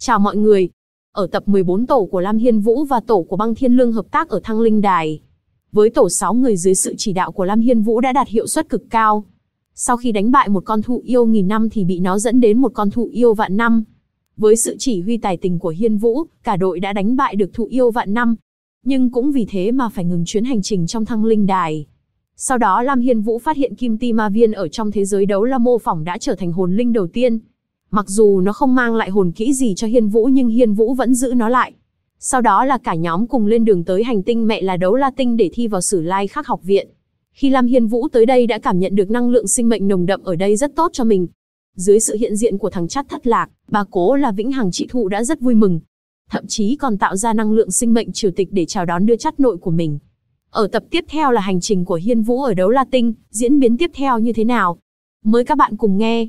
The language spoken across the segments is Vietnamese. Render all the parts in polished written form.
Chào mọi người. Ở tập 14 tổ của Lam Hiên Vũ và tổ của Băng Thiên Lương hợp tác ở Thăng Linh Đài. Với tổ 6 người dưới sự chỉ đạo của Lam Hiên Vũ đã đạt hiệu suất cực cao. Sau khi đánh bại một con thụ yêu 1000 năm thì bị nó dẫn đến một con thụ yêu vạn năm. Với sự chỉ huy tài tình của Hiên Vũ, cả đội đã đánh bại được thụ yêu vạn năm. Nhưng cũng vì thế mà phải ngừng chuyến hành trình trong Thăng Linh Đài. Sau đó Lam Hiên Vũ phát hiện Kim Ti Ma Viên ở trong thế giới đấu la mô phỏng đã trở thành hồn linh đầu tiên. Mặc dù nó không mang lại hồn kỹ gì cho Hiên Vũ nhưng Hiên Vũ vẫn giữ nó lại. Sau đó là cả nhóm cùng lên đường tới hành tinh mẹ là Đấu La Tinh để thi vào Sử Lai Khắc học viện. Khi Lam Hiên Vũ tới đây đã cảm nhận được năng lượng sinh mệnh nồng đậm ở đây rất tốt cho mình. Dưới sự hiện diện của thằng Chắt Thất Lạc, bà cố là Vĩnh Hằng Trị Thụ đã rất vui mừng. Thậm chí còn tạo ra năng lượng sinh mệnh triều tịch để chào đón đứa Chắt nội của mình. Ở tập tiếp theo là hành trình của Hiên Vũ ở Đấu La Tinh, diễn biến tiếp theo như thế nào? Mời các bạn cùng nghe.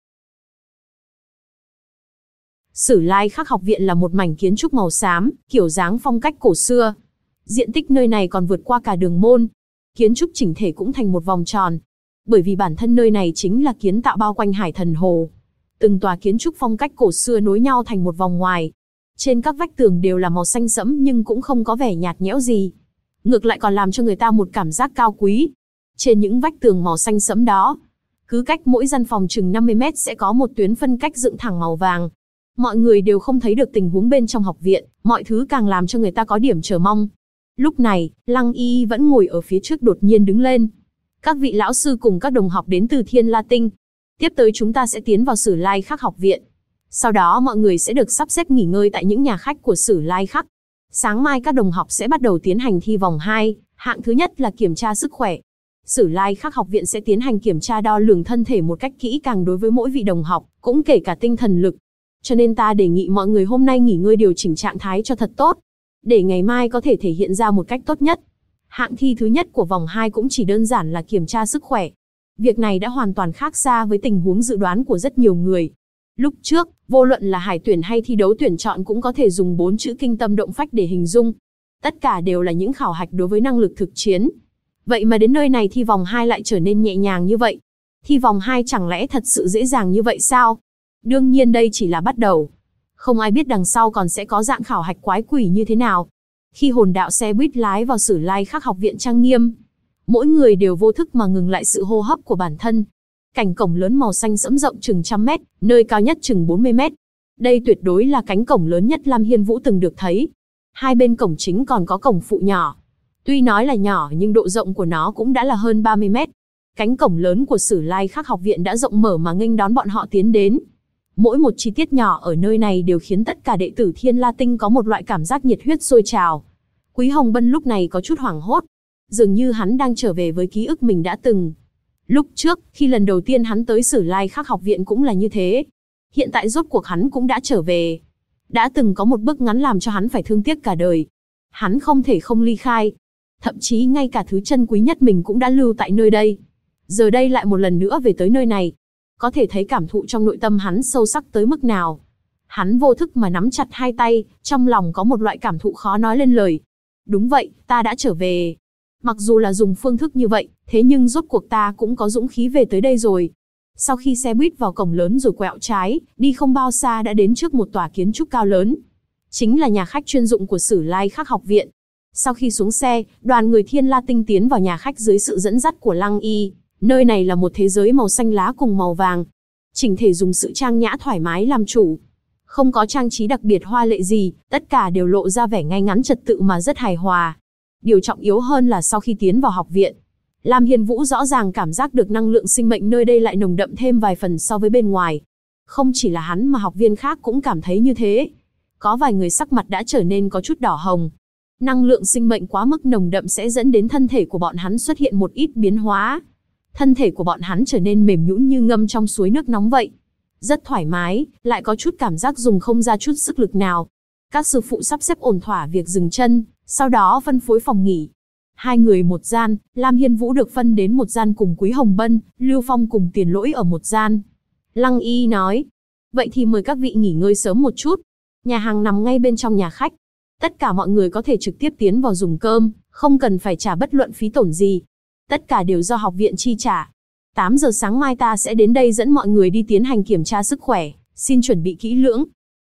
Sử Lai Khắc học viện là một mảnh kiến trúc màu xám, kiểu dáng phong cách cổ xưa. Diện tích nơi này còn vượt qua cả đường môn. Kiến trúc chỉnh thể cũng thành một vòng tròn. Bởi vì bản thân nơi này chính là kiến tạo bao quanh Hải Thần Hồ. Từng tòa kiến trúc phong cách cổ xưa nối nhau thành một vòng ngoài. Trên các vách tường đều là màu xanh sẫm nhưng cũng không có vẻ nhạt nhẽo gì. Ngược lại còn làm cho người ta một cảm giác cao quý. Trên những vách tường màu xanh sẫm đó, cứ cách mỗi gian phòng chừng 50 mét sẽ có một tuyến phân cách dựng thẳng màu vàng. Mọi người đều không thấy được tình huống bên trong học viện, mọi thứ càng làm cho người ta có điểm chờ mong. Lúc này, Lăng Y vẫn ngồi ở phía trước đột nhiên đứng lên. Các vị lão sư cùng các đồng học đến từ Thiên La Tinh. Tiếp tới chúng ta sẽ tiến vào Sử Lai Khắc học viện. Sau đó mọi người sẽ được sắp xếp nghỉ ngơi tại những nhà khách của Sử Lai Khắc. Sáng mai các đồng học sẽ bắt đầu tiến hành thi vòng 2, hạng thứ nhất là kiểm tra sức khỏe. Sử Lai Khắc học viện sẽ tiến hành kiểm tra đo lường thân thể một cách kỹ càng đối với mỗi vị đồng học, cũng kể cả tinh thần lực. Cho nên ta đề nghị mọi người hôm nay nghỉ ngơi điều chỉnh trạng thái cho thật tốt, để ngày mai có thể thể hiện ra một cách tốt nhất. Hạng thi thứ nhất của vòng 2 cũng chỉ đơn giản là kiểm tra sức khỏe. Việc này đã hoàn toàn khác xa với tình huống dự đoán của rất nhiều người. Lúc trước, vô luận là hải tuyển hay thi đấu tuyển chọn cũng có thể dùng 4 chữ kinh tâm động phách để hình dung. Tất cả đều là những khảo hạch đối với năng lực thực chiến. Vậy mà đến nơi này thi vòng 2 lại trở nên nhẹ nhàng như vậy. Thi vòng 2 chẳng lẽ thật sự dễ dàng như vậy sao? Đương nhiên đây chỉ là bắt đầu. Không ai biết đằng sau còn sẽ có dạng khảo hạch quái quỷ như thế nào. Khi hồn đạo xe buýt lái vào Sử Lai Khắc học viện trang nghiêm, mỗi người đều vô thức mà ngừng lại sự hô hấp của bản thân. Cánh cổng lớn màu xanh sẫm rộng chừng 100 mét, nơi cao nhất chừng 40 mét. Đây tuyệt đối là cánh cổng lớn nhất Lam Hiên Vũ từng được thấy. Hai bên cổng chính còn có cổng phụ nhỏ. Tuy nói là nhỏ nhưng độ rộng của nó cũng đã là hơn 30 mét. Cánh cổng lớn của Sử Lai Khắc học viện đã rộng mở mà nghênh đón bọn họ tiến đến. Mỗi một chi tiết nhỏ ở nơi này đều khiến tất cả đệ tử Thiên La Tinh có một loại cảm giác nhiệt huyết sôi trào. Quý Hồng Bân lúc này có chút hoảng hốt. Dường như hắn đang trở về với ký ức mình đã từng. Lúc trước, khi lần đầu tiên hắn tới Sử Lai Khắc học viện cũng là như thế. Hiện tại rốt cuộc hắn cũng đã trở về. Đã từng có một bước ngắn làm cho hắn phải thương tiếc cả đời. Hắn không thể không ly khai. Thậm chí ngay cả thứ chân quý nhất mình cũng đã lưu tại nơi đây. Giờ đây lại một lần nữa về tới nơi này. Có thể thấy cảm thụ trong nội tâm hắn sâu sắc tới mức nào. Hắn vô thức mà nắm chặt hai tay, trong lòng có một loại cảm thụ khó nói lên lời. Đúng vậy, ta đã trở về. Mặc dù là dùng phương thức như vậy, thế nhưng rốt cuộc ta cũng có dũng khí về tới đây rồi. Sau khi xe buýt vào cổng lớn rồi quẹo trái, đi không bao xa đã đến trước một tòa kiến trúc cao lớn. Chính là nhà khách chuyên dụng của Sử Lai Khắc học viện. Sau khi xuống xe, đoàn người Thiên La Tinh tiến vào nhà khách dưới sự dẫn dắt của Lăng Y. Nơi này là một thế giới màu xanh lá cùng màu vàng. Chỉnh thể dùng sự trang nhã thoải mái làm chủ. Không có trang trí đặc biệt hoa lệ gì, tất cả đều lộ ra vẻ ngay ngắn trật tự mà rất hài hòa. Điều trọng yếu hơn là sau khi tiến vào học viện, Lam Hiên Vũ rõ ràng cảm giác được năng lượng sinh mệnh nơi đây lại nồng đậm thêm vài phần so với bên ngoài. Không chỉ là hắn mà học viên khác cũng cảm thấy như thế. Có vài người sắc mặt đã trở nên có chút đỏ hồng. Năng lượng sinh mệnh quá mức nồng đậm sẽ dẫn đến thân thể của bọn hắn xuất hiện một ít biến hóa. Thân thể của bọn hắn trở nên mềm nhũn như ngâm trong suối nước nóng vậy. Rất thoải mái, lại có chút cảm giác dùng không ra chút sức lực nào. Các sư phụ sắp xếp ổn thỏa việc dừng chân, sau đó phân phối phòng nghỉ. Hai người một gian, Lam Hiên Vũ được phân đến một gian cùng Quý Hồng Bân, Lưu Phong cùng Tiền Lỗi ở một gian. Lăng Y nói, vậy thì mời các vị nghỉ ngơi sớm một chút. Nhà hàng nằm ngay bên trong nhà khách. Tất cả mọi người có thể trực tiếp tiến vào dùng cơm, không cần phải trả bất luận phí tổn gì. Tất cả đều do học viện chi trả. 8 giờ sáng mai ta sẽ đến đây dẫn mọi người đi tiến hành kiểm tra sức khỏe, xin chuẩn bị kỹ lưỡng.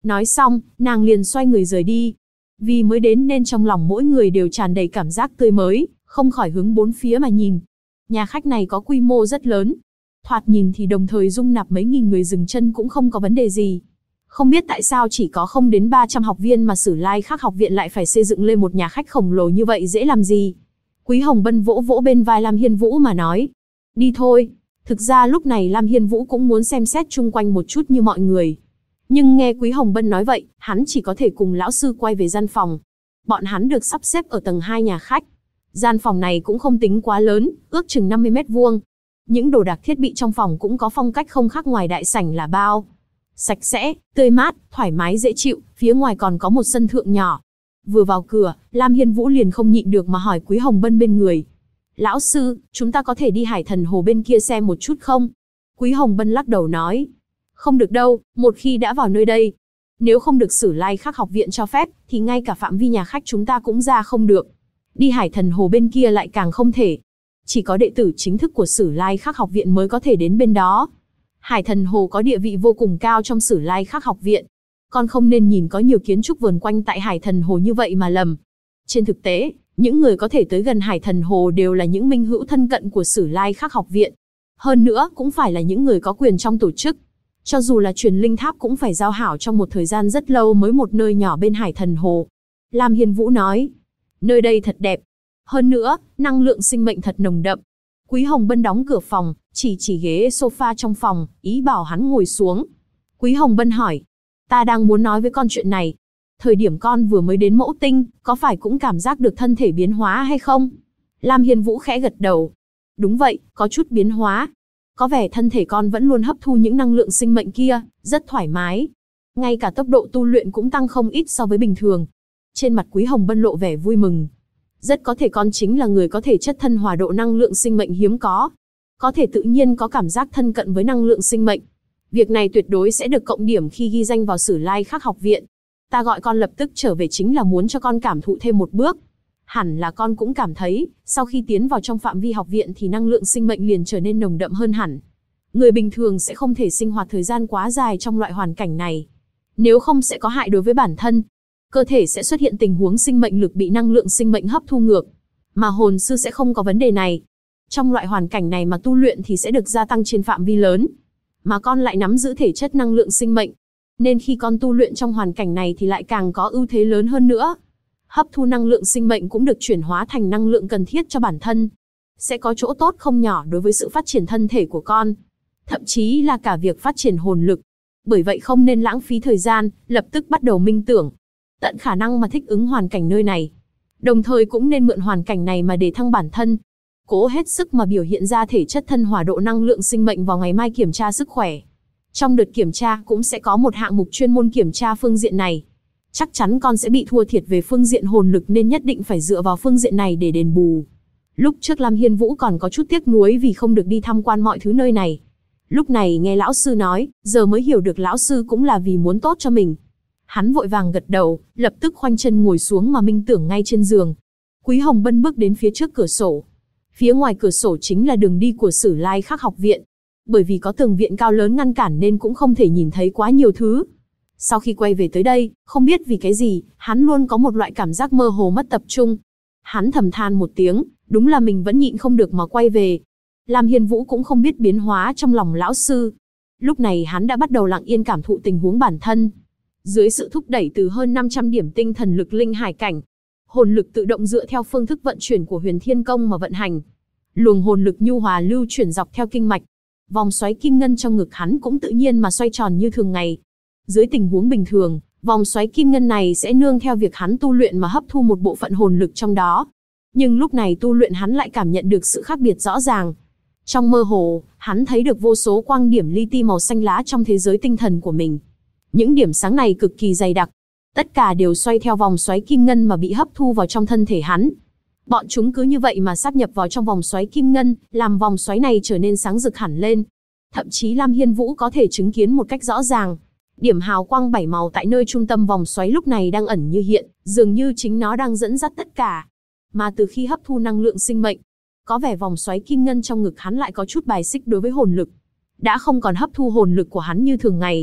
Nói xong, nàng liền xoay người rời đi. Vì mới đến nên trong lòng mỗi người đều tràn đầy cảm giác tươi mới, không khỏi hướng bốn phía mà nhìn. Nhà khách này có quy mô rất lớn. Thoạt nhìn thì đồng thời dung nạp mấy nghìn người dừng chân cũng không có vấn đề gì. Không biết tại sao chỉ có không đến 300 học viên mà Sử Lai Khắc học viện lại phải xây dựng lên một nhà khách khổng lồ như vậy dễ làm gì. Quý Hồng Bân vỗ vỗ bên vai Lam Hiên Vũ mà nói. Đi thôi. Thực ra lúc này Lam Hiên Vũ cũng muốn xem xét chung quanh một chút như mọi người. Nhưng nghe Quý Hồng Bân nói vậy, hắn chỉ có thể cùng lão sư quay về gian phòng. Bọn hắn được sắp xếp ở tầng 2 nhà khách. Gian phòng này cũng không tính quá lớn, ước chừng 50 mét vuông. Những đồ đạc thiết bị trong phòng cũng có phong cách không khác ngoài đại sảnh là bao. Sạch sẽ, tươi mát, thoải mái dễ chịu, phía ngoài còn có một sân thượng nhỏ. Vừa vào cửa, Lam Hiên Vũ liền không nhịn được mà hỏi Quý Hồng Bân bên người. Lão sư, chúng ta có thể đi Hải Thần Hồ bên kia xem một chút không? Quý Hồng Bân lắc đầu nói. Không được đâu, một khi đã vào nơi đây. Nếu không được Sử Lai Khắc học viện cho phép, thì ngay cả phạm vi nhà khách chúng ta cũng ra không được. Đi Hải Thần Hồ bên kia lại càng không thể. Chỉ có đệ tử chính thức của Sử Lai Khắc học viện mới có thể đến bên đó. Hải Thần Hồ có địa vị vô cùng cao trong Sử Lai Khắc học viện. Con không nên nhìn có nhiều kiến trúc vườn quanh tại Hải Thần Hồ như vậy mà lầm. Trên thực tế, những người có thể tới gần Hải Thần Hồ đều là những minh hữu thân cận của Sử Lai Khắc học viện. Hơn nữa, cũng phải là những người có quyền trong tổ chức. Cho dù là truyền linh tháp cũng phải giao hảo trong một thời gian rất lâu mới một nơi nhỏ bên Hải Thần Hồ. Lam Hiên Vũ nói, nơi đây thật đẹp. Hơn nữa, năng lượng sinh mệnh thật nồng đậm. Quý Hồng Bân đóng cửa phòng, chỉ ghế sofa trong phòng, ý bảo hắn ngồi xuống. Quý Hồng Bân hỏi, ta đang muốn nói với con chuyện này. Thời điểm con vừa mới đến Mẫu Tinh, có phải cũng cảm giác được thân thể biến hóa hay không? Lam Hiên Vũ khẽ gật đầu. Đúng vậy, có chút biến hóa. Có vẻ thân thể con vẫn luôn hấp thu những năng lượng sinh mệnh kia, rất thoải mái. Ngay cả tốc độ tu luyện cũng tăng không ít so với bình thường. Trên mặt Quý Hồng Bân lộ vẻ vui mừng. Rất có thể con chính là người có thể chất thân hòa độ năng lượng sinh mệnh hiếm có. Có thể tự nhiên có cảm giác thân cận với năng lượng sinh mệnh. Việc này tuyệt đối sẽ được cộng điểm khi ghi danh vào Sử Lai Khắc học viện. Ta gọi con lập tức trở về chính là muốn cho con cảm thụ thêm một bước. Hẳn là con cũng cảm thấy, sau khi tiến vào trong phạm vi học viện thì năng lượng sinh mệnh liền trở nên nồng đậm hơn hẳn. Người bình thường sẽ không thể sinh hoạt thời gian quá dài trong loại hoàn cảnh này. Nếu không sẽ có hại đối với bản thân. Cơ thể sẽ xuất hiện tình huống sinh mệnh lực bị năng lượng sinh mệnh hấp thu ngược. Mà hồn sư sẽ không có vấn đề này. Trong loại hoàn cảnh này mà tu luyện thì sẽ được gia tăng trên phạm vi lớn. Mà con lại nắm giữ thể chất năng lượng sinh mệnh. Nên khi con tu luyện trong hoàn cảnh này thì lại càng có ưu thế lớn hơn nữa. Hấp thu năng lượng sinh mệnh cũng được chuyển hóa thành năng lượng cần thiết cho bản thân. Sẽ có chỗ tốt không nhỏ đối với sự phát triển thân thể của con. Thậm chí là cả việc phát triển hồn lực. Bởi vậy không nên lãng phí thời gian, lập tức bắt đầu minh tưởng. Tận khả năng mà thích ứng hoàn cảnh nơi này. Đồng thời cũng nên mượn hoàn cảnh này mà để thăng bản thân. Cố hết sức mà biểu hiện ra thể chất thân hòa độ năng lượng sinh mệnh vào ngày mai kiểm tra sức khỏe. Trong đợt kiểm tra cũng sẽ có một hạng mục chuyên môn kiểm tra phương diện này. Chắc chắn con sẽ bị thua thiệt về phương diện hồn lực nên nhất định phải dựa vào phương diện này để đền bù. Lúc trước Lam Hiên Vũ còn có chút tiếc nuối vì không được đi tham quan mọi thứ nơi này. Lúc này nghe lão sư nói, giờ mới hiểu được lão sư cũng là vì muốn tốt cho mình. Hắn vội vàng gật đầu, lập tức khoanh chân ngồi xuống mà minh tưởng ngay trên giường. Quý Hồng Bân bước đến phía trước cửa sổ. Phía ngoài cửa sổ chính là đường đi của Sử Lai Khắc học viện. Bởi vì có tường viện cao lớn ngăn cản nên cũng không thể nhìn thấy quá nhiều thứ. Sau khi quay về tới đây, không biết vì cái gì, hắn luôn có một loại cảm giác mơ hồ mất tập trung. Hắn thầm than một tiếng, đúng là mình vẫn nhịn không được mà quay về. Lam Hiên Vũ cũng không biết biến hóa trong lòng lão sư. Lúc này hắn đã bắt đầu lặng yên cảm thụ tình huống bản thân. Dưới sự thúc đẩy từ hơn 500 điểm tinh thần lực linh hải cảnh, hồn lực tự động dựa theo phương thức vận chuyển của Huyền Thiên Công mà vận hành. Luồng hồn lực nhu hòa lưu chuyển dọc theo kinh mạch. Vòng xoáy kim ngân trong ngực hắn cũng tự nhiên mà xoay tròn như thường ngày. Dưới tình huống bình thường, vòng xoáy kim ngân này sẽ nương theo việc hắn tu luyện mà hấp thu một bộ phận hồn lực trong đó. Nhưng lúc này tu luyện hắn lại cảm nhận được sự khác biệt rõ ràng. Trong mơ hồ, hắn thấy được vô số quang điểm li ti màu xanh lá trong thế giới tinh thần của mình. Những điểm sáng này cực kỳ dày đặc. Tất cả đều xoay theo vòng xoáy kim ngân mà bị hấp thu vào trong thân thể hắn. Bọn chúng cứ như vậy mà sáp nhập vào trong vòng xoáy kim ngân, làm vòng xoáy này trở nên sáng rực hẳn lên. Thậm chí Lam Hiên Vũ có thể chứng kiến một cách rõ ràng. Điểm hào quang 7 màu tại nơi trung tâm vòng xoáy lúc này đang ẩn như hiện, dường như chính nó đang dẫn dắt tất cả. Mà từ khi hấp thu năng lượng sinh mệnh, có vẻ vòng xoáy kim ngân trong ngực hắn lại có chút bài xích đối với hồn lực. Đã không còn hấp thu hồn lực của hắn như thường ngày.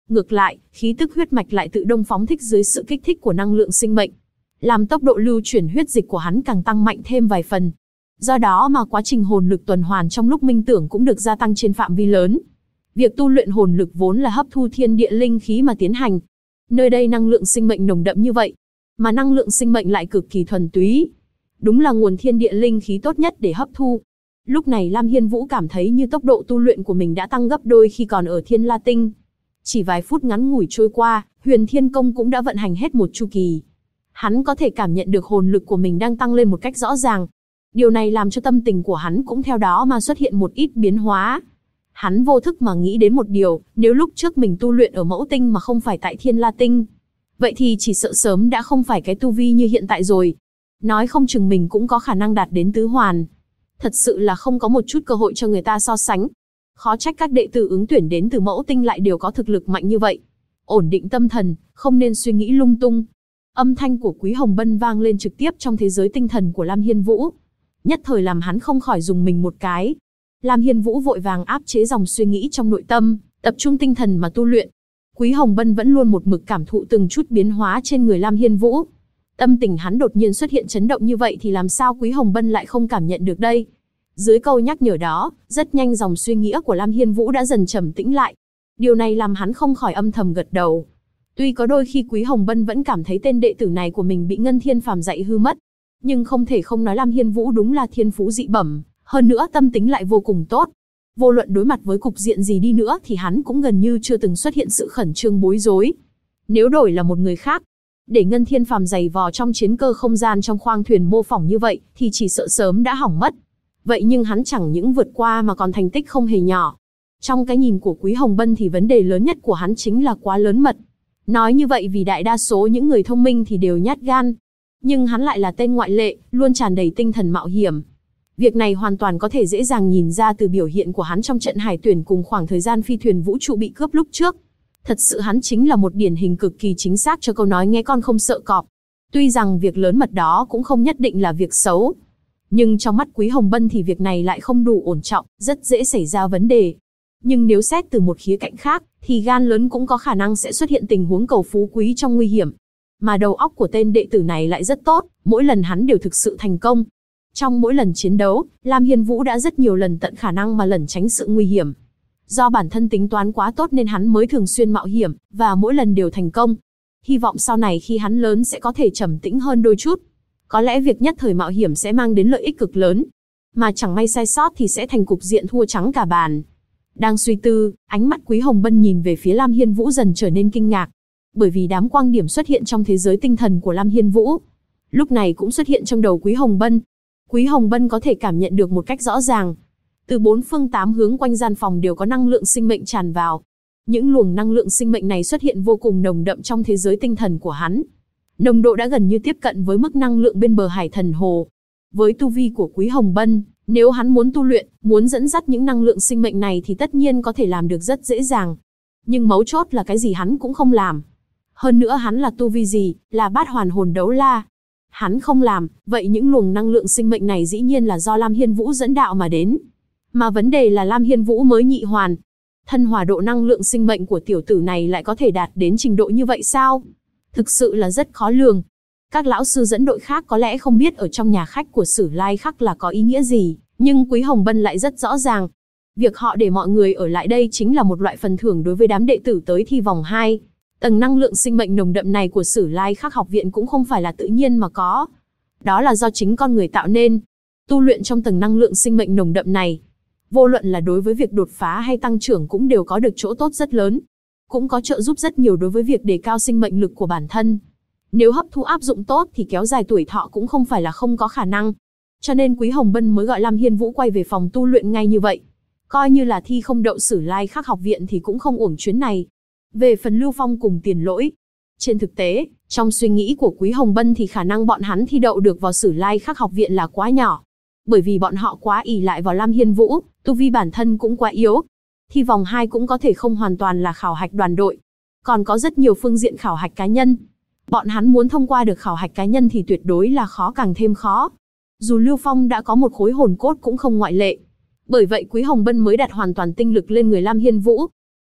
Ngược lại, khí tức huyết mạch lại tự động phóng thích dưới sự kích thích của năng lượng sinh mệnh, làm tốc độ lưu chuyển huyết dịch của hắn càng tăng mạnh thêm vài phần. Do đó mà quá trình hồn lực tuần hoàn trong lúc minh tưởng cũng được gia tăng trên phạm vi lớn. Việc tu luyện hồn lực vốn là hấp thu thiên địa linh khí mà tiến hành. Nơi đây năng lượng sinh mệnh nồng đậm như vậy, mà năng lượng sinh mệnh lại cực kỳ thuần túy. Đúng là nguồn thiên địa linh khí tốt nhất để hấp thu. Lúc này Lam Hiên Vũ cảm thấy như tốc độ tu luyện của mình đã tăng gấp đôi khi còn ở Thiên La Tinh. Chỉ vài phút ngắn ngủi trôi qua, Huyền Thiên Công cũng đã vận hành hết một chu kỳ. Hắn có thể cảm nhận được hồn lực của mình đang tăng lên một cách rõ ràng. Điều này làm cho tâm tình của hắn cũng theo đó mà xuất hiện một ít biến hóa. Hắn vô thức mà nghĩ đến một điều, nếu lúc trước mình tu luyện ở Mẫu Tinh mà không phải tại Thiên La Tinh, vậy thì chỉ sợ sớm đã không phải cái tu vi như hiện tại rồi. Nói không chừng mình cũng có khả năng đạt đến tứ hoàn. Thật sự là không có một chút cơ hội cho người ta so sánh. Khó trách các đệ tử ứng tuyển đến từ Mẫu Tinh lại đều có thực lực mạnh như vậy. Ổn định tâm thần, không nên suy nghĩ lung tung. Âm thanh của Quý Hồng Bân vang lên trực tiếp trong thế giới tinh thần của Lam Hiên Vũ. Nhất thời làm hắn không khỏi dùng mình một cái. Lam Hiên Vũ vội vàng áp chế dòng suy nghĩ trong nội tâm, tập trung tinh thần mà tu luyện. Quý Hồng Bân vẫn luôn một mực cảm thụ từng chút biến hóa trên người Lam Hiên Vũ. Tâm tình hắn đột nhiên xuất hiện chấn động như vậy thì làm sao Quý Hồng Bân lại không cảm nhận được đây? Dưới câu nhắc nhở đó, rất nhanh dòng suy nghĩ của Lam Hiên Vũ đã dần trầm tĩnh lại. Điều này làm hắn không khỏi âm thầm gật đầu. Tuy có đôi khi Quý Hồng Bân vẫn cảm thấy tên đệ tử này của mình bị Ngân Thiên Phàm dạy hư mất, nhưng không thể không nói Lam Hiên Vũ đúng là thiên phú dị bẩm, hơn nữa tâm tính lại vô cùng tốt. Vô luận đối mặt với cục diện gì đi nữa thì hắn cũng gần như chưa từng xuất hiện sự khẩn trương bối rối. Nếu đổi là một người khác, để Ngân Thiên Phàm giày vò trong chiến cơ không gian trong khoang thuyền mô phỏng như vậy thì chỉ sợ sớm đã hỏng mất. Vậy nhưng hắn chẳng những vượt qua mà còn thành tích không hề nhỏ. Trong cái nhìn của Quý Hồng Bân thì vấn đề lớn nhất của hắn chính là quá lớn mật. Nói như vậy vì đại đa số những người thông minh thì đều nhát gan. Nhưng hắn lại là tên ngoại lệ, luôn tràn đầy tinh thần mạo hiểm. Việc này hoàn toàn có thể dễ dàng nhìn ra từ biểu hiện của hắn trong trận hải tuyển cùng khoảng thời gian phi thuyền vũ trụ bị cướp lúc trước. Thật sự hắn chính là một điển hình cực kỳ chính xác cho câu nói nghe con không sợ cọp. Tuy rằng việc lớn mật đó cũng không nhất định là việc xấu. Nhưng trong mắt Quý Hồng Bân thì việc này lại không đủ ổn trọng, rất dễ xảy ra vấn đề. Nhưng nếu xét từ một khía cạnh khác, thì gan lớn cũng có khả năng sẽ xuất hiện tình huống cầu phú quý trong nguy hiểm. Mà đầu óc của tên đệ tử này lại rất tốt, mỗi lần hắn đều thực sự thành công. Trong mỗi lần chiến đấu, Lam Hiên Vũ đã rất nhiều lần tận khả năng mà lẩn tránh sự nguy hiểm. Do bản thân tính toán quá tốt nên hắn mới thường xuyên mạo hiểm, và mỗi lần đều thành công. Hy vọng sau này khi hắn lớn sẽ có thể trầm tĩnh hơn đôi chút. Có lẽ việc nhất thời mạo hiểm sẽ mang đến lợi ích cực lớn. Mà chẳng may sai sót thì sẽ thành cục diện thua trắng cả bàn. Đang suy tư, ánh mắt Quý Hồng Bân nhìn về phía Lam Hiên Vũ dần trở nên kinh ngạc. Bởi vì đám quang điểm xuất hiện trong thế giới tinh thần của Lam Hiên Vũ, lúc này cũng xuất hiện trong đầu Quý Hồng Bân. Quý Hồng Bân có thể cảm nhận được một cách rõ ràng. Từ bốn phương tám hướng quanh gian phòng đều có năng lượng sinh mệnh tràn vào. Những luồng năng lượng sinh mệnh này xuất hiện vô cùng nồng đậm trong thế giới tinh thần của hắn. Nồng độ đã gần như tiếp cận với mức năng lượng bên bờ hải thần hồ. Với tu vi của Quý Hồng Bân, nếu hắn muốn tu luyện, muốn dẫn dắt những năng lượng sinh mệnh này thì tất nhiên có thể làm được rất dễ dàng. Nhưng mấu chốt là cái gì hắn cũng không làm. Hơn nữa hắn là tu vi gì, là bát hoàn hồn đấu la. Hắn không làm, vậy những luồng năng lượng sinh mệnh này dĩ nhiên là do Lam Hiên Vũ dẫn đạo mà đến. Mà vấn đề là Lam Hiên Vũ mới nhị hoàn. Thân hòa độ năng lượng sinh mệnh của tiểu tử này lại có thể đạt đến trình độ như vậy sao? Thực sự là rất khó lường. Các lão sư dẫn đội khác có lẽ không biết ở trong nhà khách của Sử Lai Khắc là có ý nghĩa gì, nhưng Quý Hồng Bân lại rất rõ ràng. Việc họ để mọi người ở lại đây chính là một loại phần thưởng đối với đám đệ tử tới thi vòng 2. Tầng năng lượng sinh mệnh nồng đậm này của Sử Lai Khắc học viện cũng không phải là tự nhiên mà có. Đó là do chính con người tạo nên. Tu luyện trong tầng năng lượng sinh mệnh nồng đậm này, vô luận là đối với việc đột phá hay tăng trưởng cũng đều có được chỗ tốt rất lớn. Cũng có trợ giúp rất nhiều đối với việc đề cao sinh mệnh lực của bản thân. Nếu hấp thu áp dụng tốt thì kéo dài tuổi thọ cũng không phải là không có khả năng. Cho nên Quý Hồng Bân mới gọi Lam Hiên Vũ quay về phòng tu luyện ngay như vậy. Coi như là thi không đậu Sử Lai Khắc học viện thì cũng không uổng chuyến này. Về phần Lưu Phong cùng Tiền Lỗi, trên thực tế, trong suy nghĩ của Quý Hồng Bân thì khả năng bọn hắn thi đậu được vào Sử Lai Khắc học viện là quá nhỏ. Bởi vì bọn họ quá ỷ lại vào Lam Hiên Vũ, tu vi bản thân cũng quá yếu. Thi vòng 2 cũng có thể không hoàn toàn là khảo hạch đoàn đội. Còn có rất nhiều phương diện khảo hạch cá nhân. Bọn hắn muốn thông qua được khảo hạch cá nhân thì tuyệt đối là khó càng thêm khó. Dù Lưu Phong đã có một khối hồn cốt cũng không ngoại lệ. Bởi vậy Quý Hồng Bân mới đặt hoàn toàn tinh lực lên người Lam Hiên Vũ.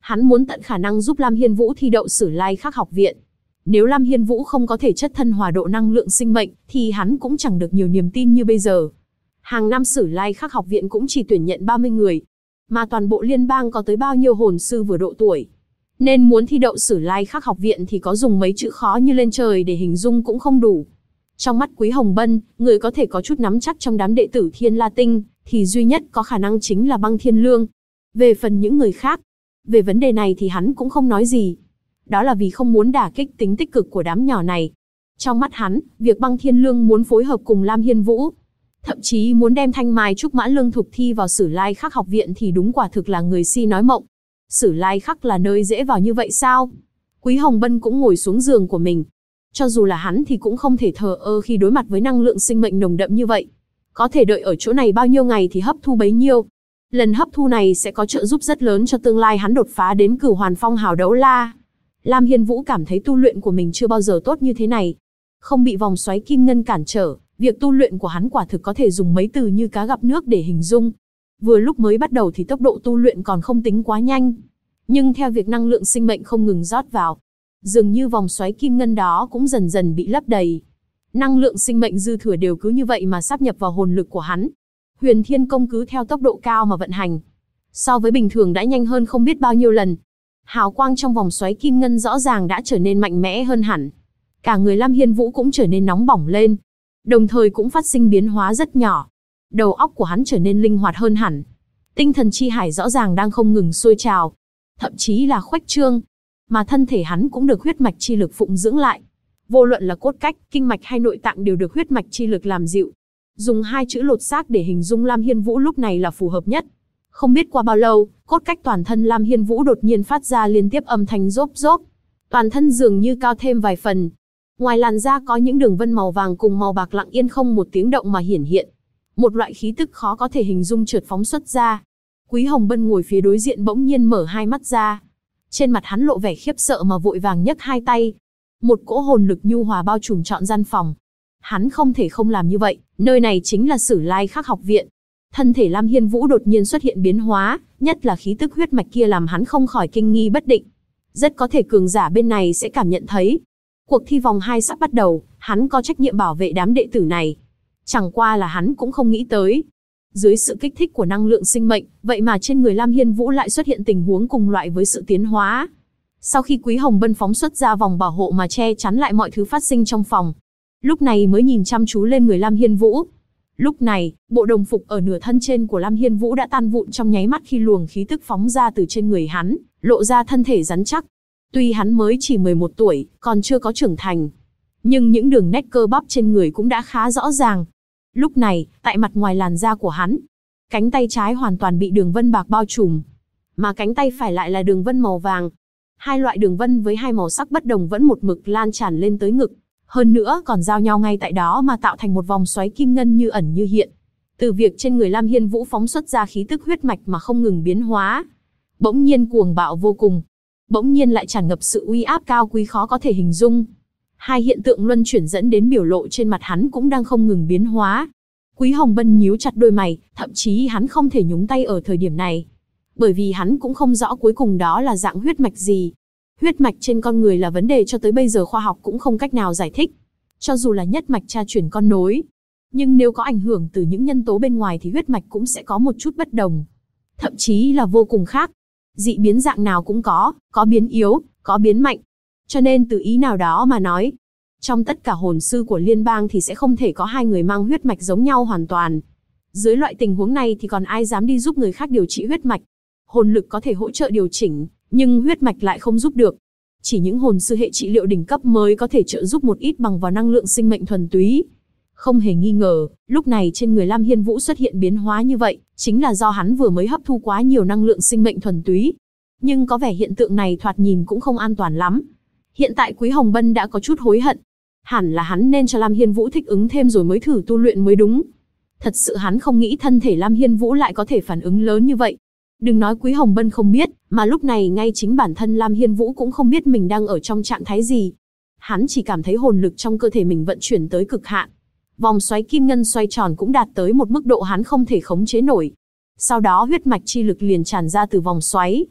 Hắn muốn tận khả năng giúp Lam Hiên Vũ thi đậu Sử Lai Khắc học viện. Nếu Lam Hiên Vũ không có thể chất thân hòa độ năng lượng sinh mệnh, thì hắn cũng chẳng được nhiều niềm tin như bây giờ. Hàng năm Sử Lai Khắc học viện cũng chỉ tuyển nhận 30 người. Mà toàn bộ liên bang có tới bao nhiêu hồn sư vừa độ tuổi. Nên muốn thi đậu Sử Lai Khắc học viện thì có dùng mấy chữ khó như lên trời để hình dung cũng không đủ. Trong mắt Quý Hồng Bân, người có thể có chút nắm chắc trong đám đệ tử Thiên La Tinh, thì duy nhất có khả năng chính là Băng Thiên Lương. Về phần những người khác, về vấn đề này thì hắn cũng không nói gì. Đó là vì không muốn đả kích tính tích cực của đám nhỏ này. Trong mắt hắn, việc Băng Thiên Lương muốn phối hợp cùng Lam Hiên Vũ, thậm chí muốn đem Thanh Mai Trúc Mã Lương Thục thi vào Sử Lai Khắc học viện thì đúng quả thực là người si nói mộng. Sử Lai Khắc là nơi dễ vào như vậy sao? Quý Hồng Bân cũng ngồi xuống giường của mình. Cho dù là hắn thì cũng không thể thờ ơ khi đối mặt với năng lượng sinh mệnh nồng đậm như vậy. Có thể đợi ở chỗ này bao nhiêu ngày thì hấp thu bấy nhiêu. Lần hấp thu này sẽ có trợ giúp rất lớn cho tương lai hắn đột phá đến Cửu Hoàn Phong Hào Đấu La. Lam Hiên Vũ cảm thấy tu luyện của mình chưa bao giờ tốt như thế này. Không bị vòng xoáy kim ngân cản trở, việc tu luyện của hắn quả thực có thể dùng mấy từ như cá gặp nước để hình dung. Vừa lúc mới bắt đầu thì tốc độ tu luyện còn không tính quá nhanh. Nhưng theo việc năng lượng sinh mệnh không ngừng rót vào, dường như vòng xoáy kim ngân đó cũng dần dần bị lấp đầy. Năng lượng sinh mệnh dư thừa đều cứ như vậy mà sáp nhập vào hồn lực của hắn. Huyền Thiên Công cứ theo tốc độ cao mà vận hành. So với bình thường đã nhanh hơn không biết bao nhiêu lần. Hào quang trong vòng xoáy kim ngân rõ ràng đã trở nên mạnh mẽ hơn hẳn. Cả người Lam Hiên Vũ cũng trở nên nóng bỏng lên. Đồng thời cũng phát sinh biến hóa rất nhỏ. Đầu óc của hắn trở nên linh hoạt hơn hẳn. Tinh thần chi hải rõ ràng đang không ngừng sôi trào. Thậm chí là khuếch trương. Mà thân thể hắn cũng được huyết mạch chi lực phụng dưỡng lại. Vô luận là cốt cách, kinh mạch hay nội tạng đều được huyết mạch chi lực làm dịu. Dùng hai chữ lột xác để hình dung Lam Hiên Vũ lúc này là phù hợp nhất. Không biết qua bao lâu, cốt cách toàn thân Lam Hiên Vũ đột nhiên phát ra liên tiếp âm thanh rốp rốp. Toàn thân dường như cao thêm vài phần. Ngoài làn da có những đường vân màu vàng cùng màu bạc lặng yên không một tiếng động mà hiển hiện. Một loại khí tức khó có thể hình dung chợt phóng xuất ra. Quý Hồng Bân ngồi phía đối diện bỗng nhiên mở hai mắt ra. Trên mặt hắn lộ vẻ khiếp sợ mà vội vàng nhấc hai tay. Một cỗ hồn lực nhu hòa bao trùm trọn gian phòng. Hắn không thể không làm như vậy, nơi này chính là Sử Lai Khắc học viện. Thân thể Lam Hiên Vũ đột nhiên xuất hiện biến hóa, nhất là khí tức huyết mạch kia làm hắn không khỏi kinh nghi bất định. Rất có thể cường giả bên này sẽ cảm nhận thấy. Cuộc thi vòng 2 sắp bắt đầu, hắn có trách nhiệm bảo vệ đám đệ tử này. Chẳng qua là hắn cũng không nghĩ tới. Dưới sự kích thích của năng lượng sinh mệnh, vậy mà trên người Lam Hiên Vũ lại xuất hiện tình huống cùng loại với sự tiến hóa. Sau khi Quý Hồng Bân phóng xuất ra vòng bảo hộ mà che chắn lại mọi thứ phát sinh trong phòng, lúc này mới nhìn chăm chú lên người Lam Hiên Vũ. Lúc này, bộ đồng phục ở nửa thân trên của Lam Hiên Vũ đã tan vụn trong nháy mắt khi luồng khí tức phóng ra từ trên người hắn, lộ ra thân thể rắn chắc. Tuy hắn mới chỉ 11 tuổi, còn chưa có trưởng thành, nhưng những đường nét cơ bắp trên người cũng đã khá rõ ràng. Lúc này, tại mặt ngoài làn da của hắn, cánh tay trái hoàn toàn bị đường vân bạc bao trùm, mà cánh tay phải lại là đường vân màu vàng. Hai loại đường vân với hai màu sắc bất đồng vẫn một mực lan tràn lên tới ngực. Hơn nữa còn giao nhau ngay tại đó mà tạo thành một vòng xoáy kim ngân như ẩn như hiện. Từ việc trên người Lam Hiên Vũ phóng xuất ra khí tức huyết mạch mà không ngừng biến hóa, bỗng nhiên cuồng bạo vô cùng, bỗng nhiên lại tràn ngập sự uy áp cao quý khó có thể hình dung. Hai hiện tượng luân chuyển dẫn đến biểu lộ trên mặt hắn cũng đang không ngừng biến hóa. Quý Hồng Bân nhíu chặt đôi mày, thậm chí hắn không thể nhúng tay ở thời điểm này, bởi vì hắn cũng không rõ cuối cùng đó là dạng huyết mạch gì. Huyết mạch trên con người là vấn đề cho tới bây giờ khoa học cũng không cách nào giải thích. Cho dù là nhất mạch cha truyền con nối, nhưng nếu có ảnh hưởng từ những nhân tố bên ngoài thì huyết mạch cũng sẽ có một chút bất đồng. Thậm chí là vô cùng khác. Dị biến dạng nào cũng có biến yếu, có biến mạnh. Cho nên từ ý nào đó mà nói, trong tất cả hồn sư của liên bang thì sẽ không thể có hai người mang huyết mạch giống nhau hoàn toàn. Dưới loại tình huống này thì còn ai dám đi giúp người khác điều trị huyết mạch. Hồn lực có thể hỗ trợ điều chỉnh, nhưng huyết mạch lại không giúp được. Chỉ những hồn sư hệ trị liệu đỉnh cấp mới có thể trợ giúp một ít bằng vào năng lượng sinh mệnh thuần túy. Không hề nghi ngờ, lúc này trên người Lam Hiên Vũ xuất hiện biến hóa như vậy, chính là do hắn vừa mới hấp thu quá nhiều năng lượng sinh mệnh thuần túy. Nhưng có vẻ hiện tượng này thoạt nhìn cũng không an toàn lắm. Hiện tại Quý Hồng Bân đã có chút hối hận. Hẳn là hắn nên cho Lam Hiên Vũ thích ứng thêm rồi mới thử tu luyện mới đúng. Thật sự hắn không nghĩ thân thể Lam Hiên Vũ lại có thể phản ứng lớn như vậy. Đừng nói Quý Hồng Bân không biết, mà lúc này ngay chính bản thân Lam Hiên Vũ cũng không biết mình đang ở trong trạng thái gì. Hắn chỉ cảm thấy hồn lực trong cơ thể mình vận chuyển tới cực hạn. Vòng xoáy kim ngân xoay tròn cũng đạt tới một mức độ hắn không thể khống chế nổi. Sau đó huyết mạch chi lực liền tràn ra từ vòng xoáy.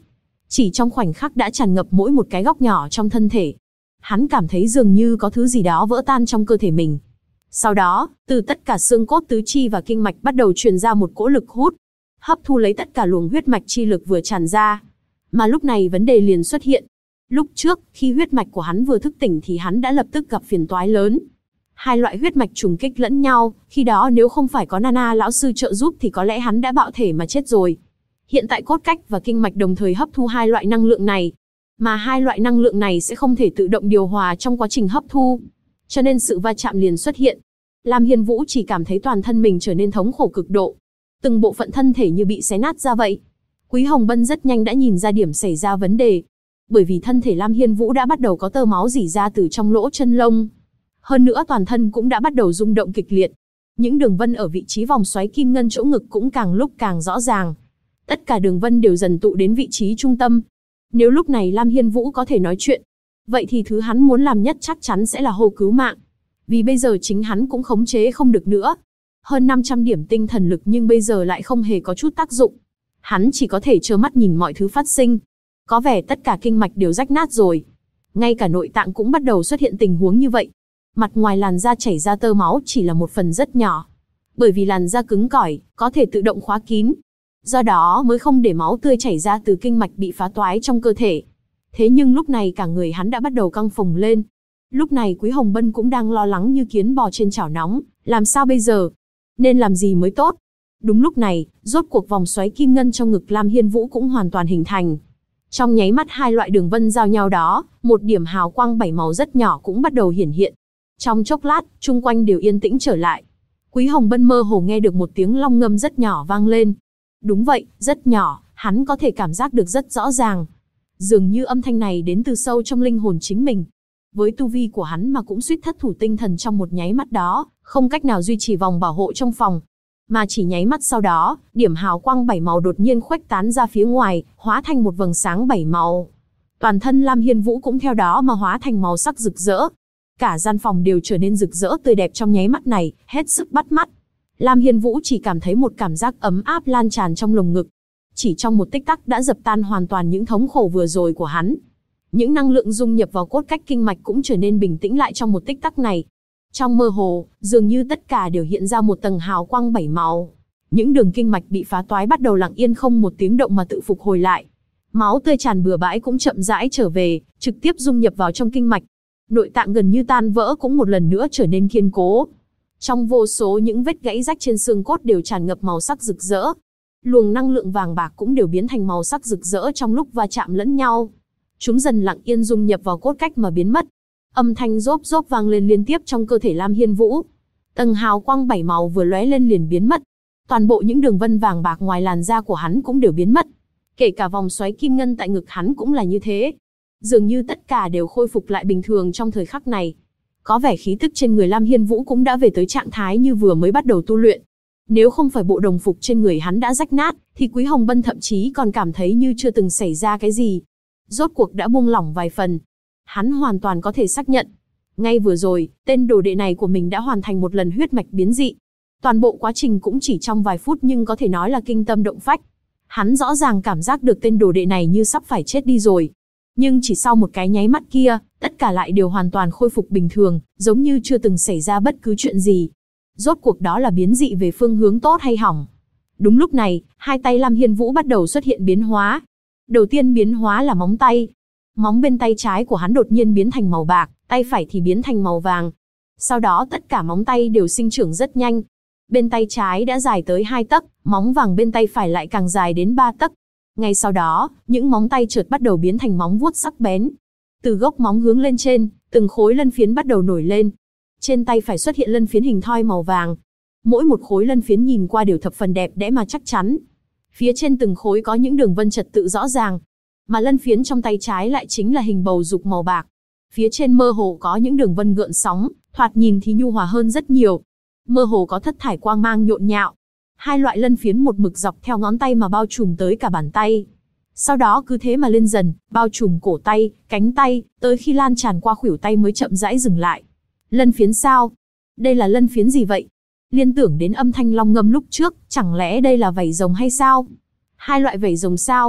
Chỉ trong khoảnh khắc đã tràn ngập mỗi một cái góc nhỏ trong thân thể. Hắn cảm thấy dường như có thứ gì đó vỡ tan trong cơ thể mình. Sau đó, từ tất cả xương cốt tứ chi và kinh mạch bắt đầu truyền ra một cỗ lực hút, hấp thu lấy tất cả luồng huyết mạch chi lực vừa tràn ra. Mà lúc này vấn đề liền xuất hiện. Lúc trước, khi huyết mạch của hắn vừa thức tỉnh thì hắn đã lập tức gặp phiền toái lớn. Hai loại huyết mạch trùng kích lẫn nhau, khi đó nếu không phải có Nana lão sư trợ giúp thì có lẽ hắn đã bạo thể mà chết rồi. Hiện tại cốt cách và kinh mạch đồng thời hấp thu hai loại năng lượng này, mà hai loại năng lượng này sẽ không thể tự động điều hòa trong quá trình hấp thu. Cho nên sự va chạm liền xuất hiện. Lam Hiên Vũ chỉ cảm thấy toàn thân mình trở nên thống khổ cực độ. Từng bộ phận thân thể như bị xé nát ra vậy. Quý Hồng Bân rất nhanh đã nhìn ra điểm xảy ra vấn đề. Bởi vì thân thể Lam Hiên Vũ đã bắt đầu có tơ máu rỉ ra từ trong lỗ chân lông. Hơn nữa toàn thân cũng đã bắt đầu rung động kịch liệt. Những đường vân ở vị trí vòng xoáy kim ngân chỗ ngực cũng càng lúc càng rõ ràng. Tất cả đường vân đều dần tụ đến vị trí trung tâm. Nếu lúc này Lam Hiên Vũ có thể nói chuyện, vậy thì thứ hắn muốn làm nhất chắc chắn sẽ là hô cứu mạng. Vì bây giờ chính hắn cũng khống chế không được nữa. Hơn 500 điểm tinh thần lực nhưng bây giờ lại không hề có chút tác dụng. Hắn chỉ có thể trơ mắt nhìn mọi thứ phát sinh. Có vẻ tất cả kinh mạch đều rách nát rồi. Ngay cả nội tạng cũng bắt đầu xuất hiện tình huống như vậy. Mặt ngoài làn da chảy ra tơ máu chỉ là một phần rất nhỏ. Bởi vì làn da cứng cỏi, có thể tự động khóa kín. Do đó mới không để máu tươi chảy ra từ kinh mạch bị phá toái trong cơ thể. Thế nhưng lúc này cả người hắn đã bắt đầu căng phồng lên. Lúc này Quý Hồng Bân cũng đang lo lắng như kiến bò trên chảo nóng. Làm sao bây giờ? Nên làm gì mới tốt? Đúng lúc này, rốt cuộc vòng xoáy kim ngân trong ngực Lam Hiên Vũ cũng hoàn toàn hình thành. Trong nháy mắt hai loại đường vân giao nhau đó, một điểm hào quang 7 màu rất nhỏ cũng bắt đầu hiển hiện. Trong chốc lát, chung quanh đều yên tĩnh trở lại. Quý Hồng Bân mơ hồ nghe được một tiếng long ngâm rất nhỏ vang lên. Đúng vậy, rất nhỏ, hắn có thể cảm giác được rất rõ ràng. Dường như âm thanh này đến từ sâu trong linh hồn chính mình. Với tu vi của hắn mà cũng suýt thất thủ tinh thần trong một nháy mắt đó, không cách nào duy trì vòng bảo hộ trong phòng. Mà chỉ nháy mắt sau đó, điểm hào quang 7 màu đột nhiên khuếch tán ra phía ngoài, hóa thành một vầng sáng 7 màu. Toàn thân Lam Hiên Vũ cũng theo đó mà hóa thành màu sắc rực rỡ. Cả gian phòng đều trở nên rực rỡ tươi đẹp trong nháy mắt này, hết sức bắt mắt. Lam Hiên Vũ chỉ cảm thấy một cảm giác ấm áp lan tràn trong lồng ngực. Chỉ trong một tích tắc đã dập tan hoàn toàn những thống khổ vừa rồi của hắn. Những năng lượng dung nhập vào cốt cách kinh mạch cũng trở nên bình tĩnh lại trong một tích tắc này. Trong mơ hồ, dường như tất cả đều hiện ra một tầng hào quang 7 màu. Những đường kinh mạch bị phá toái bắt đầu lặng yên không một tiếng động mà tự phục hồi lại. Máu tươi tràn bừa bãi cũng chậm rãi trở về, trực tiếp dung nhập vào trong kinh mạch. Nội tạng gần như tan vỡ cũng một lần nữa trở nên kiên cố. Trong vô số những vết gãy rách trên xương cốt đều tràn ngập màu sắc rực rỡ. Luồng năng lượng vàng bạc cũng đều biến thành màu sắc rực rỡ trong lúc va chạm lẫn nhau. Chúng dần lặng yên dung nhập vào cốt cách mà biến mất. Âm thanh rốp rốp vang lên liên tiếp trong cơ thể Lam Hiên Vũ. Tầng hào quang 7 màu vừa lóe lên liền biến mất. Toàn bộ những đường vân vàng bạc ngoài làn da của hắn cũng đều biến mất. Kể cả vòng xoáy kim ngân tại ngực hắn cũng là như thế. Dường như tất cả đều khôi phục lại bình thường trong thời khắc này. Có vẻ khí tức trên người Lam Hiên Vũ cũng đã về tới trạng thái như vừa mới bắt đầu tu luyện. Nếu không phải bộ đồng phục trên người hắn đã rách nát, thì Quý Hồng Bân thậm chí còn cảm thấy như chưa từng xảy ra cái gì. Rốt cuộc đã buông lỏng vài phần. Hắn hoàn toàn có thể xác nhận. Ngay vừa rồi, tên đồ đệ này của mình đã hoàn thành một lần huyết mạch biến dị. Toàn bộ quá trình cũng chỉ trong vài phút nhưng có thể nói là kinh tâm động phách. Hắn rõ ràng cảm giác được tên đồ đệ này như sắp phải chết đi rồi. Nhưng chỉ sau một cái nháy mắt kia, tất cả lại đều hoàn toàn khôi phục bình thường, giống như chưa từng xảy ra bất cứ chuyện gì. Rốt cuộc đó là biến dị về phương hướng tốt hay hỏng? Đúng lúc này, hai tay Lam Hiên Vũ bắt đầu xuất hiện biến hóa. Đầu tiên biến hóa là móng tay. Móng bên tay trái của hắn đột nhiên biến thành màu bạc, tay phải thì biến thành màu vàng. Sau đó tất cả móng tay đều sinh trưởng rất nhanh. Bên tay trái đã dài tới 2 tấc, móng vàng bên tay phải lại càng dài đến 3 tấc. Ngay sau đó, những móng tay chợt bắt đầu biến thành móng vuốt sắc bén. Từ gốc móng hướng lên trên, từng khối lân phiến bắt đầu nổi lên. Trên tay phải xuất hiện lân phiến hình thoi màu vàng. Mỗi một khối lân phiến nhìn qua đều thập phần đẹp đẽ mà chắc chắn. Phía trên từng khối có những đường vân trật tự rõ ràng. Mà lân phiến trong tay trái lại chính là hình bầu dục màu bạc. Phía trên mơ hồ có những đường vân gợn sóng, thoạt nhìn thì nhu hòa hơn rất nhiều. Mơ hồ có thất thải quang mang nhộn nhạo. Hai loại lân phiến một mực dọc theo ngón tay mà bao trùm tới cả bàn tay. Sau đó cứ thế mà lên dần, bao trùm cổ tay, cánh tay, tới khi lan tràn qua khuỷu tay mới chậm rãi dừng lại. Lân phiến sao? Đây là lân phiến gì vậy? Liên tưởng đến âm thanh long ngâm lúc trước, chẳng lẽ đây là vảy rồng hay sao? Hai loại vảy rồng sao?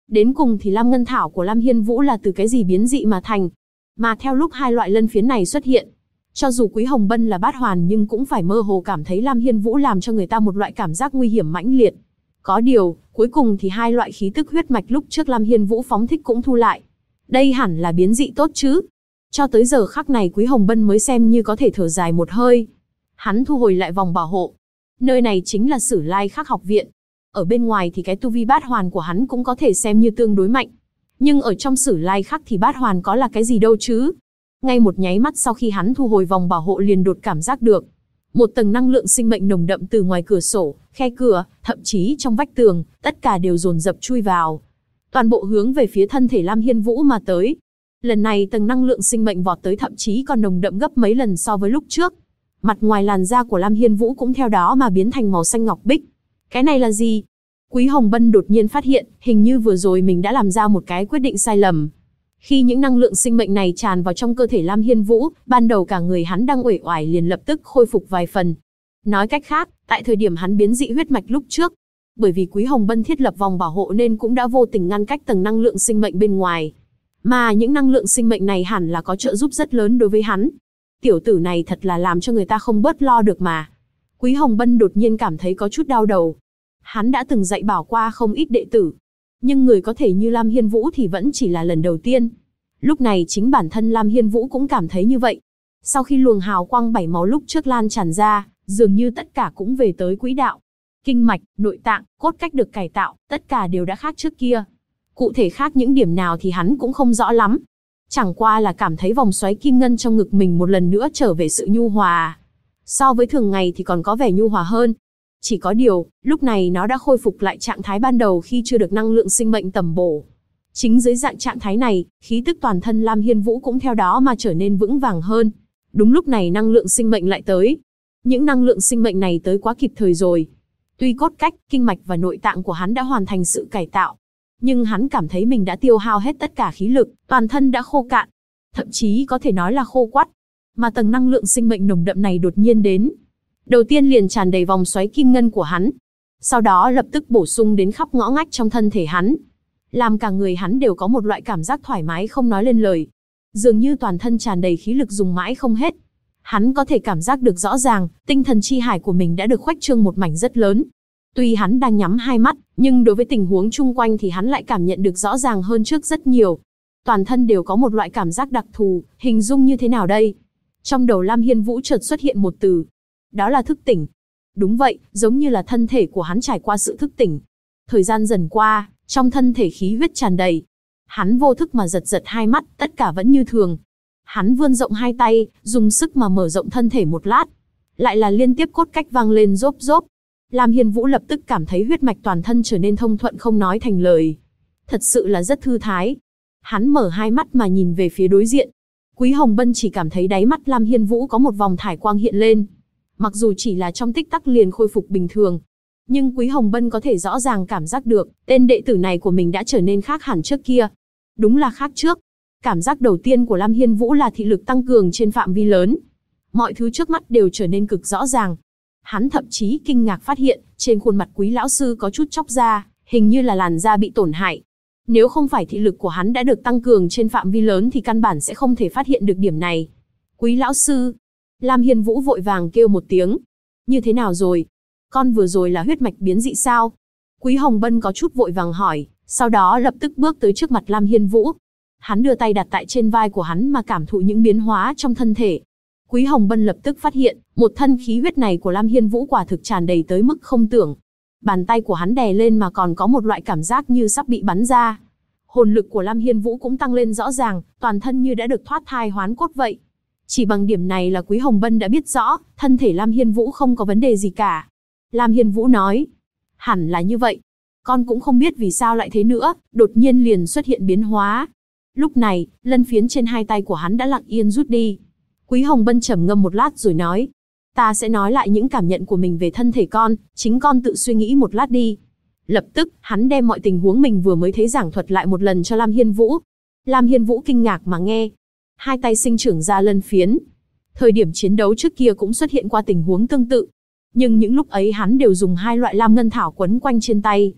Đến cùng thì lam ngân thảo của Lam Hiên Vũ là từ cái gì biến dị mà thành? Mà theo lúc hai loại lân phiến này xuất hiện, cho dù Quý Hồng Bân là bát hoàn nhưng cũng phải mơ hồ cảm thấy Lam Hiên Vũ làm cho người ta một loại cảm giác nguy hiểm mãnh liệt. Có điều, cuối cùng thì hai loại khí tức huyết mạch lúc trước Lam Hiên Vũ phóng thích cũng thu lại. Đây hẳn là biến dị tốt chứ? Cho tới giờ khắc này Quý Hồng Bân mới xem như có thể thở dài một hơi. Hắn thu hồi lại vòng bảo hộ. Nơi này chính là Sử Lai Khắc học viện. Ở bên ngoài thì cái tu vi bát hoàn của hắn cũng có thể xem như tương đối mạnh. Nhưng ở trong Sử Lai Khắc thì bát hoàn có là cái gì đâu chứ? Ngay một nháy mắt sau khi hắn thu hồi vòng bảo hộ liền đột cảm giác được. Một tầng năng lượng sinh mệnh nồng đậm từ ngoài cửa sổ, khe cửa, thậm chí trong vách tường, tất cả đều dồn dập chui vào. Toàn bộ hướng về phía thân thể Lam Hiên Vũ mà tới. Lần này tầng năng lượng sinh mệnh vọt tới thậm chí còn nồng đậm gấp mấy lần so với lúc trước. Mặt ngoài làn da của Lam Hiên Vũ cũng theo đó mà biến thành màu xanh ngọc bích. Cái này là gì? Quý Hồng Bân đột nhiên phát hiện, hình như vừa rồi mình đã làm ra một cái quyết định sai lầm. Khi những năng lượng sinh mệnh này tràn vào trong cơ thể Lam Hiên Vũ, ban đầu cả người hắn đang uể oải liền lập tức khôi phục vài phần. Nói cách khác, tại thời điểm hắn biến dị huyết mạch lúc trước, bởi vì Quý Hồng Bân thiết lập vòng bảo hộ nên cũng đã vô tình ngăn cách tầng năng lượng sinh mệnh bên ngoài. Mà những năng lượng sinh mệnh này hẳn là có trợ giúp rất lớn đối với hắn. Tiểu tử này thật là làm cho người ta không bớt lo được mà. Quý Hồng Bân đột nhiên cảm thấy có chút đau đầu. Hắn đã từng dạy bảo qua không ít đệ tử, nhưng người có thể như Lam Hiên Vũ thì vẫn chỉ là lần đầu tiên. Lúc này chính bản thân Lam Hiên Vũ cũng cảm thấy như vậy. Sau khi luồng hào quang bảy màu lúc trước lan tràn ra, dường như tất cả cũng về tới quỹ đạo. Kinh mạch, nội tạng, cốt cách được cải tạo, tất cả đều đã khác trước kia. Cụ thể khác những điểm nào thì hắn cũng không rõ lắm. Chẳng qua là cảm thấy vòng xoáy kim ngân trong ngực mình một lần nữa trở về sự nhu hòa. So với thường ngày thì còn có vẻ nhu hòa hơn. Chỉ có điều, lúc này nó đã khôi phục lại trạng thái ban đầu khi chưa được năng lượng sinh mệnh tầm bổ. Chính dưới dạng trạng thái này, khí tức toàn thân Lam Hiên Vũ cũng theo đó mà trở nên vững vàng hơn. Đúng lúc này năng lượng sinh mệnh lại tới. Những năng lượng sinh mệnh này tới quá kịp thời rồi. Tuy cốt cách, kinh mạch và nội tạng của hắn đã hoàn thành sự cải tạo, nhưng hắn cảm thấy mình đã tiêu hao hết tất cả khí lực, toàn thân đã khô cạn. Thậm chí có thể nói là khô quắt. Mà tầng năng lượng sinh mệnh nồng đậm này đột nhiên đến. Đầu tiên liền tràn đầy vòng xoáy kim ngân của hắn. Sau đó lập tức bổ sung đến khắp ngõ ngách trong thân thể hắn. Làm cả người hắn đều có một loại cảm giác thoải mái không nói lên lời. Dường như toàn thân tràn đầy khí lực dùng mãi không hết. Hắn có thể cảm giác được rõ ràng, tinh thần chi hải của mình đã được khuếch trương một mảnh rất lớn. Tuy hắn đang nhắm hai mắt, nhưng đối với tình huống chung quanh thì hắn lại cảm nhận được rõ ràng hơn trước rất nhiều. Toàn thân đều có một loại cảm giác đặc thù, hình dung như thế nào đây? Trong đầu Lam Hiên Vũ chợt xuất hiện một từ. Đó là thức tỉnh. Đúng vậy, giống như là thân thể của hắn trải qua sự thức tỉnh. Thời gian dần qua, trong thân thể khí huyết tràn đầy. Hắn vô thức mà giật giật hai mắt, tất cả vẫn như thường. Hắn vươn rộng hai tay, dùng sức mà mở rộng thân thể một lát. Lại là liên tiếp cốt cách vang lên rốp rốp. Lam Hiên Vũ lập tức cảm thấy huyết mạch toàn thân trở nên thông thuận không nói thành lời. Thật sự là rất thư thái. Hắn mở hai mắt mà nhìn về phía đối diện. Quý Hồng Bân chỉ cảm thấy đáy mắt Lam Hiên Vũ có một vòng thải quang hiện lên. Mặc dù chỉ là trong tích tắc liền khôi phục bình thường, nhưng Quý Hồng Bân có thể rõ ràng cảm giác được, tên đệ tử này của mình đã trở nên khác hẳn trước kia. Đúng là khác trước. Cảm giác đầu tiên của Lam Hiên Vũ là thị lực tăng cường trên phạm vi lớn. Mọi thứ trước mắt đều trở nên cực rõ ràng. Hắn thậm chí kinh ngạc phát hiện, trên khuôn mặt Quý lão sư có chút chóc ra, hình như là làn da bị tổn hại. Nếu không phải thị lực của hắn đã được tăng cường trên phạm vi lớn thì căn bản sẽ không thể phát hiện được điểm này. Quý lão sư. Lam Hiên Vũ vội vàng kêu một tiếng. Như thế nào rồi? Con vừa rồi là huyết mạch biến dị sao? Quý Hồng Bân có chút vội vàng hỏi, sau đó lập tức bước tới trước mặt Lam Hiên Vũ. Hắn đưa tay đặt tại trên vai của hắn mà cảm thụ những biến hóa trong thân thể. Quý Hồng Bân lập tức phát hiện, một thân khí huyết này của Lam Hiên Vũ quả thực tràn đầy tới mức không tưởng. Bàn tay của hắn đè lên mà còn có một loại cảm giác như sắp bị bắn ra. Hồn lực của Lam Hiên Vũ cũng tăng lên rõ ràng, toàn thân như đã được thoát thai hoán cốt vậy. Chỉ bằng điểm này là Quý Hồng Bân đã biết rõ, thân thể Lam Hiên Vũ không có vấn đề gì cả. Lam Hiên Vũ nói, hẳn là như vậy. Con cũng không biết vì sao lại thế nữa, đột nhiên liền xuất hiện biến hóa. Lúc này, lân phiến trên hai tay của hắn đã lặng yên rút đi. Quý Hồng Bân trầm ngâm một lát rồi nói, ta sẽ nói lại những cảm nhận của mình về thân thể con, chính con tự suy nghĩ một lát đi. Lập tức, hắn đem mọi tình huống mình vừa mới thấy giảng thuật lại một lần cho Lam Hiên Vũ. Lam Hiên Vũ kinh ngạc mà nghe. Hai tay sinh trưởng ra lân phiến. Thời điểm chiến đấu trước kia cũng xuất hiện qua tình huống tương tự. Nhưng những lúc ấy hắn đều dùng hai loại lam ngân thảo quấn quanh trên tay.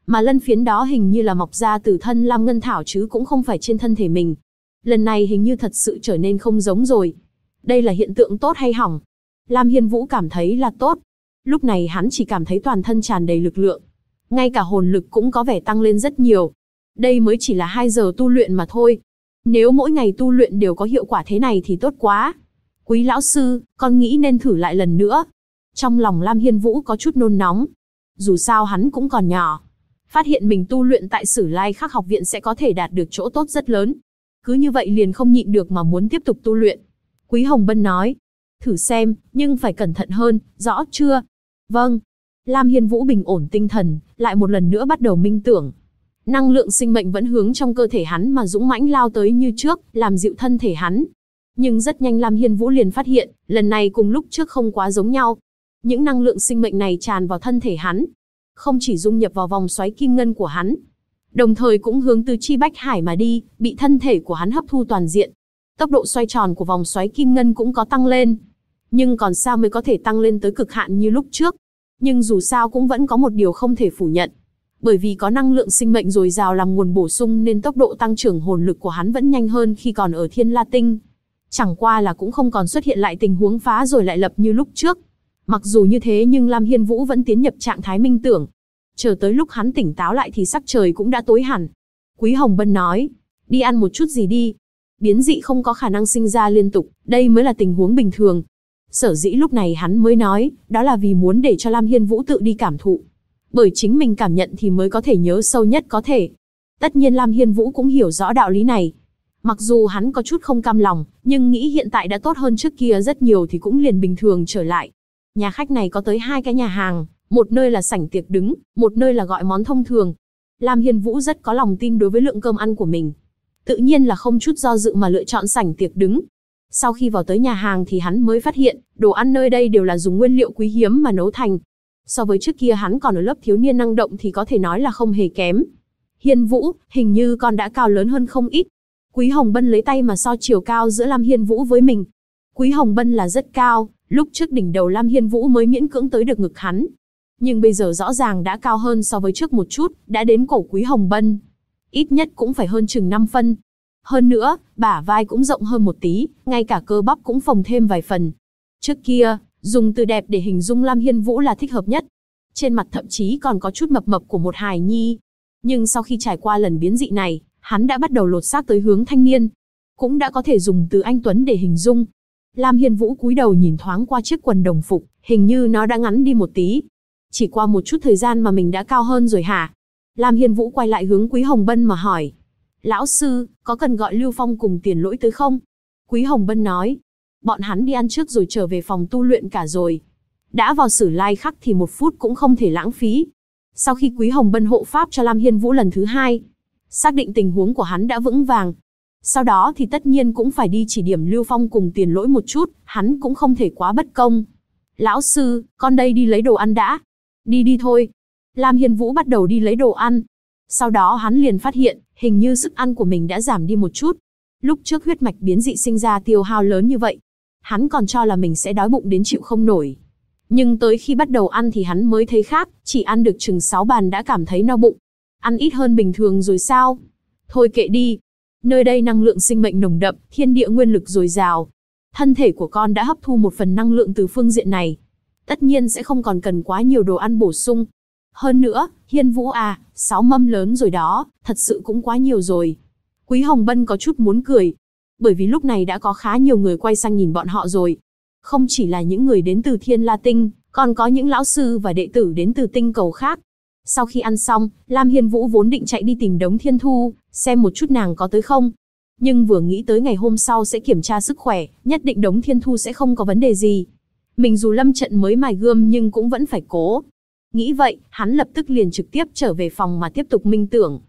Mà lân phiến đó hình như là mọc ra từ thân Lam Ngân Thảo chứ cũng không phải trên thân thể mình. Lần này hình như thật sự trở nên không giống rồi. Đây là hiện tượng tốt hay hỏng? Lam Hiên Vũ cảm thấy là tốt. Lúc này hắn chỉ cảm thấy toàn thân tràn đầy lực lượng. Ngay cả hồn lực cũng có vẻ tăng lên rất nhiều. Đây mới chỉ là 2 giờ tu luyện mà thôi. Nếu mỗi ngày tu luyện đều có hiệu quả thế này thì tốt quá. Quý lão sư, con nghĩ nên thử lại lần nữa. Trong lòng Lam Hiên Vũ có chút nôn nóng. Dù sao hắn cũng còn nhỏ. Phát hiện mình tu luyện tại Sử Lai Khắc học viện sẽ có thể đạt được chỗ tốt rất lớn. Cứ như vậy liền không nhịn được mà muốn tiếp tục tu luyện. Quý Hồng Bân nói. Thử xem, nhưng phải cẩn thận hơn, rõ chưa? Vâng. Lam Hiên Vũ bình ổn tinh thần, lại một lần nữa bắt đầu minh tưởng. Năng lượng sinh mệnh vẫn hướng trong cơ thể hắn mà dũng mãnh lao tới như trước, làm dịu thân thể hắn. Nhưng rất nhanh Lam Hiên Vũ liền phát hiện, lần này cùng lúc trước không quá giống nhau. Những năng lượng sinh mệnh này tràn vào thân thể hắn, không chỉ dung nhập vào vòng xoáy kim ngân của hắn, đồng thời cũng hướng tứ chi bách hải mà đi, bị thân thể của hắn hấp thu toàn diện. Tốc độ xoay tròn của vòng xoáy kim ngân cũng có tăng lên. Nhưng còn sao mới có thể tăng lên tới cực hạn như lúc trước. Nhưng dù sao cũng vẫn có một điều không thể phủ nhận. Bởi vì có năng lượng sinh mệnh dồi dào làm nguồn bổ sung nên tốc độ tăng trưởng hồn lực của hắn vẫn nhanh hơn khi còn ở Thiên La Tinh. Chẳng qua là cũng không còn xuất hiện lại tình huống phá rồi lại lập như lúc trước. Mặc dù như thế nhưng Lam Hiên Vũ vẫn tiến nhập trạng thái minh tưởng. Chờ tới lúc hắn tỉnh táo lại thì sắc trời cũng đã tối hẳn. Quý Hồng Bân nói, đi ăn một chút gì đi. Biến dị không có khả năng sinh ra liên tục, đây mới là tình huống bình thường. Sở dĩ lúc này hắn mới nói, đó là vì muốn để cho Lam Hiên Vũ tự đi cảm thụ. Bởi chính mình cảm nhận thì mới có thể nhớ sâu nhất có thể. Tất nhiên Lam Hiên Vũ cũng hiểu rõ đạo lý này. Mặc dù hắn có chút không cam lòng, nhưng nghĩ hiện tại đã tốt hơn trước kia rất nhiều thì cũng liền bình thường trở lại. Nhà khách này có tới 2 cái nhà hàng, một nơi là sảnh tiệc đứng, một nơi là gọi món thông thường. Lam Hiên Vũ rất có lòng tin đối với lượng cơm ăn của mình. Tự nhiên là không chút do dự mà lựa chọn sảnh tiệc đứng. Sau khi vào tới nhà hàng thì hắn mới phát hiện, đồ ăn nơi đây đều là dùng nguyên liệu quý hiếm mà nấu thành. So với trước kia hắn còn ở lớp thiếu niên năng động thì có thể nói là không hề kém. Hiên Vũ, hình như con đã cao lớn hơn không ít. Quý Hồng Bân lấy tay mà so chiều cao giữa Lam Hiên Vũ với mình. Quý Hồng Bân là rất cao, lúc trước đỉnh đầu Lam Hiên Vũ mới miễn cưỡng tới được ngực hắn. Nhưng bây giờ rõ ràng đã cao hơn so với trước một chút, đã đến cổ Quý Hồng Bân. Ít nhất cũng phải hơn chừng 5 phân. Hơn nữa, bả vai cũng rộng hơn một tí, ngay cả cơ bắp cũng phồng thêm vài phần. Trước kia, dùng từ đẹp để hình dung Lam Hiên Vũ là thích hợp nhất. Trên mặt thậm chí còn có chút mập mập của một hài nhi. Nhưng sau khi trải qua lần biến dị này, hắn đã bắt đầu lột xác tới hướng thanh niên. Cũng đã có thể dùng từ anh tuấn để hình dung. Lam Hiên Vũ cúi đầu nhìn thoáng qua chiếc quần đồng phục, hình như nó đã ngắn đi một tí. Chỉ qua một chút thời gian mà mình đã cao hơn rồi hả? Lam Hiên Vũ quay lại hướng Quý Hồng Bân mà hỏi. Lão sư, có cần gọi Lưu Phong cùng Tiền Lỗi tới không? Quý Hồng Bân nói. Bọn hắn đi ăn trước rồi trở về phòng tu luyện cả rồi. Đã vào Sử Lai Khắc thì 1 phút cũng không thể lãng phí. Sau khi Quý Hồng Bân hộ pháp cho Lam Hiên Vũ lần thứ 2, xác định tình huống của hắn đã vững vàng. Sau đó thì tất nhiên cũng phải đi chỉ điểm Lưu Phong cùng Tiền Lỗi một chút, hắn cũng không thể quá bất công. Lão sư, con đây đi lấy đồ ăn đã. Đi thôi. Lam Hiên Vũ bắt đầu đi lấy đồ ăn. Sau đó hắn liền phát hiện, hình như sức ăn của mình đã giảm đi một chút. Lúc trước huyết mạch biến dị sinh ra tiêu hao lớn như vậy, hắn còn cho là mình sẽ đói bụng đến chịu không nổi. Nhưng tới khi bắt đầu ăn thì hắn mới thấy khác, chỉ ăn được chừng 6 bàn đã cảm thấy no bụng. Ăn ít hơn bình thường rồi sao? Thôi kệ đi. Nơi đây năng lượng sinh mệnh nồng đậm, thiên địa nguyên lực dồi dào. Thân thể của con đã hấp thu một phần năng lượng từ phương diện này. Tất nhiên sẽ không còn cần quá nhiều đồ ăn bổ sung. Hơn nữa, Hiên Vũ à, 6 mâm lớn rồi đó, thật sự cũng quá nhiều rồi. Quý Hồng Bân có chút muốn cười. Bởi vì lúc này đã có khá nhiều người quay sang nhìn bọn họ rồi. Không chỉ là những người đến từ Thiên La Tinh, còn có những lão sư và đệ tử đến từ tinh cầu khác. Sau khi ăn xong, Lam Hiên Vũ vốn định chạy đi tìm Đống Thiên Thu, xem một chút nàng có tới không. Nhưng vừa nghĩ tới ngày hôm sau sẽ kiểm tra sức khỏe, nhất định Đống Thiên Thu sẽ không có vấn đề gì. Mình dù lâm trận mới mài gươm nhưng cũng vẫn phải cố. Nghĩ vậy, hắn lập tức liền trực tiếp trở về phòng mà tiếp tục minh tưởng.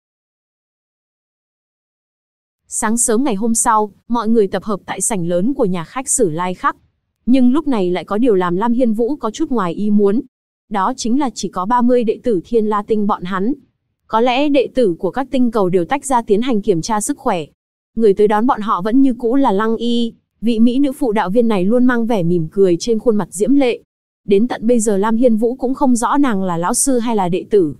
Sáng sớm ngày hôm sau, mọi người tập hợp tại sảnh lớn của nhà khách Sử Lai Khắc. Nhưng lúc này lại có điều làm Lam Hiên Vũ có chút ngoài ý muốn. Đó chính là chỉ có 30 đệ tử Thiên La Tinh bọn hắn. Có lẽ đệ tử của các tinh cầu đều tách ra tiến hành kiểm tra sức khỏe. Người tới đón bọn họ vẫn như cũ là Lăng Y, vị mỹ nữ phụ đạo viên này luôn mang vẻ mỉm cười trên khuôn mặt diễm lệ. Đến tận bây giờ Lam Hiên Vũ cũng không rõ nàng là lão sư hay là đệ tử.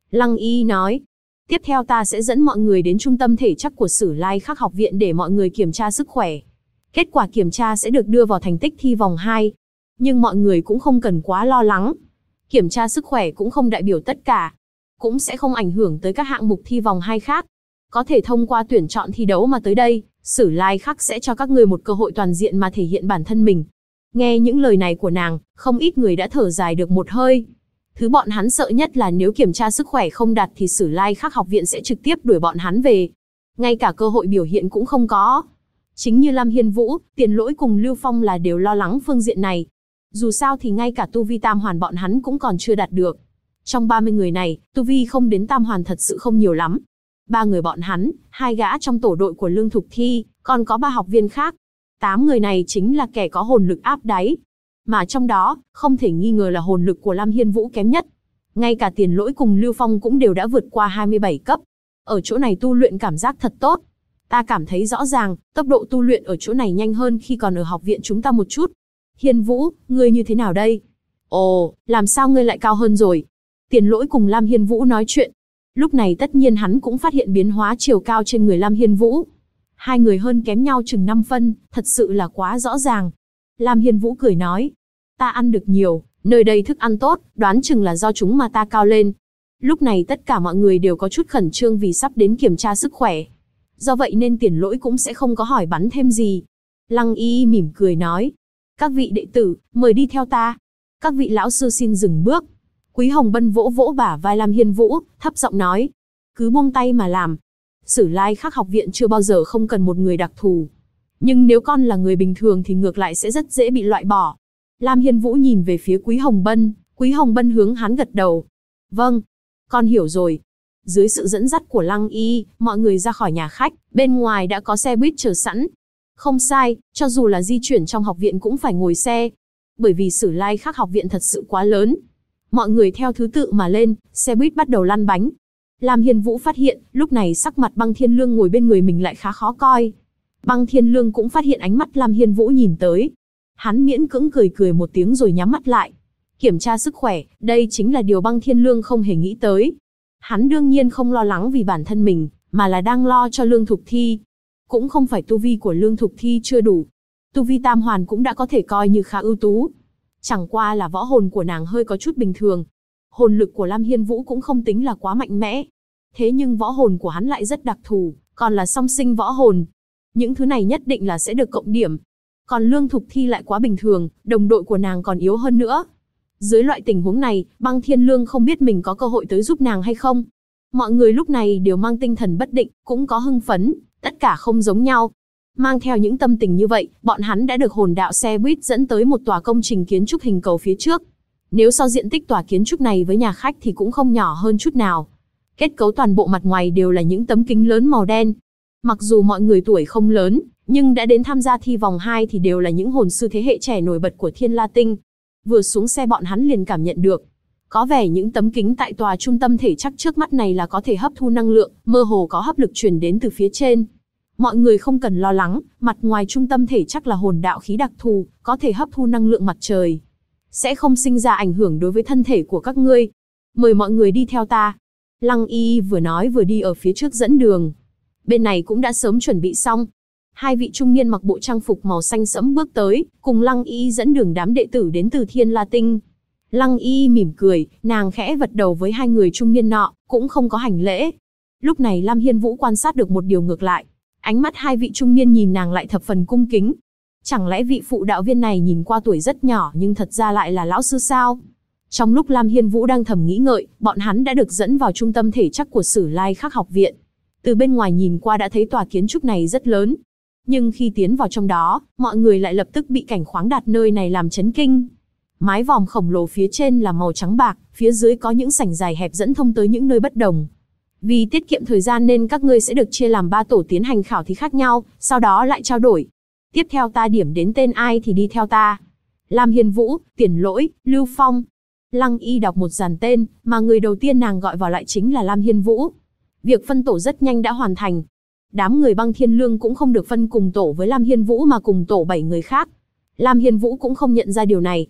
Lăng Y nói. Tiếp theo ta sẽ dẫn mọi người đến trung tâm thể chất của Sử Lai Khắc học viện để mọi người kiểm tra sức khỏe. Kết quả kiểm tra sẽ được đưa vào thành tích thi vòng 2. Nhưng mọi người cũng không cần quá lo lắng. Kiểm tra sức khỏe cũng không đại biểu tất cả. Cũng sẽ không ảnh hưởng tới các hạng mục thi vòng 2 khác. Có thể thông qua tuyển chọn thi đấu mà tới đây, Sử Lai Khắc sẽ cho các người một cơ hội toàn diện mà thể hiện bản thân mình. Nghe những lời này của nàng, không ít người đã thở dài được một hơi. Thứ bọn hắn sợ nhất là nếu kiểm tra sức khỏe không đạt thì Sử Lai Khắc học viện sẽ trực tiếp đuổi bọn hắn về. Ngay cả cơ hội biểu hiện cũng không có. Chính như Lam Hiên Vũ, Tiền Lỗi cùng Lưu Phong là đều lo lắng phương diện này. Dù sao thì ngay cả tu vi tam hoàn bọn hắn cũng còn chưa đạt được. Trong 30 người này, tu vi không đến tam hoàn thật sự không nhiều lắm. 3 người bọn hắn, 2 gã trong tổ đội của Lương Thục Thi, còn có 3 học viên khác. 8 người này chính là kẻ có hồn lực áp đáy. Mà trong đó, không thể nghi ngờ là hồn lực của Lam Hiên Vũ kém nhất. Ngay cả Tiền Lỗi cùng Lưu Phong cũng đều đã vượt qua 27 cấp. Ở chỗ này tu luyện cảm giác thật tốt. Ta cảm thấy rõ ràng, tốc độ tu luyện ở chỗ này nhanh hơn khi còn ở học viện chúng ta một chút. Hiên Vũ, ngươi như thế nào đây? Ồ, làm sao ngươi lại cao hơn rồi? Tiền Lỗi cùng Lam Hiên Vũ nói chuyện. Lúc này tất nhiên hắn cũng phát hiện biến hóa chiều cao trên người Lam Hiên Vũ. Hai người hơn kém nhau chừng 5 phân, thật sự là quá rõ ràng. Lam Hiên Vũ cười nói, ta ăn được nhiều, nơi đây thức ăn tốt, đoán chừng là do chúng mà ta cao lên. Lúc này tất cả mọi người đều có chút khẩn trương vì sắp đến kiểm tra sức khỏe. Do vậy nên Tiền Lỗi cũng sẽ không có hỏi bắn thêm gì. Lăng Y mỉm cười nói, các vị đệ tử, mời đi theo ta. Các vị lão sư xin dừng bước. Quý Hồng Bân vỗ vỗ bả vai Lam Hiên Vũ, thấp giọng nói, cứ buông tay mà làm. Sử Lai Khắc học viện chưa bao giờ không cần một người đặc thù. Nhưng nếu con là người bình thường thì ngược lại sẽ rất dễ bị loại bỏ. Lam Hiên Vũ nhìn về phía Quý Hồng Bân hướng hắn gật đầu. Vâng, con hiểu rồi. Dưới sự dẫn dắt của Lăng Y, mọi người ra khỏi nhà khách, bên ngoài đã có xe buýt chờ sẵn. Không sai, cho dù là di chuyển trong học viện cũng phải ngồi xe. Bởi vì Sử Lai Khắc học viện thật sự quá lớn. Mọi người theo thứ tự mà lên, xe buýt bắt đầu lăn bánh. Lam Hiên Vũ phát hiện, lúc này sắc mặt Băng Thiên Lương ngồi bên người mình lại khá khó coi. Băng Thiên Lương cũng phát hiện ánh mắt Lam Hiên Vũ nhìn tới. Hắn miễn cưỡng cười một tiếng rồi nhắm mắt lại. Kiểm tra sức khỏe, đây chính là điều Băng Thiên Lương không hề nghĩ tới. Hắn đương nhiên không lo lắng vì bản thân mình, mà là đang lo cho Lương Thục Thi. Cũng không phải tu vi của Lương Thục Thi chưa đủ. Tu vi tam hoàn cũng đã có thể coi như khá ưu tú. Chẳng qua là võ hồn của nàng hơi có chút bình thường. Hồn lực của Lam Hiên Vũ cũng không tính là quá mạnh mẽ. Thế nhưng võ hồn của hắn lại rất đặc thù, còn là song sinh võ hồn. Những thứ này nhất định là sẽ được cộng điểm. Còn Lương Thục Thi lại quá bình thường, đồng đội của nàng còn yếu hơn nữa. Dưới loại tình huống này, Băng Thiên Lương không biết mình có cơ hội tới giúp nàng hay không. Mọi người lúc này đều mang tinh thần bất định, cũng có hưng phấn, tất cả không giống nhau. Mang theo những tâm tình như vậy, bọn hắn đã được hồn đạo xe buýt dẫn tới một tòa công trình kiến trúc hình cầu phía trước. Nếu so diện tích tòa kiến trúc này với nhà khách thì cũng không nhỏ hơn chút nào. Kết cấu toàn bộ mặt ngoài đều là những tấm kính lớn màu đen. Mặc dù mọi người tuổi không lớn, nhưng đã đến tham gia thi vòng 2 thì đều là những hồn sư thế hệ trẻ nổi bật của Thiên La Tinh. Vừa xuống xe bọn hắn liền cảm nhận được. Có vẻ những tấm kính tại tòa trung tâm thể chắc trước mắt này là có thể hấp thu năng lượng, mơ hồ có hấp lực truyền đến từ phía trên. Mọi người không cần lo lắng, mặt ngoài trung tâm thể chắc là hồn đạo khí đặc thù, có thể hấp thu năng lượng mặt trời. Sẽ không sinh ra ảnh hưởng đối với thân thể của các ngươi. Mời mọi người đi theo ta. Lăng Y vừa nói vừa đi ở phía trước dẫn đường. Bên này cũng đã sớm chuẩn bị xong. Hai vị trung niên mặc bộ trang phục màu xanh sẫm bước tới, cùng Lăng Y dẫn đường đám đệ tử đến từ Thiên La Tinh. Lăng Y mỉm cười, nàng khẽ gật đầu với hai người trung niên nọ, cũng không có hành lễ. Lúc này Lam Hiên Vũ quan sát được một điều ngược lại. Ánh mắt hai vị trung niên nhìn nàng lại thập phần cung kính. Chẳng lẽ vị phụ đạo viên này nhìn qua tuổi rất nhỏ nhưng thật ra lại là lão sư sao? Trong lúc Lam Hiên Vũ đang thầm nghĩ ngợi, bọn hắn đã được dẫn vào trung tâm thể chất của Sử Lai Khắc học viện. Từ bên ngoài nhìn qua đã thấy tòa kiến trúc này rất lớn. Nhưng khi tiến vào trong đó, mọi người lại lập tức bị cảnh khoáng đạt nơi này làm chấn kinh. Mái vòm khổng lồ phía trên là màu trắng bạc, phía dưới có những sảnh dài hẹp dẫn thông tới những nơi bất đồng. Vì tiết kiệm thời gian nên các ngươi sẽ được chia làm 3 tổ tiến hành khảo thí khác nhau, sau đó lại trao đổi. Tiếp theo ta điểm đến tên ai thì đi theo ta. Lam Hiên Vũ, Tiền Lỗi, Lưu Phong. Lăng Y đọc một dàn tên, mà người đầu tiên nàng gọi vào lại chính là Lam Hiên Vũ. Việc phân tổ rất nhanh đã hoàn thành. Đám người Băng Thiên Lương cũng không được phân cùng tổ với Lam Hiên Vũ mà cùng tổ 7 người khác. Lam Hiên Vũ cũng không nhận ra điều này.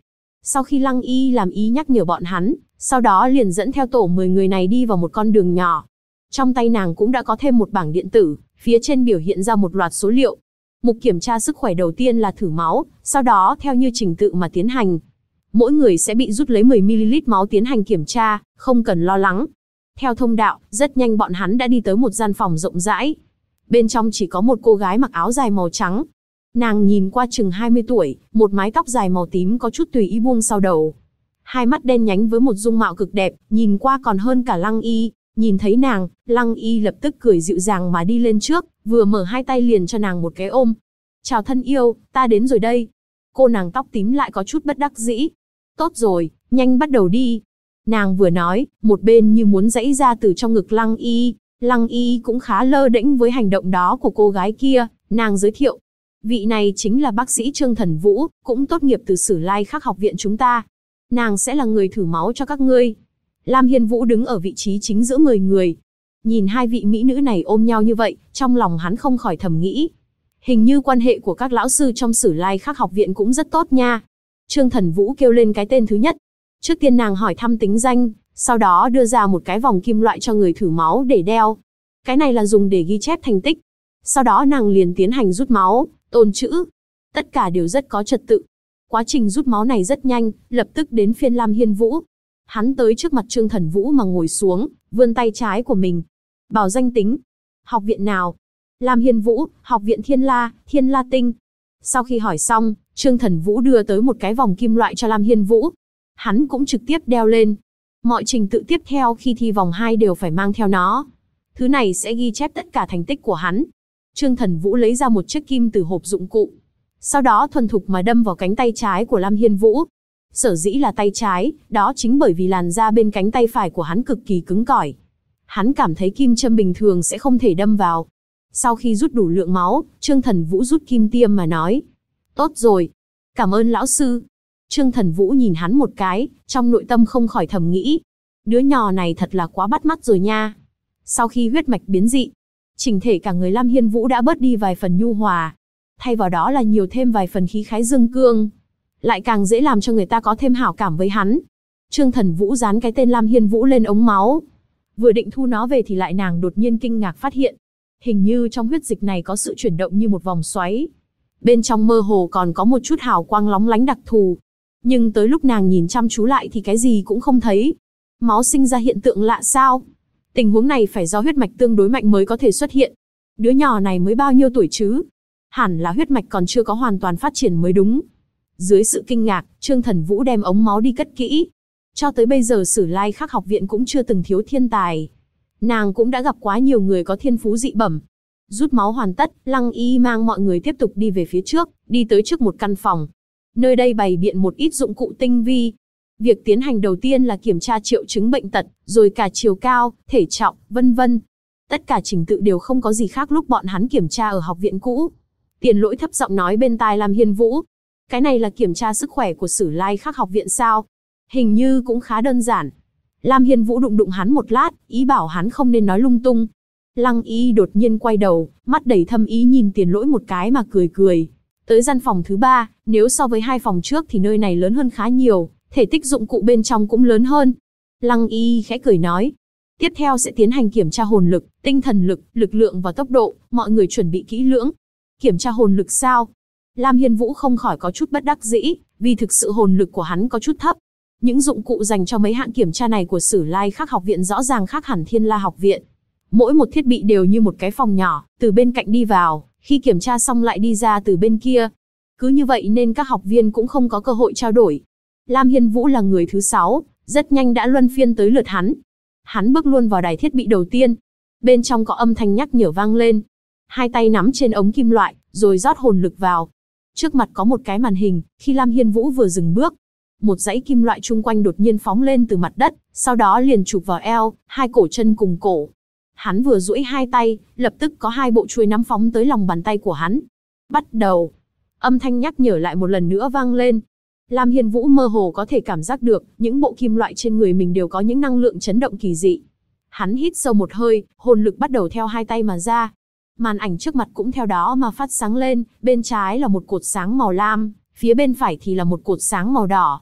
Sau khi Lăng Y làm ý nhắc nhở bọn hắn, sau đó liền dẫn theo tổ 10 người này đi vào một con đường nhỏ. Trong tay nàng cũng đã có thêm một bảng điện tử, phía trên biểu hiện ra một loạt số liệu. Mục kiểm tra sức khỏe đầu tiên là thử máu, sau đó theo như trình tự mà tiến hành. Mỗi người sẽ bị rút lấy 10ml máu tiến hành kiểm tra, không cần lo lắng. Theo thông đạo, rất nhanh bọn hắn đã đi tới một gian phòng rộng rãi. Bên trong chỉ có một cô gái mặc áo dài màu trắng. Nàng nhìn qua chừng 20 tuổi, một mái tóc dài màu tím có chút tùy ý buông sau đầu. Hai mắt đen nhánh với một dung mạo cực đẹp, nhìn qua còn hơn cả Lăng Y. Nhìn thấy nàng, Lăng Y lập tức cười dịu dàng mà đi lên trước, vừa mở hai tay liền cho nàng một cái ôm. Chào thân yêu, ta đến rồi đây. Cô nàng tóc tím lại có chút bất đắc dĩ. Tốt rồi, nhanh bắt đầu đi. Nàng vừa nói, một bên như muốn giãy ra từ trong ngực Lăng Y. Lăng Y cũng khá lơ đễnh với hành động đó của cô gái kia, nàng giới thiệu. Vị này chính là bác sĩ Trương Thần Vũ, cũng tốt nghiệp từ Sử Lai Khắc học viện chúng ta. Nàng sẽ là người thử máu cho các ngươi. Lam Hiên Vũ đứng ở vị trí chính giữa 10 người. Nhìn hai vị mỹ nữ này ôm nhau như vậy, trong lòng hắn không khỏi thầm nghĩ. Hình như quan hệ của các lão sư trong Sử Lai Khắc học viện cũng rất tốt nha. Trương Thần Vũ kêu lên cái tên thứ nhất. Trước tiên nàng hỏi thăm tính danh, sau đó đưa ra một cái vòng kim loại cho người thử máu để đeo. Cái này là dùng để ghi chép thành tích. Sau đó nàng liền tiến hành rút máu, tồn trữ. Tất cả đều rất có trật tự. Quá trình rút máu này rất nhanh, lập tức đến phiên Lam Hiên Vũ. Hắn tới trước mặt Trương Thần Vũ mà ngồi xuống, vươn tay trái của mình. Bảo danh tính. Học viện nào? Lam Hiên Vũ, Học viện Thiên La Tinh. Sau khi hỏi xong, Trương Thần Vũ đưa tới một cái vòng kim loại cho Lam Hiên Vũ. Hắn cũng trực tiếp đeo lên. Mọi trình tự tiếp theo khi thi vòng 2 đều phải mang theo nó. Thứ này sẽ ghi chép tất cả thành tích của hắn. Trương Thần Vũ lấy ra một chiếc kim từ hộp dụng cụ. Sau đó thuần thục mà đâm vào cánh tay trái của Lam Hiên Vũ. Sở dĩ là tay trái, đó chính bởi vì làn da bên cánh tay phải của hắn cực kỳ cứng cỏi. Hắn cảm thấy kim châm bình thường sẽ không thể đâm vào. Sau khi rút đủ lượng máu, Trương Thần Vũ rút kim tiêm mà nói. Tốt rồi. Cảm ơn lão sư. Trương Thần Vũ nhìn hắn một cái, trong nội tâm không khỏi thầm nghĩ. Đứa nhỏ này thật là quá bắt mắt rồi nha. Sau khi huyết mạch biến dị, chỉnh thể cả người Lam Hiên Vũ đã bớt đi vài phần nhu hòa. Thay vào đó là nhiều thêm vài phần khí khái dương cương. Lại càng dễ làm cho người ta có thêm hảo cảm với hắn. Trương Thần Vũ dán cái tên Lam Hiên Vũ lên ống máu. Vừa định thu nó về thì lại nàng đột nhiên kinh ngạc phát hiện. Hình như trong huyết dịch này có sự chuyển động như một vòng xoáy. Bên trong mơ hồ còn có một chút hào quang lóng lánh đặc thù. Nhưng tới lúc nàng nhìn chăm chú lại thì cái gì cũng không thấy. Máu sinh ra hiện tượng lạ sao? Tình huống này phải do huyết mạch tương đối mạnh mới có thể xuất hiện. Đứa nhỏ này mới bao nhiêu tuổi chứ? Hẳn là huyết mạch còn chưa có hoàn toàn phát triển mới đúng. Dưới sự kinh ngạc, Trương Thần Vũ đem ống máu đi cất kỹ. Cho tới bây giờ Sử Lai Khắc học viện cũng chưa từng thiếu thiên tài. Nàng cũng đã gặp quá nhiều người có thiên phú dị bẩm. Rút máu hoàn tất, Lăng Y mang mọi người tiếp tục đi về phía trước, đi tới trước một căn phòng. Nơi đây bày biện một ít dụng cụ tinh vi. Việc tiến hành đầu tiên là kiểm tra triệu chứng bệnh tật, rồi cả chiều cao, thể trọng, vân vân. Tất cả trình tự đều không có gì khác lúc bọn hắn kiểm tra ở học viện cũ. Tiền Lỗi thấp giọng nói bên tai Lam Hiên Vũ. Cái này là kiểm tra sức khỏe của Sử Lai Khắc học viện sao? Hình như cũng khá đơn giản. Lam Hiên Vũ đụng hắn một lát, ý bảo hắn không nên nói lung tung. Lăng Y đột nhiên quay đầu, mắt đầy thâm ý nhìn Tiền Lỗi một cái mà cười cười. Tới gian phòng thứ 3, nếu so với 2 phòng trước thì nơi này lớn hơn khá nhiều, thể tích dụng cụ bên trong cũng lớn hơn. Lăng Y khẽ cười nói. Tiếp theo sẽ tiến hành kiểm tra hồn lực, tinh thần lực, lực lượng và tốc độ, mọi người chuẩn bị kỹ lưỡng. Kiểm tra hồn lực sao? Lam Hiên Vũ không khỏi có chút bất đắc dĩ, vì thực sự hồn lực của hắn có chút thấp. Những dụng cụ dành cho mấy hạng kiểm tra này của Sử Lai Khắc học viện rõ ràng khác hẳn Thiên La học viện. Mỗi một thiết bị đều như một cái phòng nhỏ, từ bên cạnh đi vào, khi kiểm tra xong lại đi ra từ bên kia. Cứ như vậy nên các học viên cũng không có cơ hội trao đổi. Lam Hiên Vũ là người thứ 6, rất nhanh đã luân phiên tới lượt hắn. Hắn bước luôn vào đài thiết bị đầu tiên. Bên trong có âm thanh nhắc nhở vang lên. Hai tay nắm trên ống kim loại, rồi rót hồn lực vào. Trước mặt có một cái màn hình, khi Lam Hiên Vũ vừa dừng bước, một dãy kim loại chung quanh đột nhiên phóng lên từ mặt đất, sau đó liền chụp vào eo, hai cổ chân cùng cổ. Hắn vừa duỗi hai tay, lập tức có 2 bộ chuôi nắm phóng tới lòng bàn tay của hắn. Bắt đầu. Âm thanh nhắc nhở lại một lần nữa vang lên. Lam Hiên Vũ mơ hồ có thể cảm giác được, những bộ kim loại trên người mình đều có những năng lượng chấn động kỳ dị. Hắn hít sâu một hơi, hồn lực bắt đầu theo hai tay mà ra. Màn ảnh trước mặt cũng theo đó mà phát sáng lên, bên trái là một cột sáng màu lam, phía bên phải thì là một cột sáng màu đỏ.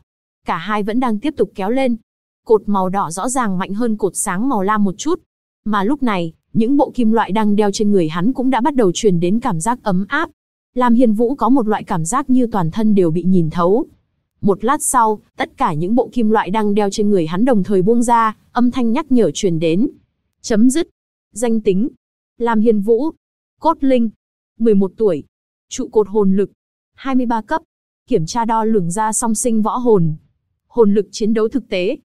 Cả hai vẫn đang tiếp tục kéo lên. Cột màu đỏ rõ ràng mạnh hơn cột sáng màu lam một chút. Mà lúc này, những bộ kim loại đang đeo trên người hắn cũng đã bắt đầu truyền đến cảm giác ấm áp. Lam Hiên Vũ có một loại cảm giác như toàn thân đều bị nhìn thấu. Một lát sau, tất cả những bộ kim loại đang đeo trên người hắn đồng thời buông ra, âm thanh nhắc nhở truyền đến. Chấm dứt. Danh tính: Lam Hiên Vũ. Cốt linh: 11 tuổi. Trụ cột hồn lực: 23 cấp. Kiểm tra đo lường ra song sinh võ hồn. Hồn lực chiến đấu thực tế: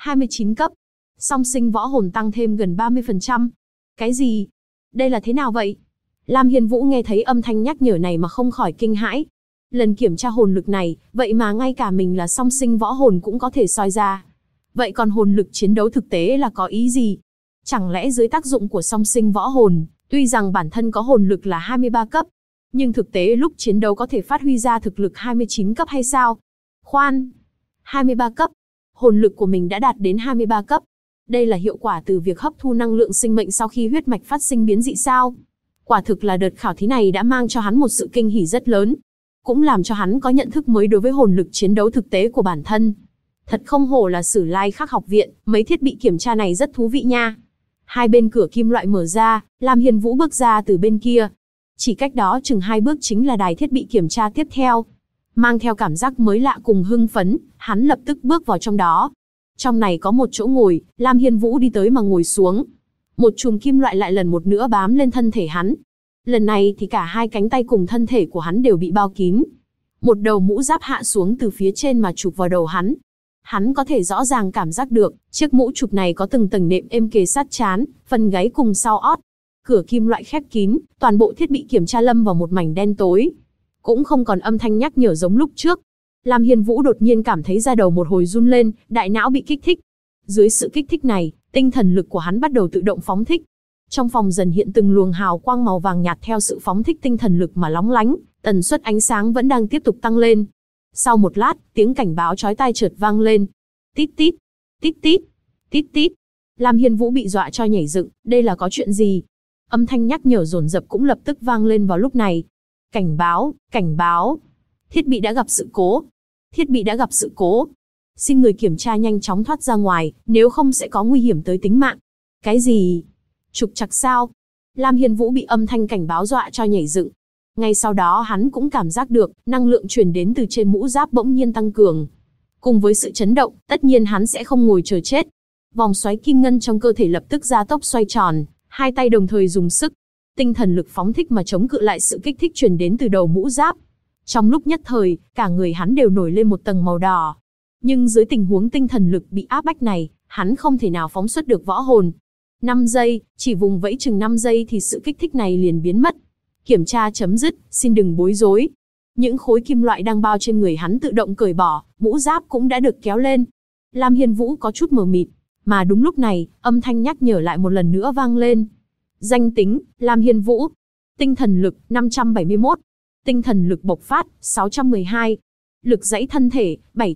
29 cấp. Song sinh võ hồn tăng thêm gần 30%. Cái gì? Đây là thế nào vậy? Lam Hiên Vũ nghe thấy âm thanh nhắc nhở này mà không khỏi kinh hãi. Lần kiểm tra hồn lực này, vậy mà ngay cả mình là song sinh võ hồn cũng có thể soi ra. Vậy còn hồn lực chiến đấu thực tế là có ý gì? Chẳng lẽ dưới tác dụng của song sinh võ hồn, tuy rằng bản thân có hồn lực là 23 cấp, nhưng thực tế lúc chiến đấu có thể phát huy ra thực lực 29 cấp hay sao? Khoan! 23 cấp? Hồn lực của mình đã đạt đến 23 cấp. Đây là hiệu quả từ việc hấp thu năng lượng sinh mệnh sau khi huyết mạch phát sinh biến dị sao? Quả thực là đợt khảo thí này đã mang cho hắn một sự kinh hỉ rất lớn. Cũng làm cho hắn có nhận thức mới đối với hồn lực chiến đấu thực tế của bản thân. Thật không hổ là Sử Lai Khắc học viện, mấy thiết bị kiểm tra này rất thú vị nha. Hai bên cửa kim loại mở ra, Lam Hiên Vũ bước ra từ bên kia. Chỉ cách đó chừng 2 bước chính là đài thiết bị kiểm tra tiếp theo. Mang theo cảm giác mới lạ cùng hưng phấn, hắn lập tức bước vào trong đó. Trong này có một chỗ ngồi, Lam Hiên Vũ đi tới mà ngồi xuống. Một chùm kim loại lại lần một nữa bám lên thân thể hắn. Lần này thì cả hai cánh tay cùng thân thể của hắn đều bị bao kín. Một đầu mũ giáp hạ xuống từ phía trên mà chụp vào đầu hắn. Hắn có thể rõ ràng cảm giác được, chiếc mũ chụp này có từng tầng nệm êm kề sát trán, phần gáy cùng sau ót. Cửa kim loại khép kín, toàn bộ thiết bị kiểm tra lâm vào một mảnh đen tối. Cũng không còn âm thanh nhắc nhở giống lúc trước. Lam Hiên Vũ đột nhiên cảm thấy da đầu một hồi run lên, đại não bị kích thích. Dưới sự kích thích này, tinh thần lực của hắn bắt đầu tự động phóng thích. Trong phòng dần hiện từng luồng hào quang màu vàng nhạt theo sự phóng thích tinh thần lực mà lóng lánh, tần suất ánh sáng vẫn đang tiếp tục tăng lên. Sau một lát, tiếng cảnh báo chói tai chợt vang lên. Tít tít, tít tít, tít tít. Lam Hiên Vũ bị dọa cho nhảy dựng, đây là có chuyện gì? Âm thanh nhắc nhở dồn dập cũng lập tức vang lên vào lúc này. Cảnh báo, cảnh báo. Thiết bị đã gặp sự cố. Thiết bị đã gặp sự cố. Xin người kiểm tra nhanh chóng thoát ra ngoài, nếu không sẽ có nguy hiểm tới tính mạng. Cái gì? Trục trặc sao? Lam Hiên Vũ bị âm thanh cảnh báo dọa cho nhảy dựng. Ngay sau đó hắn cũng cảm giác được, năng lượng truyền đến từ trên mũ giáp bỗng nhiên tăng cường. Cùng với sự chấn động, tất nhiên hắn sẽ không ngồi chờ chết. Vòng xoáy kim ngân trong cơ thể lập tức gia tốc xoay tròn, hai tay đồng thời dùng sức. Tinh thần lực phóng thích mà chống cự lại sự kích thích truyền đến từ đầu mũ giáp. Trong lúc nhất thời, cả người hắn đều nổi lên một tầng màu đỏ. Nhưng dưới tình huống tinh thần lực bị áp bách này, hắn không thể nào phóng xuất được võ hồn. 5 giây, chỉ vùng vẫy chừng 5 giây thì sự kích thích này liền biến mất. Kiểm tra chấm dứt, xin đừng bối rối. Những khối kim loại đang bao trên người hắn tự động cởi bỏ, mũ giáp cũng đã được kéo lên. Lam Hiên Vũ có chút mờ mịt, mà đúng lúc này, âm thanh nhắc nhở lại một lần nữa vang lên. Danh tính: Lam Hiên Vũ. Tinh thần lực: 571. Tinh thần lực bộc phát: 612. Lực dãy thân thể: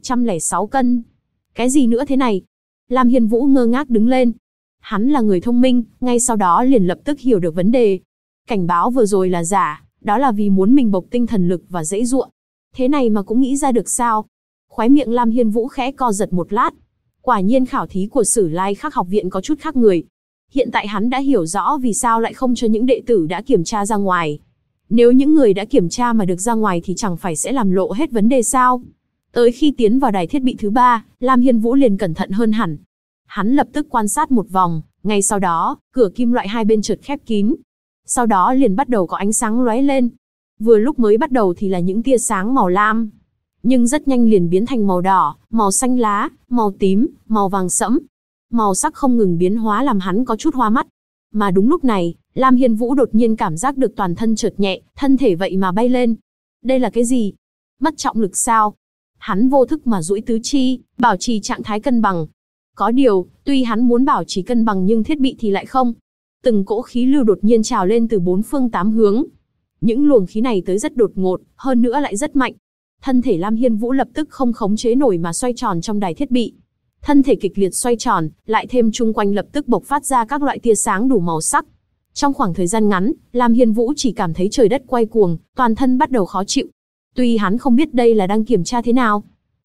706 cân. Cái gì nữa thế này? Lam Hiên Vũ ngơ ngác đứng lên. Hắn là người thông minh, ngay sau đó liền lập tức hiểu được vấn đề. Cảnh báo vừa rồi là giả, đó là vì muốn mình bộc tinh thần lực và dãy giụa. Thế này mà cũng nghĩ ra được sao? Khóe miệng Lam Hiên Vũ khẽ co giật một lát. Quả nhiên khảo thí của Sử Lai Khắc học viện có chút khác người. Hiện tại hắn đã hiểu rõ vì sao lại không cho những đệ tử đã kiểm tra ra ngoài. Nếu những người đã kiểm tra mà được ra ngoài thì chẳng phải sẽ làm lộ hết vấn đề sao? Tới khi tiến vào đài thiết bị thứ 3, Lam Hiên Vũ liền cẩn thận hơn hẳn. Hắn lập tức quan sát một vòng, ngay sau đó, cửa kim loại hai bên chợt khép kín. Sau đó liền bắt đầu có ánh sáng lóe lên. Vừa lúc mới bắt đầu thì là những tia sáng màu lam. Nhưng rất nhanh liền biến thành màu đỏ, màu xanh lá, màu tím, màu vàng sẫm. Màu sắc không ngừng biến hóa làm hắn có chút hoa mắt. Mà đúng lúc này, Lam Hiên Vũ đột nhiên cảm giác được toàn thân chợt nhẹ, thân thể vậy mà bay lên. Đây là cái gì? Mất trọng lực sao? Hắn vô thức mà duỗi tứ chi, bảo trì trạng thái cân bằng. Có điều, tuy hắn muốn bảo trì cân bằng nhưng thiết bị thì lại không. Từng cỗ khí lưu đột nhiên trào lên từ 4 phương 8 hướng. Những luồng khí này tới rất đột ngột, hơn nữa lại rất mạnh. Thân thể Lam Hiên Vũ lập tức không khống chế nổi mà xoay tròn trong đài thiết bị. Thân thể kịch liệt xoay tròn, lại thêm chung quanh lập tức bộc phát ra các loại tia sáng đủ màu sắc. Trong khoảng thời gian ngắn, Lam Hiên Vũ chỉ cảm thấy trời đất quay cuồng, toàn thân bắt đầu khó chịu. Tuy hắn không biết đây là đang kiểm tra thế nào,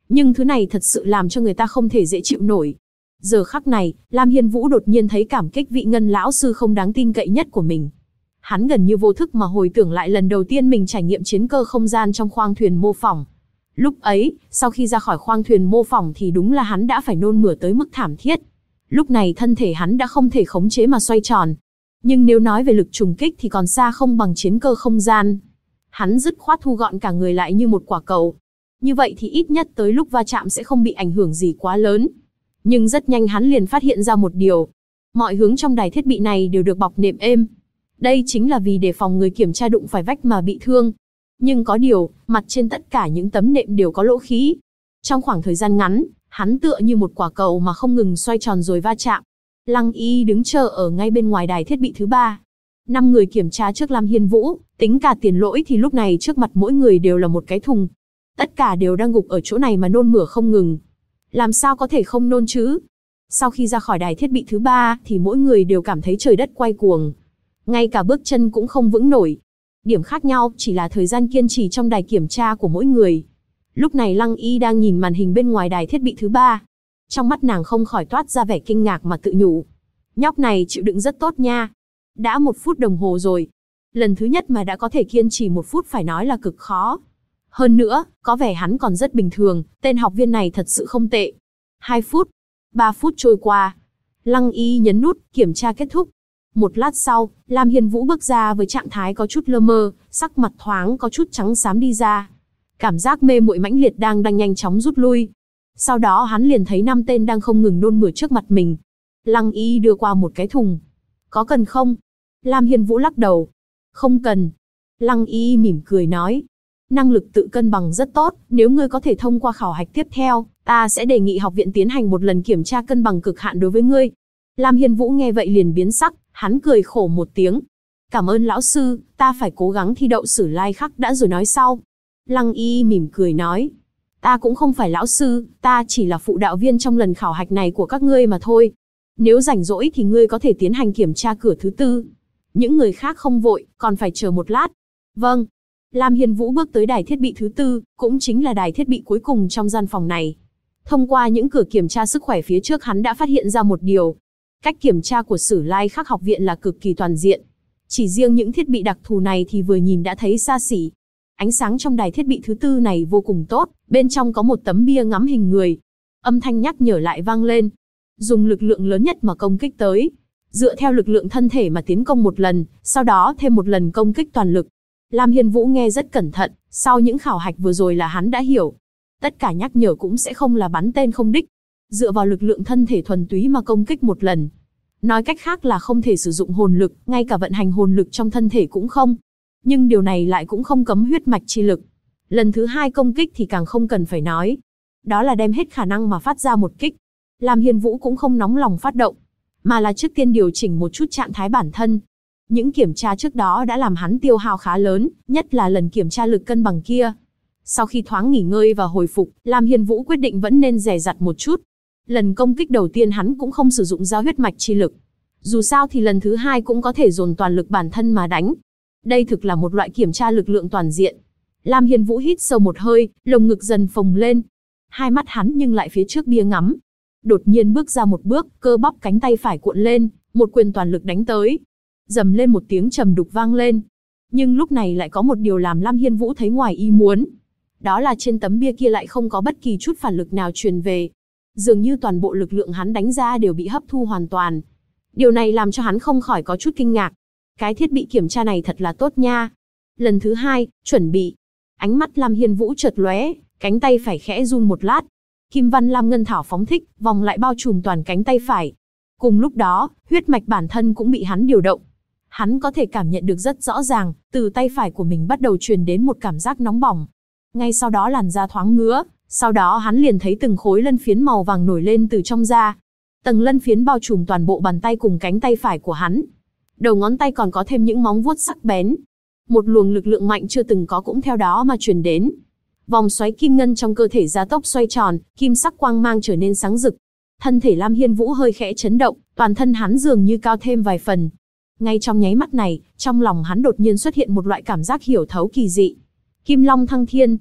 Nhưng thứ này thật sự làm cho người ta không thể dễ chịu nổi. Giờ khắc này, Lam Hiên Vũ đột nhiên thấy cảm kích vị Ngân lão sư không đáng tin cậy nhất của mình. Hắn gần như vô thức mà hồi tưởng lại lần đầu tiên mình trải nghiệm chiến cơ không gian trong khoang thuyền mô phỏng. Lúc ấy, sau khi ra khỏi khoang thuyền mô phỏng thì đúng là hắn đã phải nôn mửa tới mức thảm thiết. Lúc này thân thể hắn đã không thể khống chế mà xoay tròn. Nhưng nếu nói về lực trùng kích thì còn xa không bằng chiến cơ không gian. Hắn dứt khoát thu gọn cả người lại như một quả cầu. Như vậy thì ít nhất tới lúc va chạm sẽ không bị ảnh hưởng gì quá lớn. Nhưng rất nhanh hắn liền phát hiện ra một điều. Mọi hướng trong đài thiết bị này đều được bọc nệm êm. Đây chính là vì đề phòng người kiểm tra đụng phải vách mà bị thương. Nhưng có điều, mặt trên tất cả những tấm nệm đều có lỗ khí. Trong khoảng thời gian ngắn, hắn tựa như một quả cầu mà không ngừng xoay tròn rồi va chạm. Lăng Y đứng chờ ở ngay bên ngoài đài thiết bị thứ 3. 5 người kiểm tra trước Lam Hiên Vũ, tính cả tiền lỗi thì lúc này trước mặt mỗi người đều là một cái thùng. Tất cả đều đang gục ở chỗ này mà nôn mửa không ngừng. Làm sao có thể không nôn chứ? Sau khi ra khỏi đài thiết bị thứ 3 thì mỗi người đều cảm thấy trời đất quay cuồng. Ngay cả bước chân cũng không vững nổi. Điểm khác nhau chỉ là thời gian kiên trì trong đài kiểm tra của mỗi người. Lúc này Lăng Y đang nhìn màn hình bên ngoài đài thiết bị thứ 3. Trong mắt nàng không khỏi toát ra vẻ kinh ngạc mà tự nhủ. Nhóc này chịu đựng rất tốt nha. Đã 1 phút đồng hồ rồi. Lần thứ nhất mà đã có thể kiên trì 1 phút phải nói là cực khó. Hơn nữa, có vẻ hắn còn rất bình thường, tên học viên này thật sự không tệ. 2 phút, 3 phút trôi qua. Lăng Y nhấn nút, kiểm tra kết thúc. Một lát sau, Lam Hiên Vũ bước ra với trạng thái có chút lơ mơ, sắc mặt thoáng có chút trắng xám đi ra. Cảm giác mê muội mãnh liệt đang nhanh chóng rút lui. Sau đó hắn liền thấy 5 tên đang không ngừng nôn mửa trước mặt mình. Lăng Y đưa qua một cái thùng. Có cần không? Lam Hiên Vũ lắc đầu. Không cần. Lăng Y mỉm cười nói. Năng lực tự cân bằng rất tốt, nếu ngươi có thể thông qua khảo hạch tiếp theo, ta sẽ đề nghị học viện tiến hành một lần kiểm tra cân bằng cực hạn đối với ngươi. Lam Hiên Vũ nghe vậy liền biến sắc, hắn cười khổ một tiếng. Cảm ơn lão sư, ta phải cố gắng thi đậu Sử Lai Khắc đã rồi nói sau. Lăng Y mỉm cười nói. Ta cũng không phải lão sư, ta chỉ là phụ đạo viên trong lần khảo hạch này của các ngươi mà thôi. Nếu rảnh rỗi thì ngươi có thể tiến hành kiểm tra cửa thứ 4. Những người khác không vội, còn phải chờ một lát. Vâng. Lam Hiên Vũ bước tới đài thiết bị thứ 4, cũng chính là đài thiết bị cuối cùng trong gian phòng này. Thông qua những cửa kiểm tra sức khỏe phía trước hắn đã phát hiện ra một điều. Cách kiểm tra của Sử Lai Khắc học viện là cực kỳ toàn diện. Chỉ riêng những thiết bị đặc thù này thì vừa nhìn đã thấy xa xỉ. Ánh sáng trong đài thiết bị thứ 4 này vô cùng tốt, bên trong có một tấm bia ngắm hình người. Âm thanh nhắc nhở lại vang lên. Dùng lực lượng lớn nhất mà công kích tới. Dựa theo lực lượng thân thể mà tiến công một lần, sau đó thêm một lần công kích toàn lực. Lam Hiên Vũ nghe rất cẩn thận, sau những khảo hạch vừa rồi là hắn đã hiểu. Tất cả nhắc nhở cũng sẽ không là bắn tên không đích. Dựa vào lực lượng thân thể thuần túy mà công kích một lần. Nói cách khác là không thể sử dụng hồn lực, ngay cả vận hành hồn lực trong thân thể cũng không. Nhưng điều này lại cũng không cấm huyết mạch chi lực. Lần thứ 2 công kích thì càng không cần phải nói. Đó là đem hết khả năng mà phát ra một kích. Lam Hiên Vũ cũng không nóng lòng phát động, mà là trước tiên điều chỉnh một chút trạng thái bản thân. Những kiểm tra trước đó đã làm hắn tiêu hao khá lớn, nhất là lần kiểm tra lực cân bằng kia. Sau khi thoáng nghỉ ngơi và hồi phục, Lam Hiên Vũ quyết định vẫn nên dè dặt một chút. Lần công kích đầu tiên hắn cũng không sử dụng ra huyết mạch chi lực. Dù sao thì lần thứ 2 cũng có thể dồn toàn lực bản thân mà đánh. Đây thực là một loại kiểm tra lực lượng toàn diện. Lam Hiên Vũ hít sâu một hơi, lồng ngực dần phồng lên. Hai mắt hắn nhưng lại phía trước bia ngắm. Đột nhiên bước ra một bước, cơ bắp cánh tay phải cuộn lên, một quyền toàn lực đánh tới. Dầm lên một tiếng trầm đục vang lên. Nhưng lúc này lại có một điều làm Lam Hiên Vũ thấy ngoài ý muốn. Đó là trên tấm bia kia lại không có bất kỳ chút phản lực nào truyền về. Dường như toàn bộ lực lượng hắn đánh ra đều bị hấp thu hoàn toàn. Điều này làm cho hắn không khỏi có chút kinh ngạc. Cái thiết bị kiểm tra này thật là tốt nha. Lần thứ 2, chuẩn bị. Ánh mắt Lam Hiên Vũ chợt lóe, cánh tay phải khẽ run một lát. Kim văn lam ngân thảo phóng thích, vòng lại bao trùm toàn cánh tay phải. Cùng lúc đó, huyết mạch bản thân cũng bị hắn điều động. Hắn có thể cảm nhận được rất rõ ràng, từ tay phải của mình bắt đầu truyền đến một cảm giác nóng bỏng. Ngay sau đó làn da thoáng ngứa, sau đó hắn liền thấy từng khối lân phiến màu vàng nổi lên từ trong da. Tầng lân phiến bao trùm toàn bộ bàn tay cùng cánh tay phải của hắn. Đầu ngón tay còn có thêm những móng vuốt sắc bén. Một luồng lực lượng mạnh chưa từng có cũng theo đó mà truyền đến. Vòng xoáy kim ngân trong cơ thể gia tốc xoay tròn, kim sắc quang mang trở nên sáng rực. Thân thể Lam Hiên Vũ hơi khẽ chấn động, toàn thân hắn dường như cao thêm vài phần. Ngay trong nháy mắt này, trong lòng hắn đột nhiên xuất hiện một loại cảm giác hiểu thấu kỳ dị. Kim Long thăng thiên.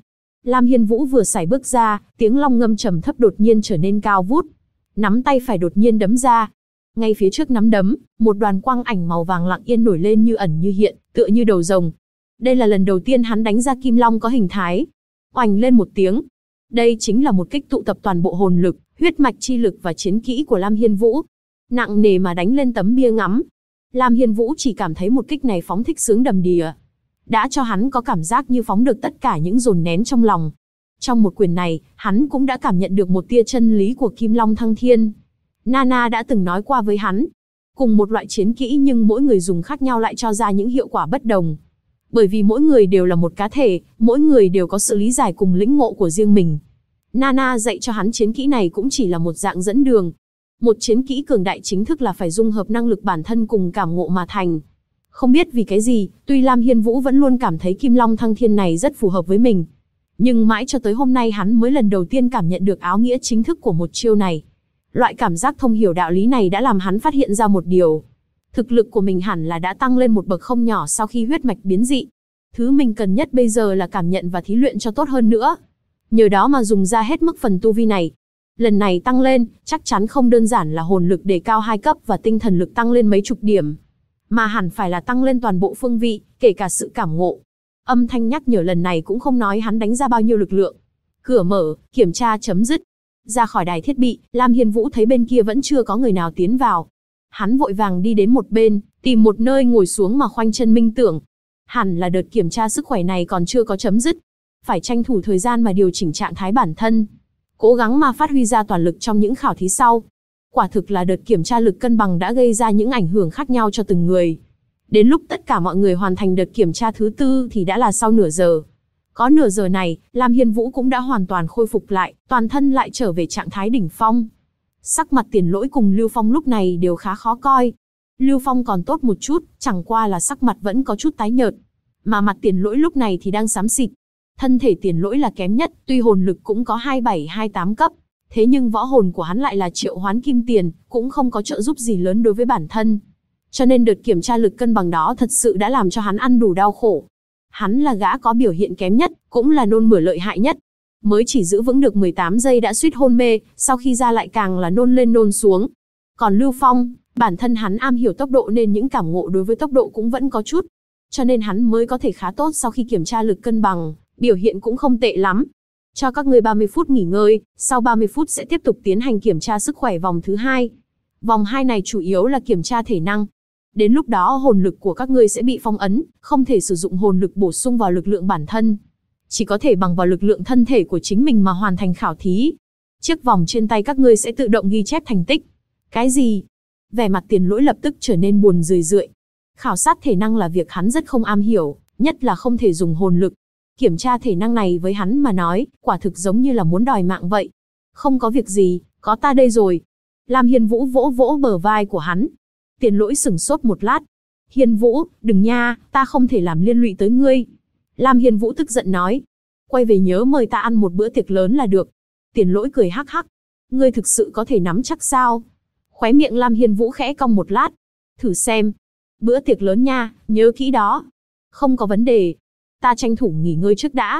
Lam Hiên Vũ vừa sải bước ra, tiếng long ngâm trầm thấp đột nhiên trở nên cao vút. Nắm tay phải đột nhiên đấm ra. Ngay phía trước nắm đấm, một đoàn quang ảnh màu vàng lặng yên nổi lên như ẩn như hiện, tựa như đầu rồng. Đây là lần đầu tiên hắn đánh ra kim long có hình thái. Oành lên một tiếng. Đây chính là một kích tụ tập toàn bộ hồn lực, huyết mạch chi lực và chiến kỹ của Lam Hiên Vũ. Nặng nề mà đánh lên tấm bia ngắm. Lam Hiên Vũ chỉ cảm thấy một kích này phóng thích sướng đầm đìa. Đã cho hắn có cảm giác như phóng được tất cả những dồn nén trong lòng. Trong một quyền này, hắn cũng đã cảm nhận được một tia chân lý của Kim Long Thăng Thiên. Nana đã từng nói qua với hắn. Cùng một loại chiến kỹ nhưng mỗi người dùng khác nhau lại cho ra những hiệu quả bất đồng. Bởi vì mỗi người đều là một cá thể, mỗi người đều có sự lý giải cùng lĩnh ngộ của riêng mình. Nana dạy cho hắn chiến kỹ này cũng chỉ là một dạng dẫn đường. Một chiến kỹ cường đại chính thức là phải dung hợp năng lực bản thân cùng cảm ngộ mà thành. Không biết vì cái gì, tuy Lam Hiên Vũ vẫn luôn cảm thấy Kim Long Thăng Thiên này rất phù hợp với mình. Nhưng mãi cho tới hôm nay hắn mới lần đầu tiên cảm nhận được áo nghĩa chính thức của một chiêu này. Loại cảm giác thông hiểu đạo lý này đã làm hắn phát hiện ra một điều. Thực lực của mình hẳn là đã tăng lên một bậc không nhỏ sau khi huyết mạch biến dị. Thứ mình cần nhất bây giờ là cảm nhận và thí luyện cho tốt hơn nữa. Nhờ đó mà dùng ra hết mức phần tu vi này. Lần này tăng lên, chắc chắn không đơn giản là hồn lực đề cao 2 cấp và tinh thần lực tăng lên mấy chục điểm. Mà hẳn phải là tăng lên toàn bộ phương vị, kể cả sự cảm ngộ. Âm thanh nhắc nhở lần này cũng không nói hắn đánh ra bao nhiêu lực lượng. Cửa mở, kiểm tra chấm dứt. Ra khỏi đài thiết bị, Lam Hiên Vũ thấy bên kia vẫn chưa có người nào tiến vào. Hắn vội vàng đi đến một bên, tìm một nơi ngồi xuống mà khoanh chân minh tưởng. Hẳn là đợt kiểm tra sức khỏe này còn chưa có chấm dứt. Phải tranh thủ thời gian mà điều chỉnh trạng thái bản thân. Cố gắng mà phát huy ra toàn lực trong những khảo thí sau. Quả thực là đợt kiểm tra lực cân bằng đã gây ra những ảnh hưởng khác nhau cho từng người. Đến lúc tất cả mọi người hoàn thành đợt kiểm tra thứ 4 thì đã là sau nửa giờ. Có nửa giờ này, Lam Hiên Vũ cũng đã hoàn toàn khôi phục lại, toàn thân lại trở về trạng thái đỉnh phong. Sắc mặt Tiền Lỗi cùng Lưu Phong lúc này đều khá khó coi. Lưu Phong còn tốt một chút, chẳng qua là sắc mặt vẫn có chút tái nhợt. Mà mặt Tiền Lỗi lúc này thì đang xám xịt. Thân thể Tiền Lỗi là kém nhất, tuy hồn lực cũng có 27-28 cấp. Thế nhưng võ hồn của hắn lại là triệu hoán kim tiền, cũng không có trợ giúp gì lớn đối với bản thân. Cho nên đợt kiểm tra lực cân bằng đó thật sự đã làm cho hắn ăn đủ đau khổ. Hắn là gã có biểu hiện kém nhất, cũng là nôn mửa lợi hại nhất. Mới chỉ giữ vững được 18 giây đã suýt hôn mê, sau khi ra lại càng là nôn lên nôn xuống. Còn Lưu Phong, bản thân hắn am hiểu tốc độ nên những cảm ngộ đối với tốc độ cũng vẫn có chút. Cho nên hắn mới có thể khá tốt sau khi kiểm tra lực cân bằng, biểu hiện cũng không tệ lắm. Cho các ngươi 30 phút nghỉ ngơi, sau 30 phút sẽ tiếp tục tiến hành kiểm tra sức khỏe vòng thứ 2. Vòng 2 này chủ yếu là kiểm tra thể năng. Đến lúc đó hồn lực của các ngươi sẽ bị phong ấn, không thể sử dụng hồn lực bổ sung vào lực lượng bản thân. Chỉ có thể bằng vào lực lượng thân thể của chính mình mà hoàn thành khảo thí. Chiếc vòng trên tay các ngươi sẽ tự động ghi chép thành tích. Cái gì? Vẻ mặt Tiền Lỗi lập tức trở nên buồn rười rượi. Khảo sát thể năng là việc hắn rất không am hiểu, nhất là không thể dùng hồn lực. Kiểm tra thể năng này với hắn mà nói, quả thực giống như là muốn đòi mạng vậy. Không có việc gì, có ta đây rồi. Lam Hiên Vũ vỗ vỗ bờ vai của hắn. Tiền Lỗi sửng sốt một lát. Hiên Vũ, đừng nha, ta không thể làm liên lụy tới ngươi. Lam Hiên Vũ tức giận nói. Quay về nhớ mời ta ăn một bữa tiệc lớn là được. Tiền Lỗi cười hắc hắc. Ngươi thực sự có thể nắm chắc sao? Khóe miệng Lam Hiên Vũ khẽ cong một lát. Thử xem. Bữa tiệc lớn nha, nhớ kỹ đó. Không có vấn đề. Ta tranh thủ nghỉ ngơi trước đã.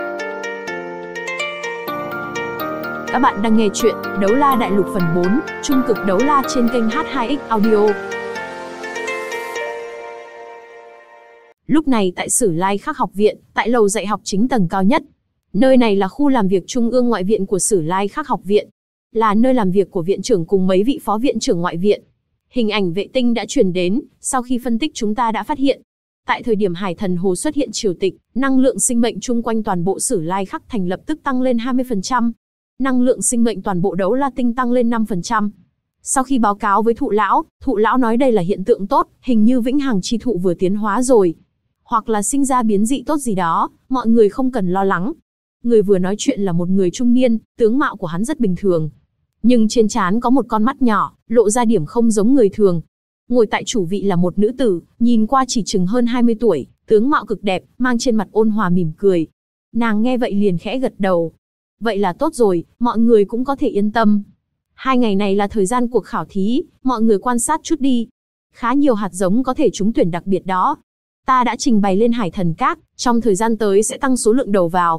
Các bạn đang nghe chuyện Đấu La Đại Lục phần 4, Trung cực đấu la trên kênh H2X Audio. Lúc này tại Sử Lai Khắc học viện, tại lầu dạy học chính tầng cao nhất. Nơi này là khu làm việc trung ương ngoại viện của Sử Lai Khắc học viện. Là nơi làm việc của viện trưởng cùng mấy vị phó viện trưởng ngoại viện. Hình ảnh vệ tinh đã truyền đến, sau khi phân tích chúng ta đã phát hiện. Tại thời điểm Hải Thần Hồ xuất hiện triều tịch, năng lượng sinh mệnh chung quanh toàn bộ Sử Lai Khắc thành lập tức tăng lên 20%. Năng lượng sinh mệnh toàn bộ Đấu La Tinh tăng lên 5%. Sau khi báo cáo với Thụ lão nói đây là hiện tượng tốt, hình như vĩnh hằng chi thụ vừa tiến hóa rồi. Hoặc là sinh ra biến dị tốt gì đó, mọi người không cần lo lắng. Người vừa nói chuyện là một người trung niên, tướng mạo của hắn rất bình thường. Nhưng trên trán có một con mắt nhỏ, lộ ra điểm không giống người thường. Ngồi tại chủ vị là một nữ tử, nhìn qua chỉ chừng hơn 20 tuổi, tướng mạo cực đẹp, mang trên mặt ôn hòa mỉm cười. Nàng nghe vậy liền khẽ gật đầu. Vậy là tốt rồi, mọi người cũng có thể yên tâm. 2 ngày này là thời gian cuộc khảo thí, mọi người quan sát chút đi. Khá nhiều hạt giống có thể trúng tuyển đặc biệt đó. Ta đã trình bày lên Hải Thần Các, trong thời gian tới sẽ tăng số lượng đầu vào.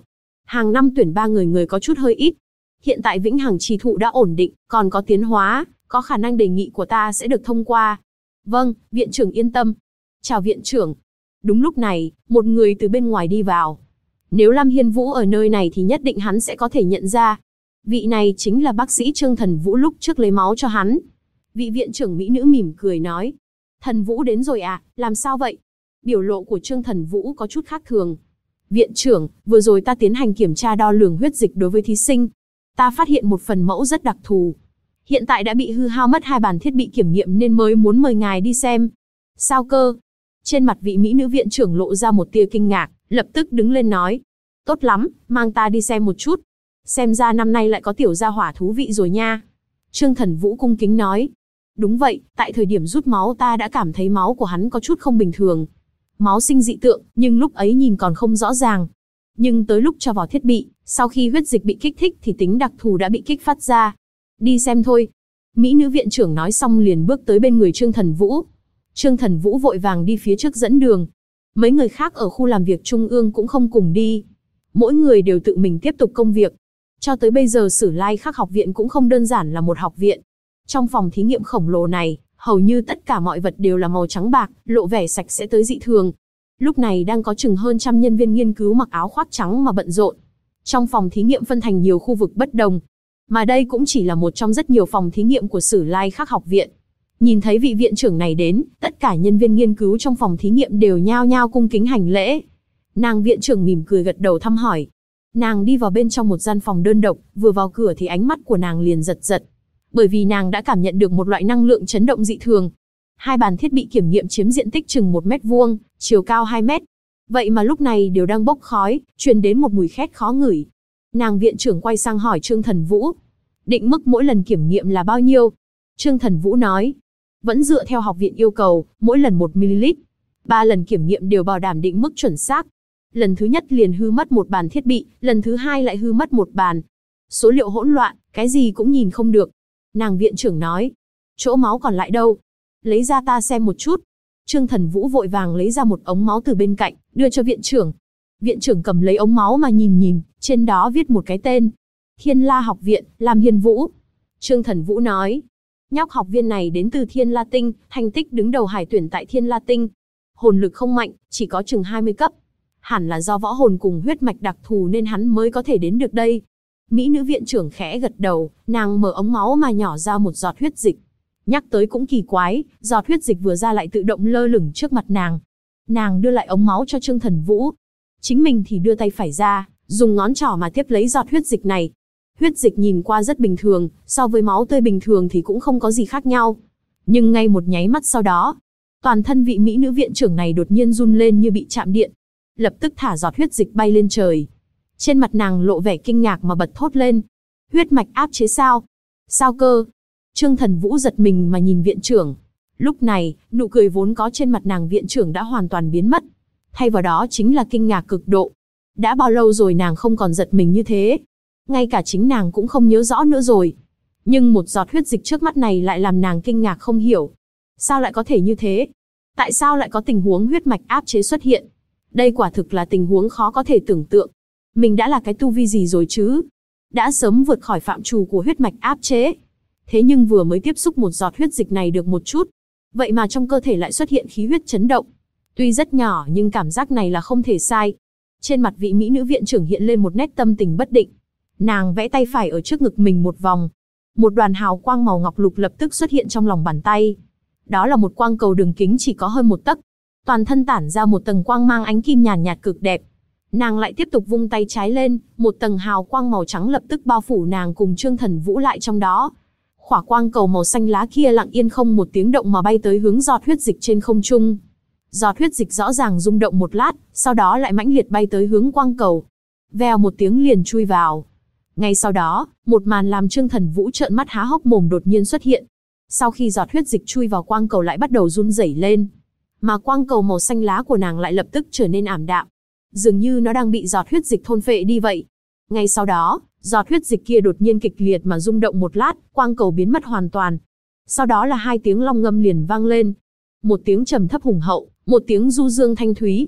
Hàng năm tuyển 3 người, người có chút hơi ít. Hiện tại Vĩnh Hằng Trì Thụ đã ổn định, còn có tiến hóa, có khả năng đề nghị của ta sẽ được thông qua. Vâng, viện trưởng yên tâm. Chào viện trưởng. Đúng lúc này, một người từ bên ngoài đi vào. Nếu Lam Hiên Vũ ở nơi này thì nhất định hắn sẽ có thể nhận ra. Vị này chính là bác sĩ Trương Thần Vũ lúc trước lấy máu cho hắn. Vị viện trưởng mỹ nữ mỉm cười nói. Thần Vũ đến rồi à, làm sao vậy? Biểu lộ của Trương Thần Vũ có chút khác thường. Viện trưởng, vừa rồi ta tiến hành kiểm tra đo lường huyết dịch đối với thí sinh. Ta phát hiện một phần mẫu rất đặc thù. Hiện tại đã bị hư hao mất 2 bàn thiết bị kiểm nghiệm nên mới muốn mời ngài đi xem. Sao cơ? Trên mặt vị mỹ nữ viện trưởng lộ ra một tia kinh ngạc, lập tức đứng lên nói. Tốt lắm, mang ta đi xem một chút. Xem ra năm nay lại có tiểu gia hỏa thú vị rồi nha. Trương Thần Vũ cung kính nói. Đúng vậy, tại thời điểm rút máu ta đã cảm thấy máu của hắn có chút không bình thường. Máu sinh dị tượng, nhưng lúc ấy nhìn còn không rõ ràng. Nhưng tới lúc cho vào thiết bị, sau khi huyết dịch bị kích thích thì tính đặc thù đã bị kích phát ra. Đi xem thôi. Mỹ nữ viện trưởng nói xong liền bước tới bên người Trương Thần Vũ. Trương Thần Vũ vội vàng đi phía trước dẫn đường. Mấy người khác ở khu làm việc trung ương cũng không cùng đi. Mỗi người đều tự mình tiếp tục công việc. Cho tới bây giờ Sử Lai Khắc học viện cũng không đơn giản là một học viện. Trong phòng thí nghiệm khổng lồ này, hầu như tất cả mọi vật đều là màu trắng bạc, lộ vẻ sạch sẽ tới dị thường. Lúc này đang có chừng hơn trăm nhân viên nghiên cứu mặc áo khoác trắng mà bận rộn. Trong phòng thí nghiệm phân thành nhiều khu vực bất đồng. Mà đây cũng chỉ là một trong rất nhiều phòng thí nghiệm của Sử Lai Khắc học viện. Nhìn thấy vị viện trưởng này đến, tất cả nhân viên nghiên cứu trong phòng thí nghiệm đều nhao nhao cung kính hành lễ. Nàng viện trưởng mỉm cười gật đầu thăm hỏi. Nàng đi vào bên trong một gian phòng đơn độc, vừa vào cửa thì ánh mắt của nàng liền giật giật. Bởi vì nàng đã cảm nhận được một loại năng lượng chấn động dị thường. 2 bàn thiết bị kiểm nghiệm chiếm diện tích chừng 1 mét vuông, chiều cao 2 mét. Vậy mà lúc này đều đang bốc khói, truyền đến một mùi khét khó ngửi. Nàng viện trưởng quay sang hỏi Trương Thần Vũ. Định mức mỗi lần kiểm nghiệm là bao nhiêu? Trương Thần Vũ nói. Vẫn dựa theo học viện yêu cầu, mỗi lần 1ml. 3 lần kiểm nghiệm đều bảo đảm định mức chuẩn xác. Lần thứ nhất liền hư mất 1 bàn thiết bị, lần thứ 2 lại hư mất 1 bàn. Số liệu hỗn loạn, cái gì cũng nhìn không được. Nàng viện trưởng nói. Chỗ máu còn lại đâu? Lấy ra ta xem một chút. Trương Thần Vũ vội vàng lấy ra một ống máu từ bên cạnh, đưa cho viện trưởng. Viện trưởng cầm lấy ống máu mà nhìn, trên đó viết một cái tên. Thiên La học viện, Lam Hiên Vũ. Trương Thần Vũ nói. Nhóc học viên này đến từ Thiên La Tinh, thành tích đứng đầu hải tuyển tại Thiên La Tinh. Hồn lực không mạnh, chỉ có chừng 20 cấp. Hẳn là do võ hồn cùng huyết mạch đặc thù nên hắn mới có thể đến được đây. Mỹ nữ viện trưởng khẽ gật đầu, nàng mở ống máu mà nhỏ ra một giọt huyết dịch. Nhắc tới cũng kỳ quái, giọt huyết dịch vừa ra lại tự động lơ lửng trước mặt nàng. Nàng đưa lại ống máu cho Trương Thần Vũ. Chính mình thì đưa tay phải ra, dùng ngón trỏ mà tiếp lấy giọt huyết dịch này. Huyết dịch nhìn qua rất bình thường, so với máu tươi bình thường thì cũng không có gì khác nhau. Nhưng ngay một nháy mắt sau đó, toàn thân vị mỹ nữ viện trưởng này đột nhiên run lên như bị chạm điện. Lập tức thả giọt huyết dịch bay lên trời. Trên mặt nàng lộ vẻ kinh ngạc mà bật thốt lên. Huyết mạch áp chế sao? Sao cơ? Trương Thần Vũ giật mình mà nhìn viện trưởng. Lúc này, nụ cười vốn có trên mặt nàng viện trưởng đã hoàn toàn biến mất. Thay vào đó chính là kinh ngạc cực độ. Đã bao lâu rồi nàng không còn giật mình như thế? Ngay cả chính nàng cũng không nhớ rõ nữa rồi. Nhưng một giọt huyết dịch trước mắt này lại làm nàng kinh ngạc không hiểu. Sao lại có thể như thế? Tại sao lại có tình huống huyết mạch áp chế xuất hiện? Đây quả thực là tình huống khó có thể tưởng tượng. Mình đã là cái tu vi gì rồi chứ? Đã sớm vượt khỏi phạm trù của huyết mạch áp chế. Thế nhưng vừa mới tiếp xúc một giọt huyết dịch này được một chút, vậy mà trong cơ thể lại xuất hiện khí huyết chấn động. Tuy rất nhỏ nhưng cảm giác này là không thể sai. Trên mặt vị mỹ nữ viện trưởng hiện lên một nét tâm tình bất định. Nàng vẽ tay phải ở trước ngực mình một vòng. Một đoàn hào quang màu ngọc lục lập tức xuất hiện trong lòng bàn tay. Đó là một quang cầu đường kính chỉ có hơn 1 tấc. Toàn thân tản ra một tầng quang mang ánh kim nhàn nhạt cực đẹp. Nàng lại tiếp tục vung tay trái lên, một tầng hào quang màu trắng lập tức bao phủ nàng cùng Trương Thần Vũ lại trong đó. Khỏa quang cầu màu xanh lá kia lặng yên không một tiếng động mà bay tới hướng giọt huyết dịch trên không trung. Giọt huyết dịch rõ ràng rung động một lát, sau đó lại mãnh liệt bay tới hướng quang cầu. Vèo một tiếng liền chui vào. Ngay sau đó, một màn làm Trương Thần Vũ trợn mắt há hốc mồm đột nhiên xuất hiện. Sau khi giọt huyết dịch chui vào quang cầu lại bắt đầu run rẩy lên. Mà quang cầu màu xanh lá của nàng lại lập tức trở nên ảm đạm. Dường như nó đang bị giọt huyết dịch thôn phệ đi vậy. Ngay sau đó, giọt huyết dịch kia đột nhiên kịch liệt mà rung động một lát, quang cầu biến mất hoàn toàn. Sau đó là 2 tiếng long ngâm liền vang lên. Một tiếng trầm thấp hùng hậu, một tiếng du dương thanh thúy.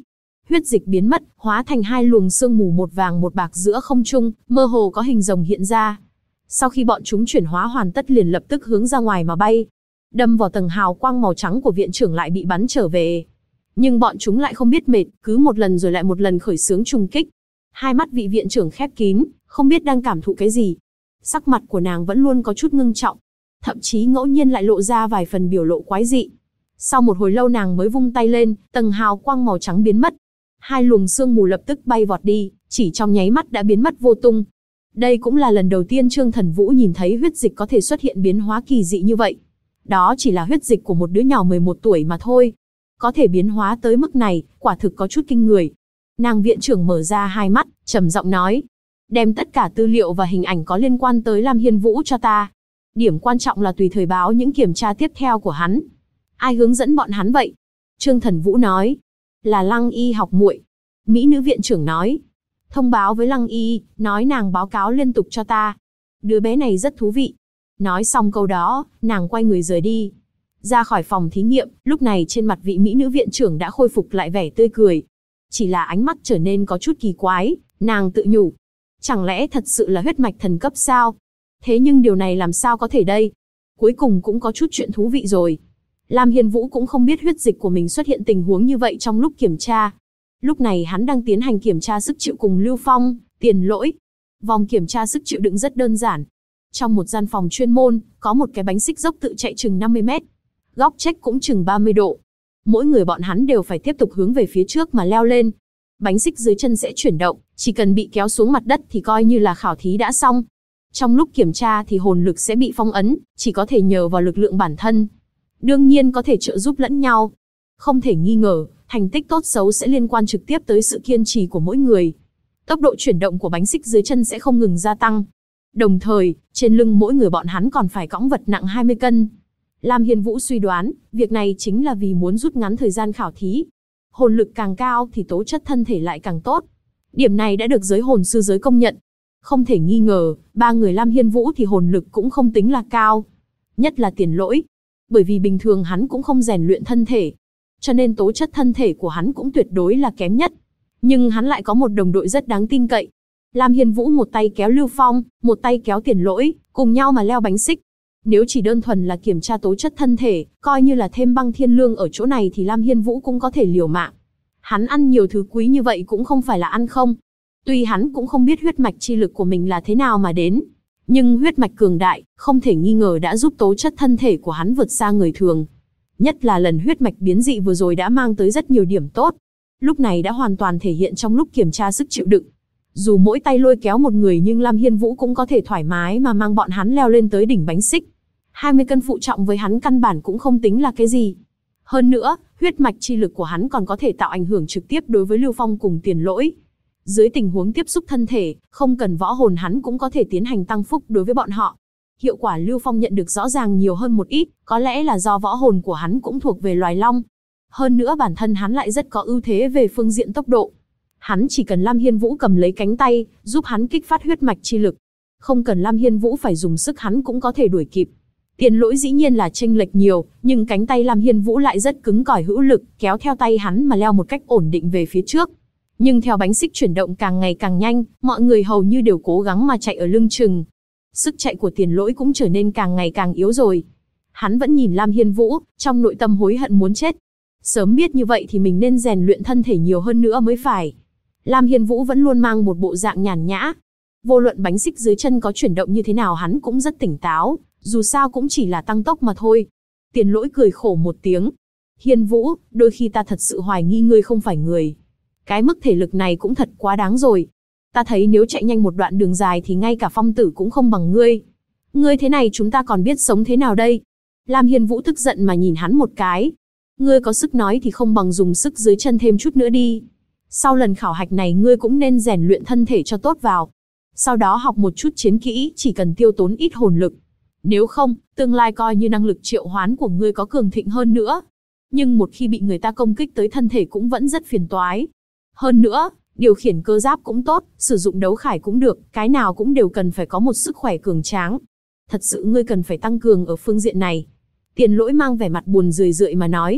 Huyết dịch biến mất, hóa thành hai luồng sương mù một vàng một bạc giữa không trung, mơ hồ có hình rồng hiện ra. Sau khi bọn chúng chuyển hóa hoàn tất liền lập tức hướng ra ngoài mà bay. Đâm vào tầng hào quang màu trắng của viện trưởng lại bị bắn trở về. Nhưng bọn chúng lại không biết mệt, cứ một lần rồi lại một lần khởi xướng trùng kích. Hai mắt vị viện trưởng khép kín, không biết đang cảm thụ cái gì. Sắc mặt của nàng vẫn luôn có chút ngưng trọng. Thậm chí ngẫu nhiên lại lộ ra vài phần biểu lộ quái dị. Sau một hồi lâu nàng mới vung tay lên, tầng hào quang màu trắng biến mất. Hai luồng sương mù lập tức bay vọt đi, chỉ trong nháy mắt đã biến mất vô tung. Đây cũng là lần đầu tiên Trương Thần Vũ nhìn thấy huyết dịch có thể xuất hiện biến hóa kỳ dị như vậy. Đó chỉ là huyết dịch của một đứa nhỏ 11 tuổi mà thôi. Có thể biến hóa tới mức này, quả thực có chút kinh người. Nàng viện trưởng mở ra hai mắt, trầm giọng nói. Đem tất cả tư liệu và hình ảnh có liên quan tới Lam Hiên Vũ cho ta. Điểm quan trọng là tùy thời báo những kiểm tra tiếp theo của hắn. Ai hướng dẫn bọn hắn vậy? Trương Thần Vũ nói. Là Lăng Y học muội. Mỹ nữ viện trưởng nói. Thông báo với Lăng Y, nói nàng báo cáo liên tục cho ta. Đứa bé này rất thú vị. Nói xong câu đó, nàng quay người rời đi. Ra khỏi phòng thí nghiệm, lúc này trên mặt vị mỹ nữ viện trưởng đã khôi phục lại vẻ tươi cười. Chỉ là ánh mắt trở nên có chút kỳ quái, nàng tự nhủ. Chẳng lẽ thật sự là huyết mạch thần cấp sao? Thế nhưng điều này làm sao có thể đây? Cuối cùng cũng có chút chuyện thú vị rồi. Lam Hiên Vũ cũng không biết huyết dịch của mình xuất hiện tình huống như vậy trong lúc kiểm tra. Lúc này hắn đang tiến hành kiểm tra sức chịu cùng Lưu Phong, Tiền Lỗi. Vòng kiểm tra sức chịu đựng rất đơn giản. Trong một gian phòng chuyên môn, có một cái bánh xích dốc tự chạy chừng 50 mét. Góc chếch cũng chừng 30 độ. Mỗi người bọn hắn đều phải tiếp tục hướng về phía trước mà leo lên. Bánh xích dưới chân sẽ chuyển động, chỉ cần bị kéo xuống mặt đất thì coi như là khảo thí đã xong. Trong lúc kiểm tra thì hồn lực sẽ bị phong ấn, chỉ có thể nhờ vào lực lượng bản thân. Đương nhiên có thể trợ giúp lẫn nhau. Không thể nghi ngờ, thành tích tốt xấu sẽ liên quan trực tiếp tới sự kiên trì của mỗi người. Tốc độ chuyển động của bánh xích dưới chân sẽ không ngừng gia tăng. Đồng thời, trên lưng mỗi người bọn hắn còn phải cõng vật nặng 20 cân. Lam Hiên Vũ suy đoán, việc này chính là vì muốn rút ngắn thời gian khảo thí. Hồn lực càng cao thì tố chất thân thể lại càng tốt. Điểm này đã được giới hồn sư giới công nhận. Không thể nghi ngờ, ba người Lam Hiên Vũ thì hồn lực cũng không tính là cao. Nhất là Tiền Lỗi. Bởi vì bình thường hắn cũng không rèn luyện thân thể. Cho nên tố chất thân thể của hắn cũng tuyệt đối là kém nhất. Nhưng hắn lại có một đồng đội rất đáng tin cậy. Lam Hiên Vũ một tay kéo Lưu Phong, một tay kéo Tiền Lỗi, cùng nhau mà leo bánh xích. Nếu chỉ đơn thuần là kiểm tra tố chất thân thể, coi như là thêm băng thiên lương ở chỗ này thì Lam Hiên Vũ cũng có thể liều mạng. Hắn ăn nhiều thứ quý như vậy cũng không phải là ăn không. Tuy hắn cũng không biết huyết mạch chi lực của mình là thế nào mà đến. Nhưng huyết mạch cường đại, không thể nghi ngờ đã giúp tố chất thân thể của hắn vượt xa người thường. Nhất là lần huyết mạch biến dị vừa rồi đã mang tới rất nhiều điểm tốt. Lúc này đã hoàn toàn thể hiện trong lúc kiểm tra sức chịu đựng. Dù mỗi tay lôi kéo một người nhưng Lam Hiên Vũ cũng có thể thoải mái mà mang bọn hắn leo lên tới đỉnh bánh xích. 20 cân phụ trọng với hắn căn bản cũng không tính là cái gì. Hơn nữa, huyết mạch chi lực của hắn còn có thể tạo ảnh hưởng trực tiếp đối với Lưu Phong cùng Tiền Lỗi. Dưới tình huống tiếp xúc thân thể, không cần võ hồn hắn cũng có thể tiến hành tăng phúc đối với bọn họ. Hiệu quả Lưu Phong nhận được rõ ràng nhiều hơn một ít, có lẽ là do võ hồn của hắn cũng thuộc về loài long. Hơn nữa bản thân hắn lại rất có ưu thế về phương diện tốc độ. Hắn chỉ cần Lam Hiên Vũ cầm lấy cánh tay, giúp hắn kích phát huyết mạch chi lực. Không cần Lam Hiên Vũ phải dùng sức hắn cũng có thể đuổi kịp. Tiền Lỗi dĩ nhiên là chênh lệch nhiều, nhưng cánh tay Lam Hiên Vũ lại rất cứng cỏi hữu lực, kéo theo tay hắn mà leo một cách ổn định về phía trước. Nhưng theo bánh xích chuyển động càng ngày càng nhanh, mọi người hầu như đều cố gắng mà chạy ở lưng chừng. Sức chạy của Tiền Lỗi cũng trở nên càng ngày càng yếu rồi. Hắn vẫn nhìn Lam Hiên Vũ, trong nội tâm hối hận muốn chết. Sớm biết như vậy thì mình nên rèn luyện thân thể nhiều hơn nữa mới phải. Lam Hiên Vũ vẫn luôn mang một bộ dạng nhàn nhã. Vô luận bánh xích dưới chân có chuyển động như thế nào hắn cũng rất tỉnh táo, dù sao cũng chỉ là tăng tốc mà thôi. Tiền Lỗi cười khổ một tiếng. Hiên Vũ, đôi khi ta thật sự hoài nghi ngươi không phải người. Cái mức thể lực này cũng thật quá đáng rồi. Ta thấy nếu chạy nhanh một đoạn đường dài thì ngay cả phong tử cũng không bằng ngươi. Ngươi thế này chúng ta còn biết sống thế nào đây? Lam Hiên Vũ tức giận mà nhìn hắn một cái. Ngươi có sức nói thì không bằng dùng sức dưới chân thêm chút nữa đi. Sau lần khảo hạch này ngươi cũng nên rèn luyện thân thể cho tốt vào. Sau đó học một chút chiến kỹ, chỉ cần tiêu tốn ít hồn lực. Nếu không, tương lai coi như năng lực triệu hoán của ngươi có cường thịnh hơn nữa. Nhưng một khi bị người ta công kích tới thân thể cũng vẫn rất phiền toái. Hơn nữa, điều khiển cơ giáp cũng tốt, sử dụng đấu khải cũng được, cái nào cũng đều cần phải có một sức khỏe cường tráng. Thật sự ngươi cần phải tăng cường ở phương diện này. Tiền Lỗi mang vẻ mặt buồn rười rượi mà nói.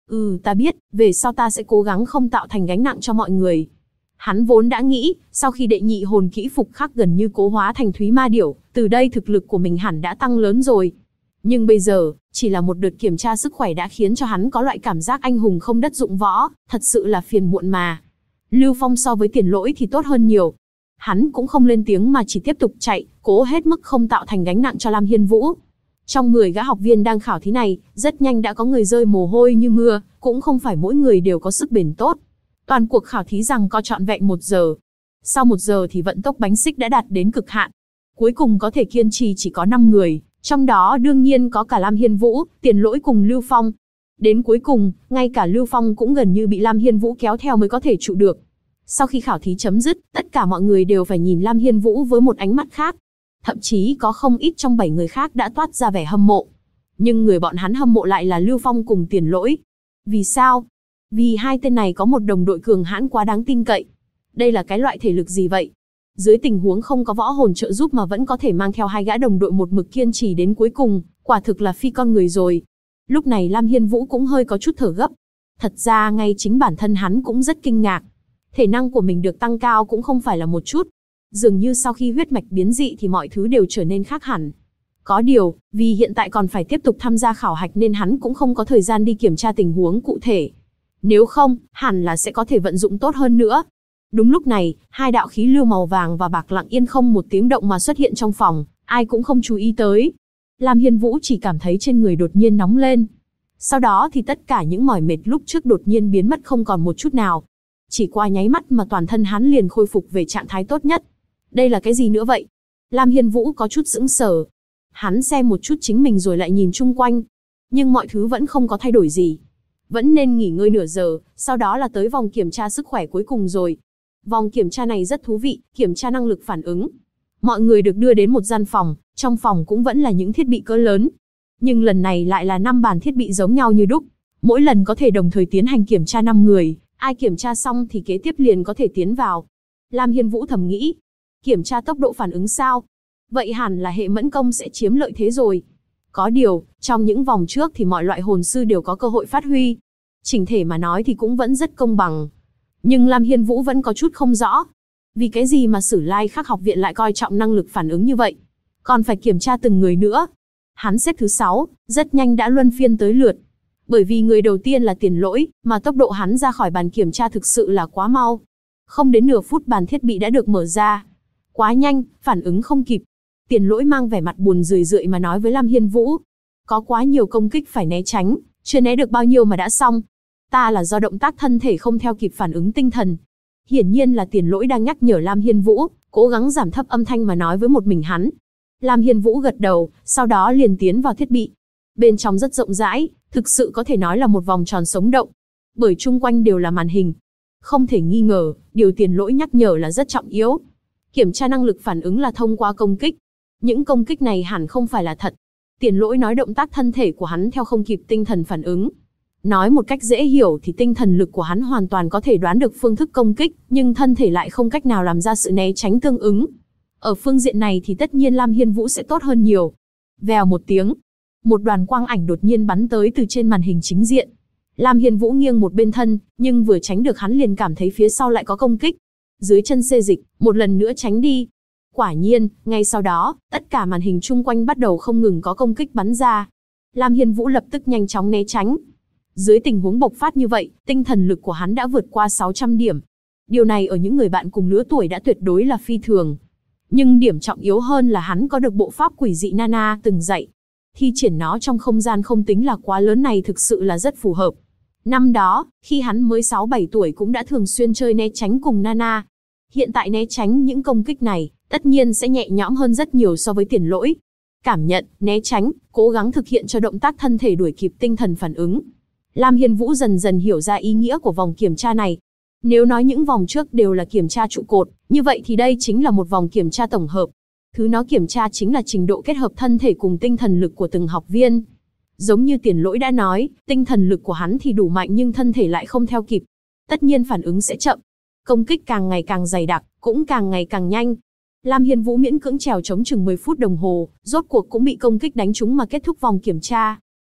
Ta biết, về sau ta sẽ cố gắng không tạo thành gánh nặng cho mọi người. Hắn vốn đã nghĩ, sau khi đệ nhị hồn kỹ phục khắc gần như cố hóa thành Thúy Ma Điểu, từ đây thực lực của mình hẳn đã tăng lớn rồi. Nhưng bây giờ, chỉ là một đợt kiểm tra sức khỏe đã khiến cho hắn có loại cảm giác anh hùng không đất dụng võ, thật sự là phiền muộn mà. Lưu Phong so với Tiền Lỗi thì tốt hơn nhiều. Hắn cũng không lên tiếng mà chỉ tiếp tục chạy, cố hết mức không tạo thành gánh nặng cho Lam Hiên Vũ. Trong 10 gã học viên đang khảo thí này, rất nhanh đã có người rơi mồ hôi như mưa, cũng không phải mỗi người đều có sức bền tốt. Toàn cuộc khảo thí rằng có trọn vẹn 1 giờ. Sau 1 giờ thì vận tốc bánh xích đã đạt đến cực hạn. Cuối cùng có thể kiên trì chỉ có 5 người, trong đó đương nhiên có cả Lam Hiên Vũ, Tiền Lỗi cùng Lưu Phong. Đến cuối cùng, ngay cả Lưu Phong cũng gần như bị Lam Hiên Vũ kéo theo mới có thể trụ được. Sau khi khảo thí chấm dứt, tất cả mọi người đều phải nhìn Lam Hiên Vũ với một ánh mắt khác. Thậm chí có không ít trong 7 người khác đã toát ra vẻ hâm mộ. Nhưng người bọn hắn hâm mộ lại là Lưu Phong cùng Tiền Lỗi. Vì sao? Vì hai tên này có một đồng đội cường hãn quá đáng tin cậy. Đây là cái loại thể lực gì vậy? Dưới tình huống không có võ hồn trợ giúp mà vẫn có thể mang theo hai gã đồng đội một mực kiên trì đến cuối cùng, quả thực là phi con người rồi. Lúc này Lam Hiên Vũ cũng hơi có chút thở gấp. Thật ra ngay chính bản thân hắn cũng rất kinh ngạc. Thể năng của mình được tăng cao cũng không phải là một chút. Dường như sau khi huyết mạch biến dị thì mọi thứ đều trở nên khác hẳn. Có điều, vì hiện tại còn phải tiếp tục tham gia khảo hạch nên hắn cũng không có thời gian đi kiểm tra tình huống cụ thể. Nếu không, hẳn là sẽ có thể vận dụng tốt hơn nữa. Đúng lúc này, hai đạo khí lưu màu vàng và bạc lặng yên không một tiếng động mà xuất hiện trong phòng, ai cũng không chú ý tới. Lam Hiên Vũ chỉ cảm thấy trên người đột nhiên nóng lên. Sau đó thì tất cả những mỏi mệt lúc trước đột nhiên biến mất không còn một chút nào. Chỉ qua nháy mắt mà toàn thân hắn liền khôi phục về trạng thái tốt nhất. Đây là cái gì nữa vậy? Lam Hiên Vũ có chút sững sờ. Hắn xem một chút chính mình rồi lại nhìn chung quanh. Nhưng mọi thứ vẫn không có thay đổi gì. Vẫn nên nghỉ ngơi nửa giờ, sau đó là tới vòng kiểm tra sức khỏe cuối cùng rồi. Vòng kiểm tra này rất thú vị, kiểm tra năng lực phản ứng. Mọi người được đưa đến một gian phòng, trong phòng cũng vẫn là những thiết bị cỡ lớn. Nhưng lần này lại là 5 bàn thiết bị giống nhau như đúc. Mỗi lần có thể đồng thời tiến hành kiểm tra 5 người, ai kiểm tra xong thì kế tiếp liền có thể tiến vào. Lam Hiên Vũ thầm nghĩ, kiểm tra tốc độ phản ứng sao? Vậy hẳn là hệ mẫn công sẽ chiếm lợi thế rồi. Có điều, trong những vòng trước thì mọi loại hồn sư đều có cơ hội phát huy. Chỉnh thể mà nói thì cũng vẫn rất công bằng. Nhưng Lam Hiên Vũ vẫn có chút không rõ. Vì cái gì mà Sử Lai Khắc học viện lại coi trọng năng lực phản ứng như vậy? Còn phải kiểm tra từng người nữa. Hắn xếp thứ 6, rất nhanh đã luân phiên tới lượt. Bởi vì người đầu tiên là Tiền Lỗi, mà tốc độ hắn ra khỏi bàn kiểm tra thực sự là quá mau. Không đến nửa phút bàn thiết bị đã được mở ra. Quá nhanh, phản ứng không kịp. Tiền Lỗi mang vẻ mặt buồn rười rượi mà nói với Lam Hiên Vũ. Có quá nhiều công kích phải né tránh, chưa né được bao nhiêu mà đã xong. Ta là do động tác thân thể không theo kịp phản ứng tinh thần. Hiển nhiên là Tiền Lỗi đang nhắc nhở Lam Hiên Vũ, cố gắng giảm thấp âm thanh mà nói với một mình hắn. Lam Hiên Vũ gật đầu, sau đó liền tiến vào thiết bị. Bên trong rất rộng rãi, thực sự có thể nói là một vòng tròn sống động. Bởi chung quanh đều là màn hình. Không thể nghi ngờ, điều Tiền Lỗi nhắc nhở là rất trọng yếu. Kiểm tra năng lực phản ứng là thông qua công kích. Những công kích này hẳn không phải là thật. Tiền Lỗi nói động tác thân thể của hắn theo không kịp tinh thần phản ứng. Nói một cách dễ hiểu thì tinh thần lực của hắn hoàn toàn có thể đoán được phương thức công kích, nhưng thân thể lại không cách nào làm ra sự né tránh tương ứng. Ở phương diện này thì tất nhiên Lam Hiên Vũ sẽ tốt hơn nhiều. Vèo một tiếng, một đoàn quang ảnh đột nhiên bắn tới từ trên màn hình chính diện. Lam Hiên Vũ nghiêng một bên thân, nhưng vừa tránh được hắn liền cảm thấy phía sau lại có công kích. Dưới chân xê dịch, một lần nữa tránh đi. Quả nhiên, ngay sau đó, tất cả màn hình chung quanh bắt đầu không ngừng có công kích bắn ra. Lam Hiên Vũ lập tức nhanh chóng né tránh. Dưới tình huống bộc phát như vậy, tinh thần lực của hắn đã vượt qua 600 điểm. Điều này ở những người bạn cùng lứa tuổi đã tuyệt đối là phi thường. Nhưng điểm trọng yếu hơn là hắn có được bộ pháp quỷ dị Nana từng dạy. Thi triển nó trong không gian không tính là quá lớn này thực sự là rất phù hợp. Năm đó, khi hắn mới 6-7 tuổi cũng đã thường xuyên chơi né tránh cùng Nana. Hiện tại né tránh những công kích này, tất nhiên sẽ nhẹ nhõm hơn rất nhiều so với Tiền Lỗi. Cảm nhận, né tránh, cố gắng thực hiện cho động tác thân thể đuổi kịp tinh thần phản ứng. Lam Hiên Vũ dần dần hiểu ra ý nghĩa của vòng kiểm tra này. Nếu nói những vòng trước đều là kiểm tra trụ cột, như vậy thì đây chính là một vòng kiểm tra tổng hợp. Thứ nó kiểm tra chính là trình độ kết hợp thân thể cùng tinh thần lực của từng học viên. Giống như Tiền Lỗi đã nói, tinh thần lực của hắn thì đủ mạnh nhưng thân thể lại không theo kịp. Tất nhiên phản ứng sẽ chậm. Công kích càng ngày càng dày đặc, cũng càng ngày càng nhanh. Lam Hiên Vũ miễn cưỡng trèo chống chừng 10 phút đồng hồ, rốt cuộc cũng bị công kích đánh trúng mà kết thúc vòng kiểm tra.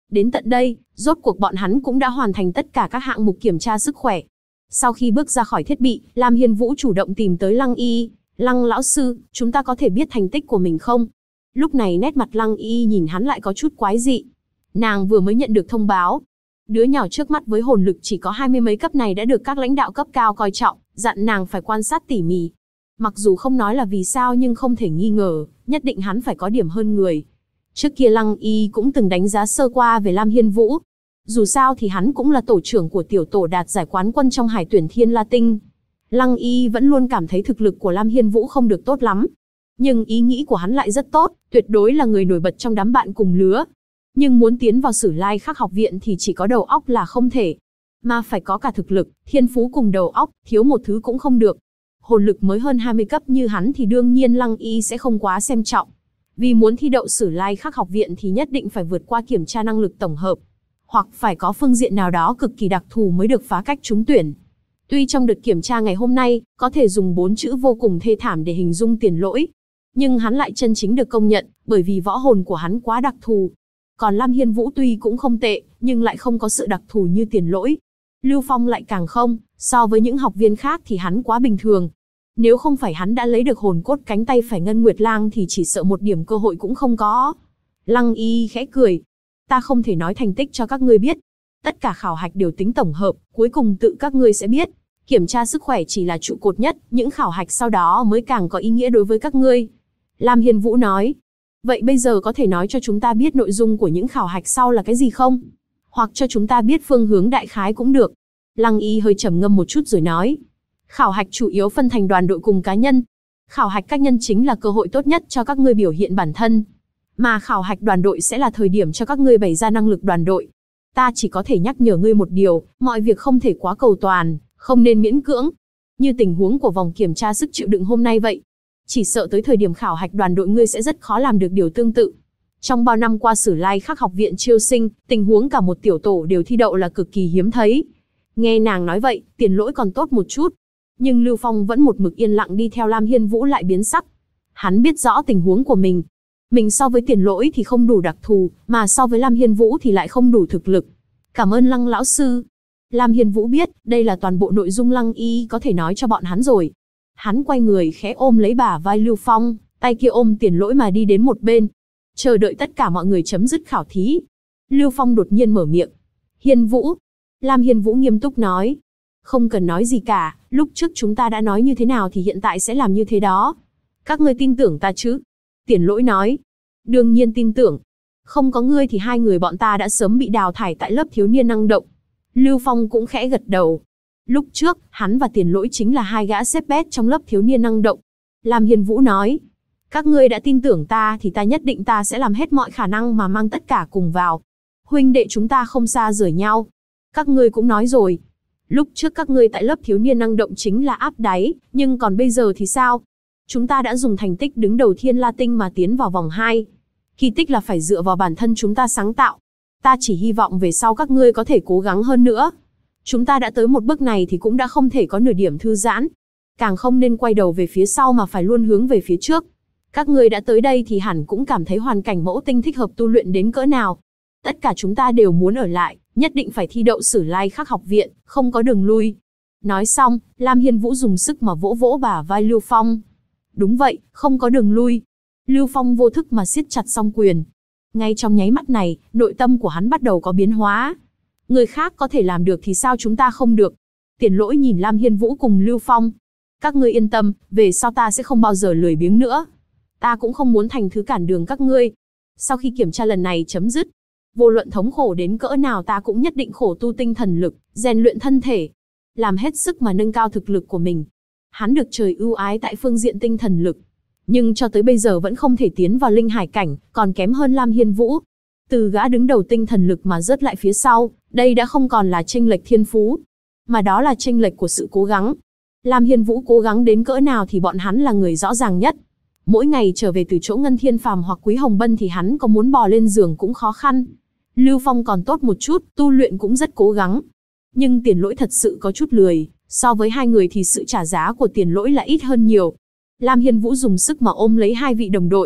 Đến tận đây, rốt cuộc bọn hắn cũng đã hoàn thành tất cả các hạng mục kiểm tra sức khỏe. Sau khi bước ra khỏi thiết bị, Lam Hiên Vũ chủ động tìm tới Lăng Y. Lăng lão sư, chúng ta có thể biết thành tích của mình không? Lúc này nét mặt Lăng Y nhìn hắn lại có chút quái dị. Nàng vừa mới nhận được thông báo. Đứa nhỏ trước mắt với hồn lực chỉ có 20 mấy cấp này đã được các lãnh đạo cấp cao coi trọng, dặn nàng phải quan sát tỉ mỉ. Mặc dù không nói là vì sao nhưng không thể nghi ngờ, nhất định hắn phải có điểm hơn người. Trước kia Lăng Y cũng từng đánh giá sơ qua về Lam Hiên Vũ. Dù sao thì hắn cũng là tổ trưởng của tiểu tổ đạt giải quán quân trong hải tuyển Thiên La Tinh. Lăng Y vẫn luôn cảm thấy thực lực của Lam Hiên Vũ không được tốt lắm. Nhưng ý nghĩ của hắn lại rất tốt, tuyệt đối là người nổi bật trong đám bạn cùng lứa. Nhưng muốn tiến vào Sử Lai Khắc học viện thì chỉ có đầu óc là không thể. Mà phải có cả thực lực, thiên phú cùng đầu óc, thiếu một thứ cũng không được. Hồn lực mới hơn 20 cấp như hắn thì đương nhiên Lăng Y sẽ không quá xem trọng. Vì muốn thi đậu Sử Lai Khắc học viện thì nhất định phải vượt qua kiểm tra năng lực tổng hợp. Hoặc phải có phương diện nào đó cực kỳ đặc thù mới được phá cách trúng tuyển. Tuy trong đợt kiểm tra ngày hôm nay, có thể dùng 4 chữ vô cùng thê thảm để hình dung Tiền Lỗi. Nhưng hắn lại chân chính được công nhận, bởi vì võ hồn của hắn quá đặc thù. Còn Lam Hiên Vũ tuy cũng không tệ, nhưng lại không có sự đặc thù như Tiền Lỗi. Lưu Phong lại càng không, so với những học viên khác thì hắn quá bình thường. Nếu không phải hắn đã lấy được hồn cốt cánh tay phải Ngân Nguyệt Lang thì chỉ sợ một điểm cơ hội cũng không có. Lăng Y khẽ cười. Ta không thể nói thành tích cho các ngươi biết. Tất cả khảo hạch đều tính tổng hợp, cuối cùng tự các ngươi sẽ biết. Kiểm tra sức khỏe chỉ là trụ cột nhất, những khảo hạch sau đó mới càng có ý nghĩa đối với các ngươi. Lam Hiên Vũ nói. Vậy bây giờ có thể nói cho chúng ta biết nội dung của những khảo hạch sau là cái gì không? Hoặc cho chúng ta biết phương hướng đại khái cũng được. Lăng Y hơi trầm ngâm một chút rồi nói. Khảo hạch chủ yếu phân thành đoàn đội cùng cá nhân. Khảo hạch cá nhân chính là cơ hội tốt nhất cho các ngươi biểu hiện bản thân. Mà khảo hạch đoàn đội sẽ là thời điểm cho các ngươi bày ra năng lực đoàn đội. Ta chỉ có thể nhắc nhở ngươi một điều, mọi việc không thể quá cầu toàn, không nên miễn cưỡng. Như tình huống của vòng kiểm tra sức chịu đựng hôm nay vậy. Chỉ sợ tới thời điểm khảo hạch đoàn đội ngươi sẽ rất khó làm được điều tương tự. Trong bao năm qua Sử Lai Khắc học viện chiêu sinh, tình huống cả một tiểu tổ đều thi đậu là cực kỳ hiếm thấy. Nghe nàng nói vậy, Tiền Lỗi còn tốt một chút. Nhưng Lưu Phong vẫn một mực yên lặng đi theo Lam Hiên Vũ lại biến sắc. Hắn biết rõ tình huống của mình. Mình so với Tiền Lỗi thì không đủ đặc thù, mà so với Lam Hiên Vũ thì lại không đủ thực lực. Cảm ơn Lăng lão sư. Lam Hiên Vũ biết, đây là toàn bộ nội dung Lăng Y có thể nói cho bọn hắn rồi. Hắn quay người khẽ ôm lấy bả vai Lưu Phong, tay kia ôm Tiền Lỗi mà đi đến một bên. Chờ đợi tất cả mọi người chấm dứt khảo thí. Lưu Phong đột nhiên mở miệng. Hiên Vũ. Lam Hiên Vũ nghiêm túc nói. Không cần nói gì cả, lúc trước chúng ta đã nói như thế nào thì hiện tại sẽ làm như thế đó. Các ngươi tin tưởng ta chứ? Tiền Lỗi nói. Đương nhiên tin tưởng. Không có ngươi thì hai người bọn ta đã sớm bị đào thải tại lớp thiếu niên năng động. Lưu Phong cũng khẽ gật đầu. Lúc trước, hắn và Tiền Lỗi chính là hai gã xếp bét trong lớp thiếu niên năng động. Lam Hiên Vũ nói. Các ngươi đã tin tưởng ta thì ta nhất định ta sẽ làm hết mọi khả năng mà mang tất cả cùng vào. Huynh đệ chúng ta không xa rời nhau. Các ngươi cũng nói rồi. Lúc trước các ngươi tại lớp thiếu niên năng động chính là áp đáy, nhưng còn bây giờ thì sao? Chúng ta đã dùng thành tích đứng đầu Thiên La Tinh mà tiến vào vòng 2. Kỳ tích là phải dựa vào bản thân chúng ta sáng tạo. Ta chỉ hy vọng về sau các ngươi có thể cố gắng hơn nữa. Chúng ta đã tới một bước này thì cũng đã không thể có nửa điểm thư giãn. Càng không nên quay đầu về phía sau mà phải luôn hướng về phía trước. Các ngươi đã tới đây thì hẳn cũng cảm thấy hoàn cảnh Mẫu Tinh thích hợp tu luyện đến cỡ nào. Tất cả chúng ta đều muốn ở lại, nhất định phải thi đậu Sử Lai Khắc học viện, không có đường lui. Nói xong, Lam Hiên Vũ dùng sức mà vỗ vỗ bả vai Lưu Phong. Đúng vậy, không có đường lui. Lưu Phong vô thức mà siết chặt song quyền. Ngay trong nháy mắt này, nội tâm của hắn bắt đầu có biến hóa. Người khác có thể làm được thì sao chúng ta không được? Tiền Lỗi nhìn Lam Hiên Vũ cùng Lưu Phong. Các ngươi yên tâm, về sau ta sẽ không bao giờ lười biếng nữa. Ta cũng không muốn thành thứ cản đường các ngươi. Sau khi kiểm tra lần này chấm dứt, vô luận thống khổ đến cỡ nào ta cũng nhất định khổ tu tinh thần lực, rèn luyện thân thể, làm hết sức mà nâng cao thực lực của mình. Hắn được trời ưu ái tại phương diện tinh thần lực, nhưng cho tới bây giờ vẫn không thể tiến vào linh hải cảnh, còn kém hơn Lam Hiên Vũ. Từ gã đứng đầu tinh thần lực mà rớt lại phía sau, đây đã không còn là chênh lệch thiên phú, mà đó là chênh lệch của sự cố gắng. Lam Hiên Vũ cố gắng đến cỡ nào thì bọn hắn là người rõ ràng nhất. Mỗi ngày trở về từ chỗ Ngân Thiên Phàm hoặc Quý Hồng Bân thì hắn có muốn bò lên giường cũng khó khăn. Lưu Phong còn tốt một chút, tu luyện cũng rất cố gắng. Nhưng Tiền Lỗi thật sự có chút lười, so với hai người thì sự trả giá của Tiền Lỗi là ít hơn nhiều. Lam Hiên Vũ dùng sức mà ôm lấy hai vị đồng đội.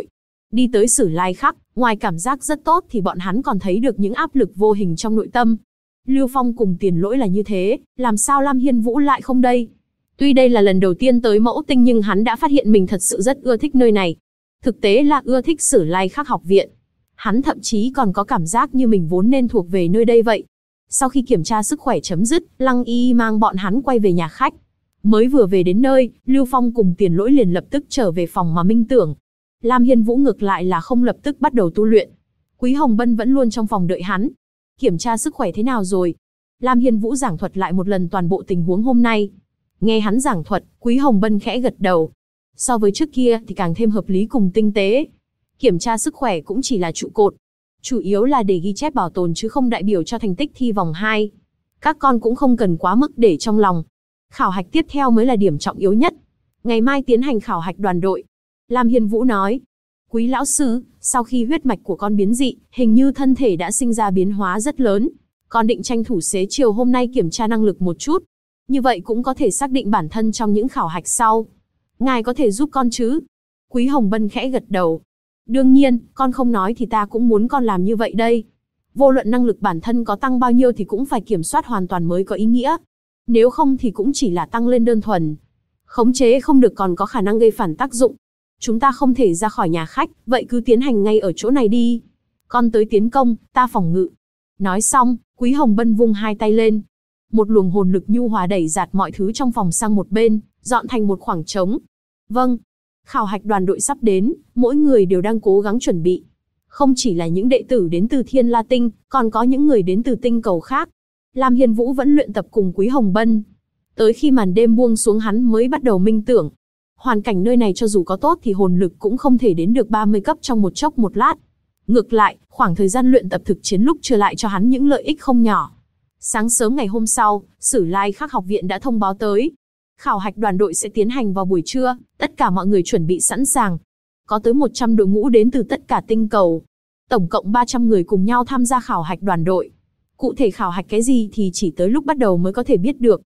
Đi tới Sử Lai Khắc, ngoài cảm giác rất tốt thì bọn hắn còn thấy được những áp lực vô hình trong nội tâm. Lưu Phong cùng Tiền Lỗi là như thế, làm sao Lam Hiên Vũ lại không đây? Tuy đây là lần đầu tiên tới Mẫu Tinh nhưng hắn đã phát hiện mình thật sự rất ưa thích nơi này. Thực tế là ưa thích Sử Lai Khắc học viện. Hắn thậm chí còn có cảm giác như mình vốn nên thuộc về nơi đây vậy. Sau khi kiểm tra sức khỏe chấm dứt, Lăng Y mang bọn hắn quay về nhà khách. Mới vừa về đến nơi, Lưu Phong cùng Tiền Lỗi liền lập tức trở về phòng mà minh tưởng. Lam Hiên Vũ ngược lại là không lập tức bắt đầu tu luyện. Quý Hồng Bân vẫn luôn trong phòng đợi hắn. Kiểm tra sức khỏe thế nào rồi? Lam Hiên Vũ giảng thuật lại một lần toàn bộ tình huống hôm nay. Nghe hắn giảng thuật, Quý Hồng Bân khẽ gật đầu. So với trước kia thì càng thêm hợp lý cùng tinh tế. Kiểm tra sức khỏe cũng chỉ là trụ cột. Chủ yếu là để ghi chép bảo tồn chứ không đại biểu cho thành tích thi vòng 2. Các con cũng không cần quá mức để trong lòng. Khảo hạch tiếp theo mới là điểm trọng yếu nhất. Ngày mai tiến hành khảo hạch đoàn đội. Lam Hiên Vũ nói. Quý lão sư, sau khi huyết mạch của con biến dị, hình như thân thể đã sinh ra biến hóa rất lớn. Con định tranh thủ xế chiều hôm nay kiểm tra năng lực một chút. Như vậy cũng có thể xác định bản thân trong những khảo hạch sau. Ngài có thể giúp con chứ? Quý Hồng Bân khẽ gật đầu. Đương nhiên, con không nói thì ta cũng muốn con làm như vậy đây. Vô luận năng lực bản thân có tăng bao nhiêu thì cũng phải kiểm soát hoàn toàn mới có ý nghĩa. Nếu không thì cũng chỉ là tăng lên đơn thuần. Khống chế không được còn có khả năng gây phản tác dụng. Chúng ta không thể ra khỏi nhà khách, vậy cứ tiến hành ngay ở chỗ này đi. Con tới tiến công, ta phòng ngự. Nói xong, Quý Hồng Bân vung hai tay lên. Một luồng hồn lực nhu hòa đẩy dạt mọi thứ trong phòng sang một bên, dọn thành một khoảng trống. Vâng. Khảo hạch đoàn đội sắp đến, mỗi người đều đang cố gắng chuẩn bị. Không chỉ là những đệ tử đến từ Thiên La Tinh, còn có những người đến từ tinh cầu khác. Lam Hiên Vũ vẫn luyện tập cùng Quý Hồng Bân. Tới khi màn đêm buông xuống hắn mới bắt đầu minh tưởng. Hoàn cảnh nơi này cho dù có tốt thì hồn lực cũng không thể đến được 30 cấp trong một chốc một lát. Ngược lại, khoảng thời gian luyện tập thực chiến lúc trừ lại cho hắn những lợi ích không nhỏ. Sáng sớm ngày hôm sau, Sử Lai Khắc học viện đã thông báo tới. Khảo hạch đoàn đội sẽ tiến hành vào buổi trưa, tất cả mọi người chuẩn bị sẵn sàng. Có tới 100 đội ngũ đến từ tất cả tinh cầu. Tổng cộng 300 người cùng nhau tham gia khảo hạch đoàn đội. Cụ thể khảo hạch cái gì thì chỉ tới lúc bắt đầu mới có thể biết được.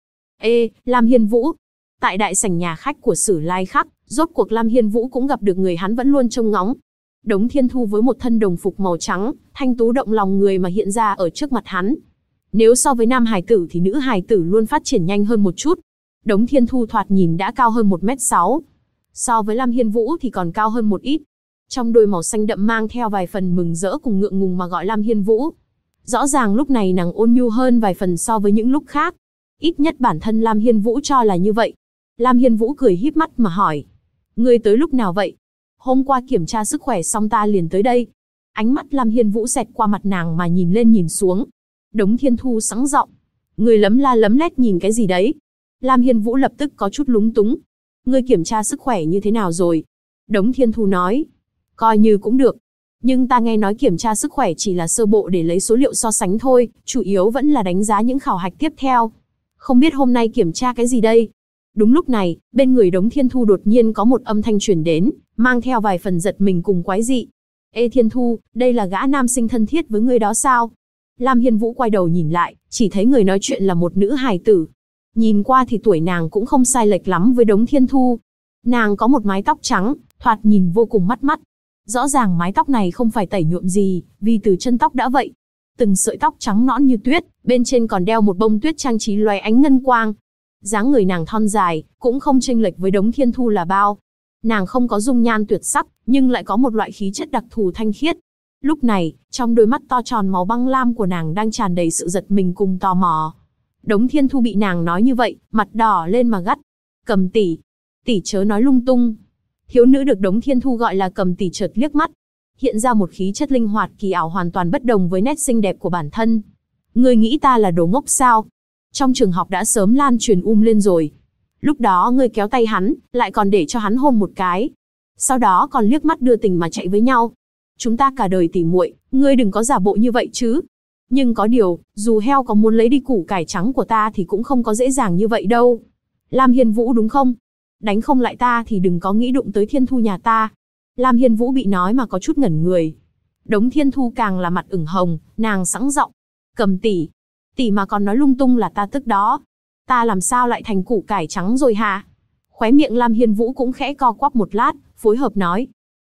Lam Hiên Vũ. Tại đại sảnh nhà khách của Sử Lai Khắc, rốt cuộc Lam Hiên Vũ cũng gặp được người hắn vẫn luôn trông ngóng. Đống Thiên Thu với một thân đồng phục màu trắng, thanh tú động lòng người mà hiện ra ở trước mặt hắn. Nếu so với nam hài tử thì nữ hài tử luôn phát triển nhanh hơn một chút. Đống Thiên Thu thoạt nhìn đã cao hơn 1m6. So với Lam Hiên Vũ thì còn cao hơn một ít. Trong đôi màu xanh đậm mang theo vài phần mừng rỡ cùng ngượng ngùng mà gọi Lam Hiên Vũ. Rõ ràng lúc này nàng ôn nhu hơn vài phần so với những lúc khác. Ít nhất bản thân Lam Hiên Vũ cho là như vậy. Lam Hiên Vũ cười híp mắt mà hỏi. Ngươi tới lúc nào vậy? Hôm qua kiểm tra sức khỏe xong ta liền tới đây. Ánh mắt Lam Hiên Vũ xẹt qua mặt nàng mà nhìn lên nhìn xuống. Đống Thiên Thu sẵn giọng. Ngươi lấm la lấm lét nhìn cái gì đấy? Lam Hiên Vũ lập tức có chút lúng túng. Ngươi kiểm tra sức khỏe như thế nào rồi? Đống Thiên Thu nói. Coi như cũng được. Nhưng ta nghe nói kiểm tra sức khỏe chỉ là sơ bộ để lấy số liệu so sánh thôi, chủ yếu vẫn là đánh giá những khảo hạch tiếp theo. Không biết hôm nay kiểm tra cái gì đây? Đúng lúc này, bên người Đống Thiên Thu đột nhiên có một âm thanh truyền đến, mang theo vài phần giật mình cùng quái dị. Ê Thiên Thu, đây là gã nam sinh thân thiết với ngươi đó sao? Lam Hiên Vũ quay đầu nhìn lại, chỉ thấy người nói chuyện là một nữ hài tử. Nhìn qua thì tuổi nàng cũng không sai lệch lắm với Đống Thiên Thu. Nàng có một mái tóc trắng, thoạt nhìn vô cùng bắt mắt. Rõ ràng mái tóc này không phải tẩy nhuộm gì, vì từ chân tóc đã vậy. Từng sợi tóc trắng nõn như tuyết, bên trên còn đeo một bông tuyết trang trí loé ánh ngân quang. Dáng người nàng thon dài, cũng không chênh lệch với Đống Thiên Thu là bao. Nàng không có dung nhan tuyệt sắc, nhưng lại có một loại khí chất đặc thù thanh khiết. Lúc này, trong đôi mắt to tròn màu băng lam của nàng đang tràn đầy sự giật mình cùng tò mò. Đống Thiên Thu bị nàng nói như vậy, mặt đỏ lên mà gắt. Cầm tỷ, tỷ chớ nói lung tung. Thiếu nữ được Đống Thiên Thu gọi là Cầm tỷ chợt liếc mắt, hiện ra một khí chất linh hoạt kỳ ảo hoàn toàn bất đồng với nét xinh đẹp của bản thân. Ngươi nghĩ ta là đồ ngốc sao? Trong trường học đã sớm lan truyền lên rồi. Lúc đó ngươi kéo tay hắn, lại còn để cho hắn hôn một cái. Sau đó còn liếc mắt đưa tình mà chạy với nhau. Chúng ta cả đời tỉ muội, ngươi đừng có giả bộ như vậy chứ. Nhưng có điều, dù heo có muốn lấy đi củ cải trắng của ta thì cũng không có dễ dàng như vậy đâu. Lam Hiên Vũ đúng không? Đánh không lại ta thì đừng có nghĩ đụng tới Thiên Thu nhà ta. Lam Hiên Vũ bị nói mà có chút ngẩn người. Đống Thiên Thu càng là mặt ửng hồng, nàng sẵn giọng. Cầm tỷ, tỷ mà còn nói lung tung là ta tức đó. Ta làm sao lại thành củ cải trắng rồi hả? Khóe miệng Lam Hiên Vũ cũng khẽ co quắp một lát, phối hợp nói.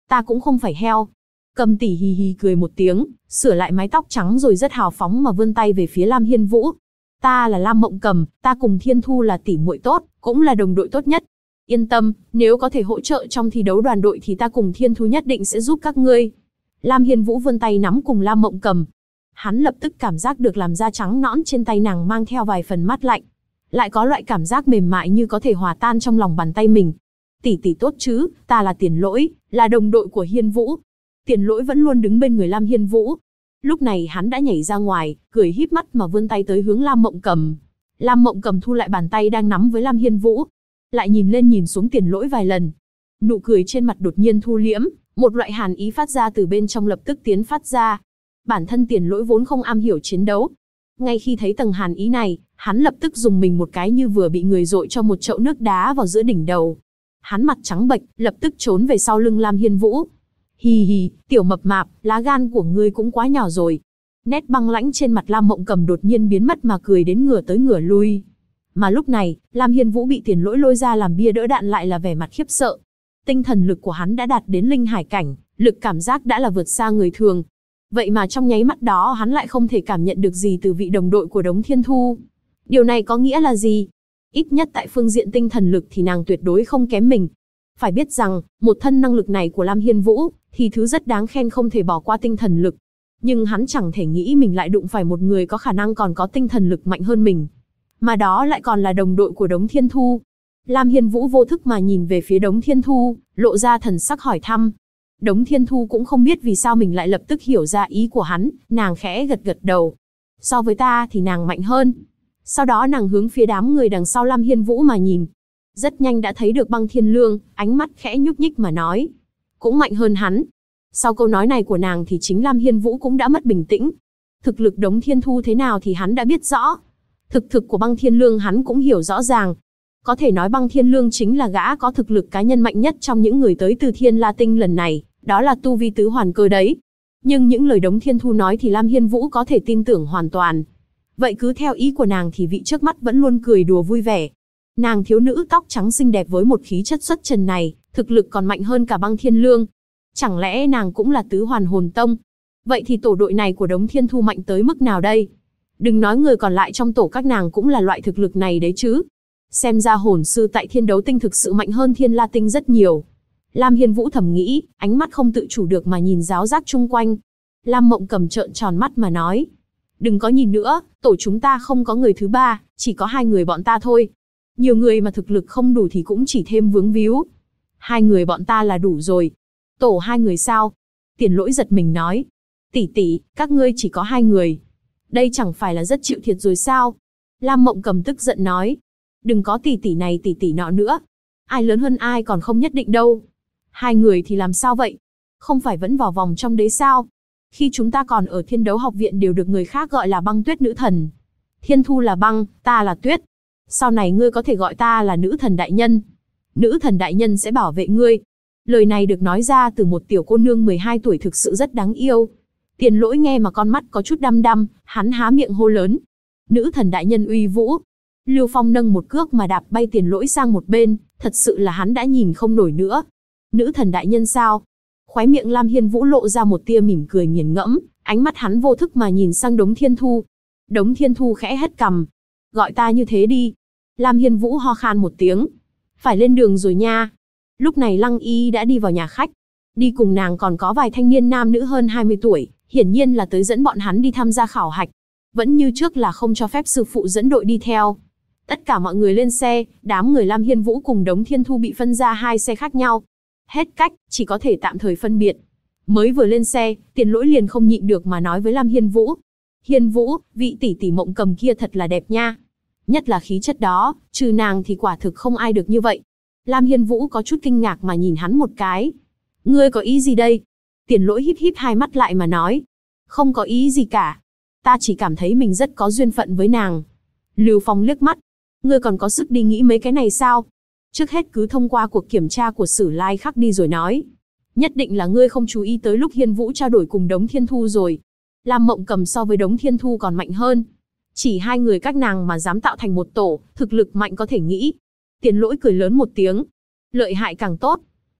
Ta cũng không phải heo. Cầm tỷ hì hì cười một tiếng, sửa lại mái tóc trắng rồi rất hào phóng mà vươn tay về phía Lam Hiên Vũ. Ta là Lam Mộng Cầm, ta cùng Thiên Thu là tỷ muội tốt, cũng là đồng đội tốt nhất. Yên tâm, nếu có thể hỗ trợ trong thi đấu đoàn đội thì ta cùng Thiên Thu nhất định sẽ giúp các ngươi. Lam Hiên Vũ vươn tay nắm cùng Lam Mộng Cầm. Hắn lập tức cảm giác được làm da trắng nõn trên tay nàng mang theo vài phần mát lạnh. Lại có loại cảm giác mềm mại như có thể hòa tan trong lòng bàn tay mình. Tỷ tỷ tốt chứ, ta là Tiền Lỗi, là đồng đội của Hiên Vũ. Tiền Lỗi vẫn luôn đứng bên người Lam Hiên Vũ. Lúc này hắn đã nhảy ra ngoài, cười híp mắt mà vươn tay tới hướng Lam Mộng Cầm. Lam Mộng Cầm thu lại bàn tay đang nắm với Lam Hiên Vũ, lại nhìn lên nhìn xuống Tiền Lỗi vài lần. Nụ cười trên mặt đột nhiên thu liễm, một loại hàn ý phát ra từ bên trong lập tức tiến phát ra. Bản thân Tiền Lỗi vốn không am hiểu chiến đấu. Ngay khi thấy tầng hàn ý này, hắn lập tức dùng mình một cái như vừa bị người dội cho một chậu nước đá vào giữa đỉnh đầu. Hắn mặt trắng bệch, lập tức trốn về sau lưng Lam Hiên Vũ. Hì hì, tiểu mập mạp, lá gan của ngươi cũng quá nhỏ rồi. Nét băng lãnh trên mặt Lam Mộng Cầm đột nhiên biến mất mà cười đến ngửa tới ngửa lui. Mà lúc này, Lam Hiên Vũ bị Tiền Lỗi lôi ra làm bia đỡ đạn lại là vẻ mặt khiếp sợ. Tinh thần lực của hắn đã đạt đến linh hải cảnh, lực cảm giác đã là vượt xa người thường. Vậy mà trong nháy mắt đó hắn lại không thể cảm nhận được gì từ vị đồng đội của Đống Thiên Thu. Điều này có nghĩa là gì? Ít nhất tại phương diện tinh thần lực thì nàng tuyệt đối không kém mình. Phải biết rằng, một thân năng lực này của Lam Hiên Vũ, thì thứ rất đáng khen không thể bỏ qua tinh thần lực. Nhưng hắn chẳng thể nghĩ mình lại đụng phải một người có khả năng còn có tinh thần lực mạnh hơn mình. Mà đó lại còn là đồng đội của Đống Thiên Thu. Lam Hiên Vũ vô thức mà nhìn về phía Đống Thiên Thu, lộ ra thần sắc hỏi thăm. Đống Thiên Thu cũng không biết vì sao mình lại lập tức hiểu ra ý của hắn, nàng khẽ gật gật đầu. So với ta thì nàng mạnh hơn. Sau đó nàng hướng phía đám người đằng sau Lam Hiên Vũ mà nhìn. Rất nhanh đã thấy được Băng Thiên Lương, ánh mắt khẽ nhúc nhích mà nói. Cũng mạnh hơn hắn. Sau câu nói này của nàng thì chính Lam Hiên Vũ cũng đã mất bình tĩnh. Thực lực Đống Thiên Thu thế nào thì hắn đã biết rõ. Thực của Băng Thiên Lương hắn cũng hiểu rõ ràng. Có thể nói Băng Thiên Lương chính là gã có thực lực cá nhân mạnh nhất trong những người tới từ Thiên La Tinh lần này, đó là tu vi tứ hoàn cơ đấy. Nhưng những lời Đống Thiên Thu nói thì Lam Hiên Vũ có thể tin tưởng hoàn toàn. Vậy cứ theo ý của nàng thì vị trước mắt vẫn luôn cười đùa vui vẻ. Nàng thiếu nữ tóc trắng xinh đẹp với một khí chất xuất trần này, thực lực còn mạnh hơn cả Băng Thiên Lương. Chẳng lẽ nàng cũng là tứ hoàn hồn tông? Vậy thì tổ đội này của Đống Thiên Thu mạnh tới mức nào đây? Đừng nói người còn lại trong tổ các nàng cũng là loại thực lực này đấy chứ. Xem ra hồn sư tại Thiên Đấu Tinh thực sự mạnh hơn Thiên La Tinh rất nhiều. Lam Hiên Vũ thầm nghĩ, ánh mắt không tự chủ được mà nhìn ráo rác chung quanh. Lam Mộng Cầm trợn tròn mắt mà nói. Đừng có nhìn nữa, tổ chúng ta không có người thứ ba, chỉ có 2 người bọn ta thôi. Nhiều người mà thực lực không đủ thì cũng chỉ thêm vướng víu. 2 người bọn ta là đủ rồi. Tổ 2 người sao? Tiền Lỗi giật mình nói. Tỷ tỷ, các ngươi chỉ có 2 người. Đây chẳng phải là rất chịu thiệt rồi sao? Lam Mộng Cầm tức giận nói. Đừng có tỷ tỷ này tỷ tỷ nọ nữa. Ai lớn hơn ai còn không nhất định đâu. 2 người thì làm sao vậy? Không phải vẫn vào vòng trong đấy sao? Khi chúng ta còn ở Thiên Đấu Học Viện đều được người khác gọi là Băng Tuyết nữ thần. Thiên Thu là băng, ta là tuyết. Sau này ngươi có thể gọi ta là nữ thần đại nhân. Nữ thần đại nhân sẽ bảo vệ ngươi. Lời này được nói ra từ một tiểu cô nương 12 tuổi thực sự rất đáng yêu. Tiền Lỗi nghe mà con mắt có chút đăm đăm, hắn há miệng hô lớn. Nữ thần đại nhân uy vũ. Lưu Phong nâng một cước mà đạp bay Tiền Lỗi sang một bên, thật sự là hắn đã nhìn không nổi nữa. Nữ thần đại nhân sao? Khóe miệng Lam Hiên Vũ lộ ra một tia mỉm cười nghiền ngẫm, ánh mắt hắn vô thức mà nhìn sang Đống Thiên Thu. Đống Thiên Thu khẽ hất cằm. Gọi ta như thế đi. Lam Hiên Vũ ho khan một tiếng. Phải lên đường rồi nha. Lúc này Lăng Y đã đi vào nhà khách. Đi cùng nàng còn có vài thanh niên nam nữ hơn 20 tuổi, hiển nhiên là tới dẫn bọn hắn đi tham gia khảo hạch. Vẫn như trước là không cho phép sư phụ dẫn đội đi theo. Tất cả mọi người lên xe, đám người Lam Hiên Vũ cùng Đống Thiên Thu bị phân ra 2 xe khác nhau. Hết cách, chỉ có thể tạm thời phân biệt. Mới vừa lên xe, Tiền Lỗi liền không nhịn được mà nói với Lam Hiên Vũ. Hiên Vũ, vị tỷ tỷ Mộng Cầm kia thật là đẹp nha. Nhất là khí chất đó, trừ nàng thì quả thực không ai được như vậy. Lam Hiên Vũ có chút kinh ngạc mà nhìn hắn một cái. Ngươi có ý gì đây? Tiền Lỗi híp híp hai mắt lại mà nói. Không có ý gì cả. Ta chỉ cảm thấy mình rất có duyên phận với nàng. Lưu Phong liếc mắt. Ngươi còn có sức đi nghĩ mấy cái này sao? Trước hết cứ thông qua cuộc kiểm tra của Sử Lai Khắc đi rồi nói. Nhất định là ngươi không chú ý tới lúc Hiên Vũ trao đổi cùng Đống Thiên Thu rồi. Lam Mộng Cầm so với Đống Thiên Thu còn mạnh hơn. Chỉ 2 người các nàng mà dám tạo thành một tổ, thực lực mạnh có thể nghĩ. Tiền Lỗi cười lớn một tiếng. Lợi hại càng tốt.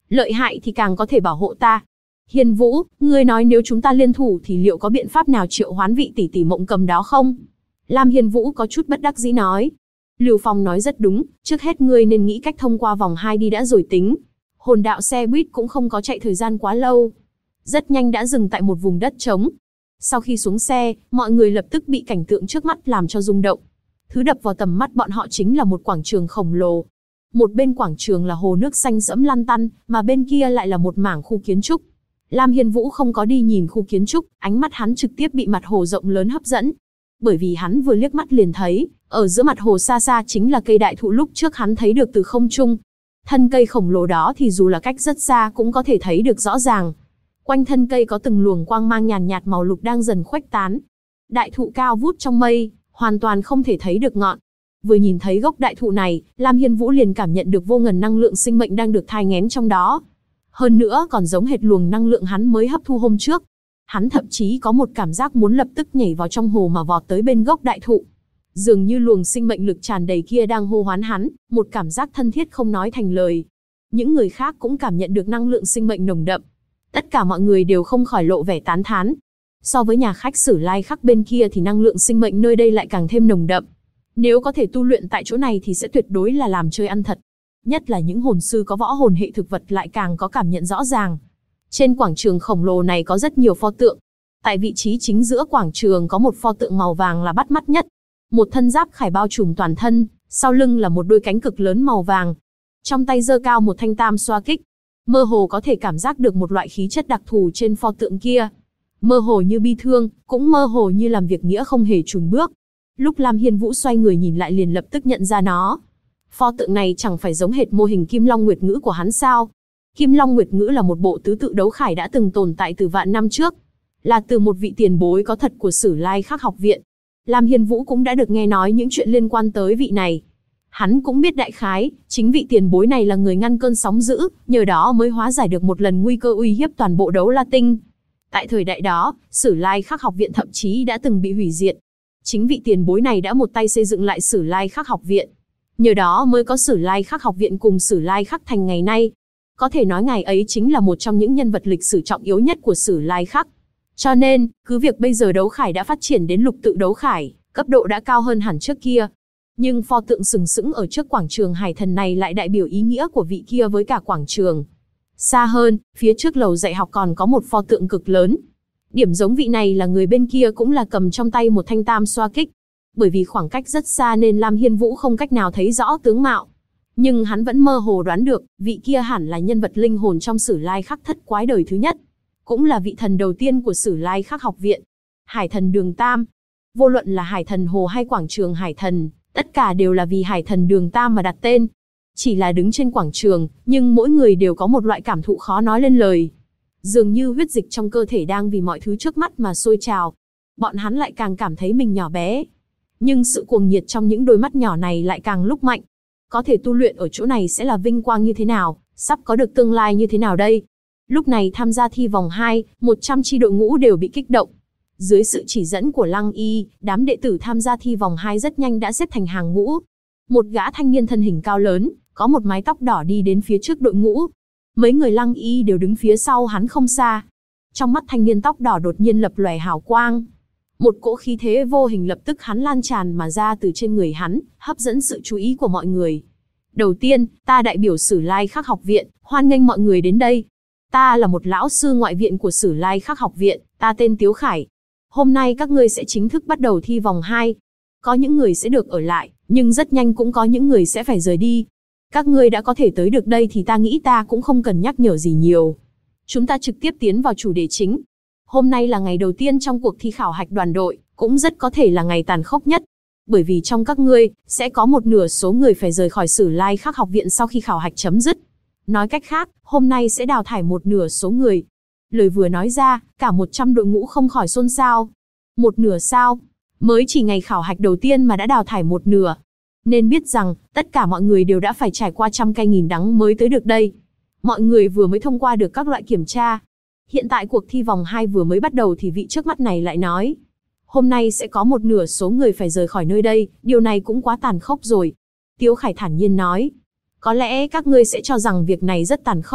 Lợi hại thì càng có thể bảo hộ ta. Hiên Vũ, ngươi nói nếu chúng ta liên thủ thì liệu có biện pháp nào triệu hoán vị tỷ tỷ Mộng Cầm đó không? Lam Hiên Vũ có chút bất đắc dĩ nói. Lưu Phong nói rất đúng, trước hết ngươi nên nghĩ cách thông qua vòng 2 đi đã rồi tính. Hồn đạo xe buýt cũng không có chạy thời gian quá lâu. Rất nhanh đã dừng tại một vùng đất trống. Sau khi xuống xe, mọi người lập tức bị cảnh tượng trước mắt làm cho rung động. Thứ đập vào tầm mắt bọn họ chính là một quảng trường khổng lồ. Một bên quảng trường là hồ nước xanh sẫm lăn tăn, mà bên kia lại là một mảng khu kiến trúc. Lam Hiên Vũ không có đi nhìn khu kiến trúc, ánh mắt hắn trực tiếp bị mặt hồ rộng lớn hấp dẫn. Bởi vì hắn vừa liếc mắt liền thấy, ở giữa mặt hồ xa xa chính là cây đại thụ lúc trước hắn thấy được từ không trung. Thân cây khổng lồ đó thì dù là cách rất xa cũng có thể thấy được rõ ràng. Quanh thân cây có từng luồng quang mang nhàn nhạt màu lục đang dần khuếch tán. Đại thụ cao vút trong mây, hoàn toàn không thể thấy được ngọn. Vừa nhìn thấy gốc đại thụ này, Lam Hiên Vũ liền cảm nhận được vô ngần năng lượng sinh mệnh đang được thai nghén trong đó. Hơn nữa còn giống hệt luồng năng lượng hắn mới hấp thu hôm trước. Hắn thậm chí có một cảm giác muốn lập tức nhảy vào trong hồ mà vọt tới bên gốc đại thụ. Dường như luồng sinh mệnh lực tràn đầy kia đang hô hoán hắn, một cảm giác thân thiết không nói thành lời. Những người khác cũng cảm nhận được năng lượng sinh mệnh nồng đậm. Tất cả mọi người đều không khỏi lộ vẻ tán thán. So với nhà khách Sử Lai Khắc bên kia thì năng lượng sinh mệnh nơi đây lại càng thêm nồng đậm. Nếu có thể tu luyện tại chỗ này thì sẽ tuyệt đối là làm chơi ăn thật. Nhất là những hồn sư có võ hồn hệ thực vật lại càng có cảm nhận rõ ràng. Trên quảng trường khổng lồ này có rất nhiều pho tượng. Tại vị trí chính giữa quảng trường có một pho tượng màu vàng là bắt mắt nhất. Một thân giáp khải bao trùm toàn thân, sau lưng là một đôi cánh cực lớn màu vàng. Trong tay giơ cao một thanh tam xoa kích. Mơ hồ có thể cảm giác được một loại khí chất đặc thù trên pho tượng kia. Mơ hồ như bi thương, cũng mơ hồ như làm việc nghĩa không hề chùn bước. Lúc Lam Hiên Vũ xoay người nhìn lại liền lập tức nhận ra nó. Pho tượng này chẳng phải giống hệt mô hình Kim Long Nguyệt Ngữ của hắn sao? Kim Long Nguyệt Ngữ là một bộ tứ tự đấu khải đã từng tồn tại từ vạn năm trước. Là từ một vị tiền bối có thật của Sử Lai Khắc học viện. Lam Hiên Vũ cũng đã được nghe nói những chuyện liên quan tới vị này. Hắn cũng biết đại khái, chính vị tiền bối này là người ngăn cơn sóng dữ, nhờ đó mới hóa giải được một lần nguy cơ uy hiếp toàn bộ Đấu La Tinh. Tại thời đại đó, Sử Lai Khắc học viện thậm chí đã từng bị hủy diệt. Chính vị tiền bối này đã một tay xây dựng lại Sử Lai Khắc học viện. Nhờ đó mới có Sử Lai Khắc học viện cùng Sử Lai Khắc thành ngày nay. Có thể nói ngài ấy chính là một trong những nhân vật lịch sử trọng yếu nhất của Sử Lai Khắc. Cho nên, cứ việc bây giờ đấu khải đã phát triển đến lục tự đấu khải, cấp độ đã cao hơn hẳn trước kia. Nhưng pho tượng sừng sững ở trước quảng trường hải thần này lại đại biểu ý nghĩa của vị kia với cả quảng trường. Xa hơn, phía trước lầu dạy học còn có một pho tượng cực lớn. Điểm giống vị này là người bên kia cũng là cầm trong tay một thanh tam xoa kích. Bởi vì khoảng cách rất xa nên Lam Hiên Vũ không cách nào thấy rõ tướng mạo. Nhưng hắn vẫn mơ hồ đoán được, vị kia hẳn là nhân vật linh hồn trong Sử Lai Khắc thất quái đời thứ nhất. Cũng là vị thần đầu tiên của Sử Lai Khắc học viện. Hải thần Đường Tam. Vô luận là Hải thần Hồ hay quảng trường Hải thần, tất cả đều là vì Hải thần Đường Tam mà đặt tên. Chỉ là đứng trên quảng trường, nhưng mỗi người đều có một loại cảm thụ khó nói lên lời. Dường như huyết dịch trong cơ thể đang vì mọi thứ trước mắt mà sôi trào. Bọn hắn lại càng cảm thấy mình nhỏ bé. Nhưng sự cuồng nhiệt trong những đôi mắt nhỏ này lại càng lúc mạnh. Có thể tu luyện ở chỗ này sẽ là vinh quang như thế nào, sắp có được tương lai như thế nào đây? Lúc này tham gia thi vòng 2, 100 chi đội ngũ đều bị kích động. Dưới sự chỉ dẫn của Lăng Y, đám đệ tử tham gia thi vòng 2 rất nhanh đã xếp thành hàng ngũ. Một gã thanh niên thân hình cao lớn, có một mái tóc đỏ đi đến phía trước đội ngũ. Mấy người Lăng Y đều đứng phía sau hắn không xa. Trong mắt thanh niên tóc đỏ đột nhiên lập lòe hào quang. Một cỗ khí thế vô hình lập tức hắn lan tràn mà ra từ trên người hắn, hấp dẫn sự chú ý của mọi người. Đầu tiên, ta đại biểu Sử Lai Khắc học viện, hoan nghênh mọi người đến đây. Ta là một lão sư ngoại viện của Sử Lai Khắc học viện, ta tên Tiếu Khải. Hôm nay các ngươi sẽ chính thức bắt đầu thi vòng 2. Có những người sẽ được ở lại, nhưng rất nhanh cũng có những người sẽ phải rời đi. Các ngươi đã có thể tới được đây thì ta nghĩ ta cũng không cần nhắc nhở gì nhiều. Chúng ta trực tiếp tiến vào chủ đề chính. Hôm nay là ngày đầu tiên trong cuộc thi khảo hạch đoàn đội, cũng rất có thể là ngày tàn khốc nhất. Bởi vì trong các ngươi, sẽ có một nửa số người phải rời khỏi Sử Lai Khắc học viện sau khi khảo hạch chấm dứt. Nói cách khác, hôm nay sẽ đào thải một nửa số người. Lời vừa nói ra, cả 100 đội ngũ không khỏi xôn xao. Một nửa sao? Mới chỉ ngày khảo hạch đầu tiên mà đã đào thải một nửa. Nên biết rằng, tất cả mọi người đều đã phải trải qua trăm cay nghìn đắng mới tới được đây. Mọi người vừa mới thông qua được các loại kiểm tra. Hiện tại cuộc thi vòng 2 vừa mới bắt đầu thì vị trước mắt này lại nói. Hôm nay sẽ có một nửa số người phải rời khỏi nơi đây, điều này cũng quá tàn khốc rồi. Tiếu Khải thản nhiên nói. Có lẽ các ngươi sẽ cho rằng việc này rất tàn khốc.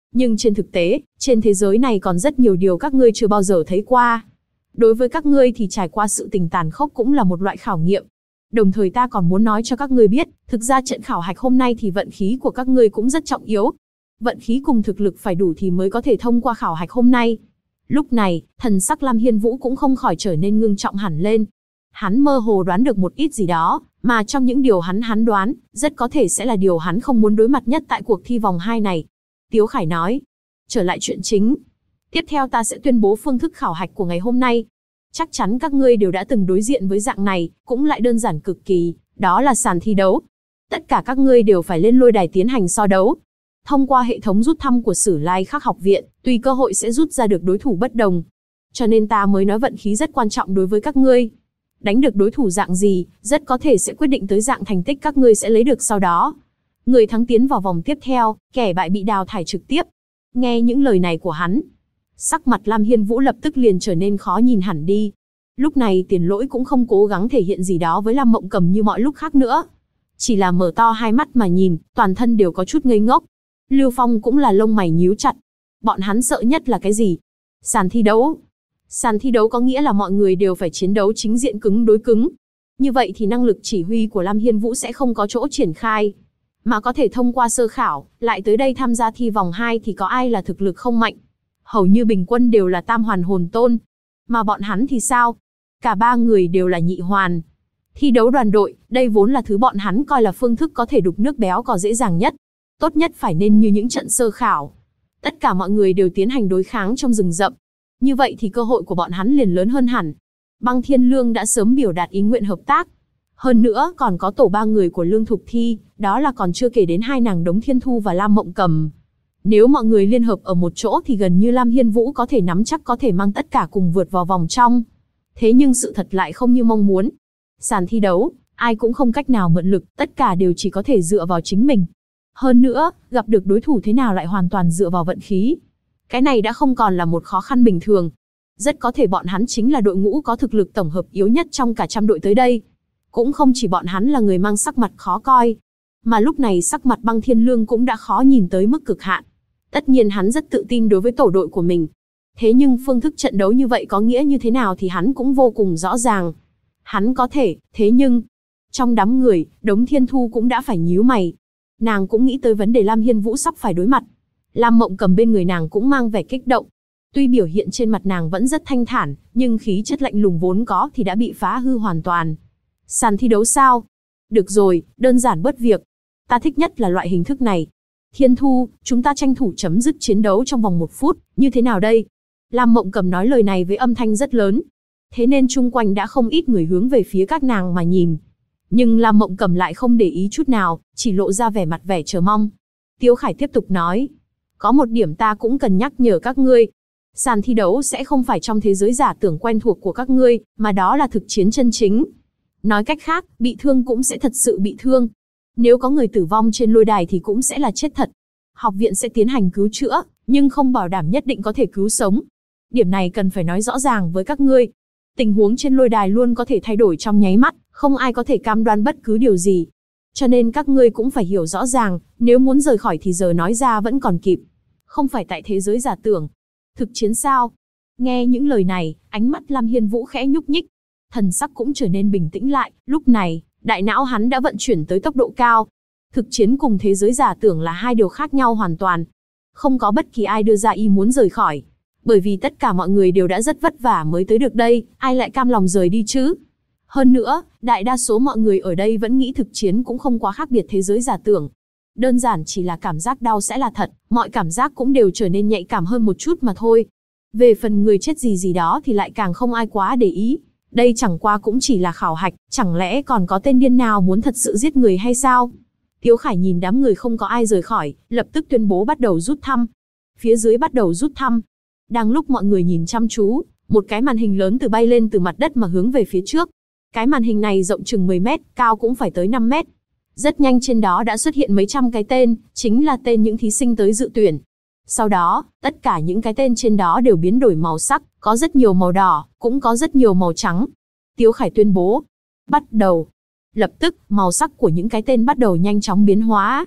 Nhưng trên thực tế, trên thế giới này còn rất nhiều điều các ngươi chưa bao giờ thấy qua. Đối với các ngươi thì trải qua sự tình tàn khốc cũng là một loại khảo nghiệm. Đồng thời ta còn muốn nói cho các ngươi biết, thực ra trận khảo hạch hôm nay thì vận khí của các ngươi cũng rất trọng yếu. Vận khí cùng thực lực phải đủ thì mới có thể thông qua khảo hạch hôm nay. Lúc này, thần sắc Lam Hiên Vũ cũng không khỏi trở nên ngưng trọng hẳn lên. Hắn mơ hồ đoán được một ít gì đó, mà trong những điều hắn đoán, rất có thể sẽ là điều hắn không muốn đối mặt nhất tại cuộc thi vòng 2 này. Tiếu Khải nói, trở lại chuyện chính. Tiếp theo ta sẽ tuyên bố phương thức khảo hạch của ngày hôm nay. Chắc chắn các ngươi đều đã từng đối diện với dạng này, cũng lại đơn giản cực kỳ, đó là sàn thi đấu. Tất cả các ngươi đều phải lên lôi đài tiến hành so đấu. Thông qua hệ thống rút thăm của Sử Lai Khắc học viện, tùy cơ hội sẽ rút ra được đối thủ bất đồng. Cho nên ta mới nói vận khí rất quan trọng đối với các ngươi. Đánh được đối thủ dạng gì, rất có thể sẽ quyết định tới dạng thành tích các ngươi sẽ lấy được sau đó. Người thắng tiến vào vòng tiếp theo, kẻ bại bị đào thải trực tiếp. Nghe những lời này của hắn, sắc mặt Lam Hiên Vũ lập tức liền trở nên khó nhìn hẳn đi. Lúc này Tiền Lỗi cũng không cố gắng thể hiện gì đó với Lam Mộng Cầm như mọi lúc khác nữa. Chỉ là mở to hai mắt mà nhìn, toàn thân đều có chút ngây ngốc. Lưu Phong cũng là lông mày nhíu chặt. Bọn hắn sợ nhất là cái gì? Sàn thi đấu. Sàn thi đấu có nghĩa là mọi người đều phải chiến đấu chính diện cứng đối cứng. Như vậy thì năng lực chỉ huy của Lam Hiên Vũ sẽ không có chỗ triển khai. Mà có thể thông qua sơ khảo, lại tới đây tham gia thi vòng 2 thì có ai là thực lực không mạnh. Hầu như bình quân đều là tam hoàn hồn tôn. Mà bọn hắn thì sao? Cả ba người đều là nhị hoàn. Thi đấu đoàn đội, đây vốn là thứ bọn hắn coi là phương thức có thể đục nước béo cò dễ dàng nhất. Tốt nhất phải nên như những trận sơ khảo. Tất cả mọi người đều tiến hành đối kháng trong rừng rậm. Như vậy thì cơ hội của bọn hắn liền lớn hơn hẳn. Băng Thiên Lương đã sớm biểu đạt ý nguyện hợp tác. Hơn nữa còn có tổ ba người của Lương Thục Thi, đó là còn chưa kể đến hai nàng Đống Thiên Thu và Lam Mộng Cầm. Nếu mọi người liên hợp ở một chỗ thì gần như Lam Hiên Vũ có thể nắm chắc có thể mang tất cả cùng vượt vào vòng trong. Thế nhưng sự thật lại không như mong muốn. Sàn thi đấu, ai cũng không cách nào mượn lực, tất cả đều chỉ có thể dựa vào chính mình. Hơn nữa, gặp được đối thủ thế nào lại hoàn toàn dựa vào vận khí. Cái này đã không còn là một khó khăn bình thường. Rất có thể bọn hắn chính là đội ngũ có thực lực tổng hợp yếu nhất trong cả trăm đội tới đây. Cũng không chỉ bọn hắn là người mang sắc mặt khó coi. Mà lúc này sắc mặt Băng Thiên Lương cũng đã khó nhìn tới mức cực hạn. Tất nhiên hắn rất tự tin đối với tổ đội của mình. Thế nhưng phương thức trận đấu như vậy có nghĩa như thế nào thì hắn cũng vô cùng rõ ràng. Hắn có thể, thế nhưng... Trong đám người, Đống Thiên Thu cũng đã phải nhíu mày. Nàng cũng nghĩ tới vấn đề Lam Hiên Vũ sắp phải đối mặt. Lam Mộng Cầm bên người nàng cũng mang vẻ kích động. Tuy biểu hiện trên mặt nàng vẫn rất thanh thản, nhưng khí chất lạnh lùng vốn có thì đã bị phá hư hoàn toàn. Sàn thi đấu sao? Được rồi, đơn giản bớt việc. Ta thích nhất là loại hình thức này. Thiên Thu, chúng ta tranh thủ chấm dứt chiến đấu trong vòng 1 phút, như thế nào đây? Lam Mộng Cầm nói lời này với âm thanh rất lớn. Thế nên chung quanh đã không ít người hướng về phía các nàng mà nhìn. Nhưng Lam Mộng Cầm lại không để ý chút nào, chỉ lộ ra vẻ mặt vẻ chờ mong. Tiếu Khải tiếp tục nói. Có một điểm ta cũng cần nhắc nhở các ngươi. Sàn thi đấu sẽ không phải trong thế giới giả tưởng quen thuộc của các ngươi, mà đó là thực chiến chân chính. Nói cách khác, bị thương cũng sẽ thật sự bị thương. Nếu có người tử vong trên lôi đài thì cũng sẽ là chết thật. Học viện sẽ tiến hành cứu chữa, nhưng không bảo đảm nhất định có thể cứu sống. Điểm này cần phải nói rõ ràng với các ngươi. Tình huống trên lôi đài luôn có thể thay đổi trong nháy mắt, không ai có thể cam đoan bất cứ điều gì. Cho nên các ngươi cũng phải hiểu rõ ràng, nếu muốn rời khỏi thì giờ nói ra vẫn còn kịp. Không phải tại thế giới giả tưởng. Thực chiến sao? Nghe những lời này, ánh mắt Lam Hiên Vũ khẽ nhúc nhích. Thần sắc cũng trở nên bình tĩnh lại, lúc này, đại não hắn đã vận chuyển tới tốc độ cao. Thực chiến cùng thế giới giả tưởng là hai điều khác nhau hoàn toàn. Không có bất kỳ ai đưa ra ý muốn rời khỏi. Bởi vì tất cả mọi người đều đã rất vất vả mới tới được đây, ai lại cam lòng rời đi chứ? Hơn nữa, đại đa số mọi người ở đây vẫn nghĩ thực chiến cũng không quá khác biệt thế giới giả tưởng. Đơn giản chỉ là cảm giác đau sẽ là thật, mọi cảm giác cũng đều trở nên nhạy cảm hơn một chút mà thôi. Về phần người chết gì đó thì lại càng không ai quá để ý. Đây chẳng qua cũng chỉ là khảo hạch, chẳng lẽ còn có tên điên nào muốn thật sự giết người hay sao? Tiếu Khải nhìn đám người không có ai rời khỏi, lập tức tuyên bố bắt đầu rút thăm. Phía dưới bắt đầu rút thăm. Đang lúc mọi người nhìn chăm chú, một cái màn hình lớn từ bay lên từ mặt đất mà hướng về phía trước. Cái màn hình này rộng chừng 10 mét, cao cũng phải tới 5 mét. Rất nhanh trên đó đã xuất hiện mấy trăm cái tên, chính là tên những thí sinh tới dự tuyển. Sau đó, tất cả những cái tên trên đó đều biến đổi màu sắc, có rất nhiều màu đỏ, cũng có rất nhiều màu trắng. Tiếu Khải tuyên bố, bắt đầu. Lập tức, màu sắc của những cái tên bắt đầu nhanh chóng biến hóa.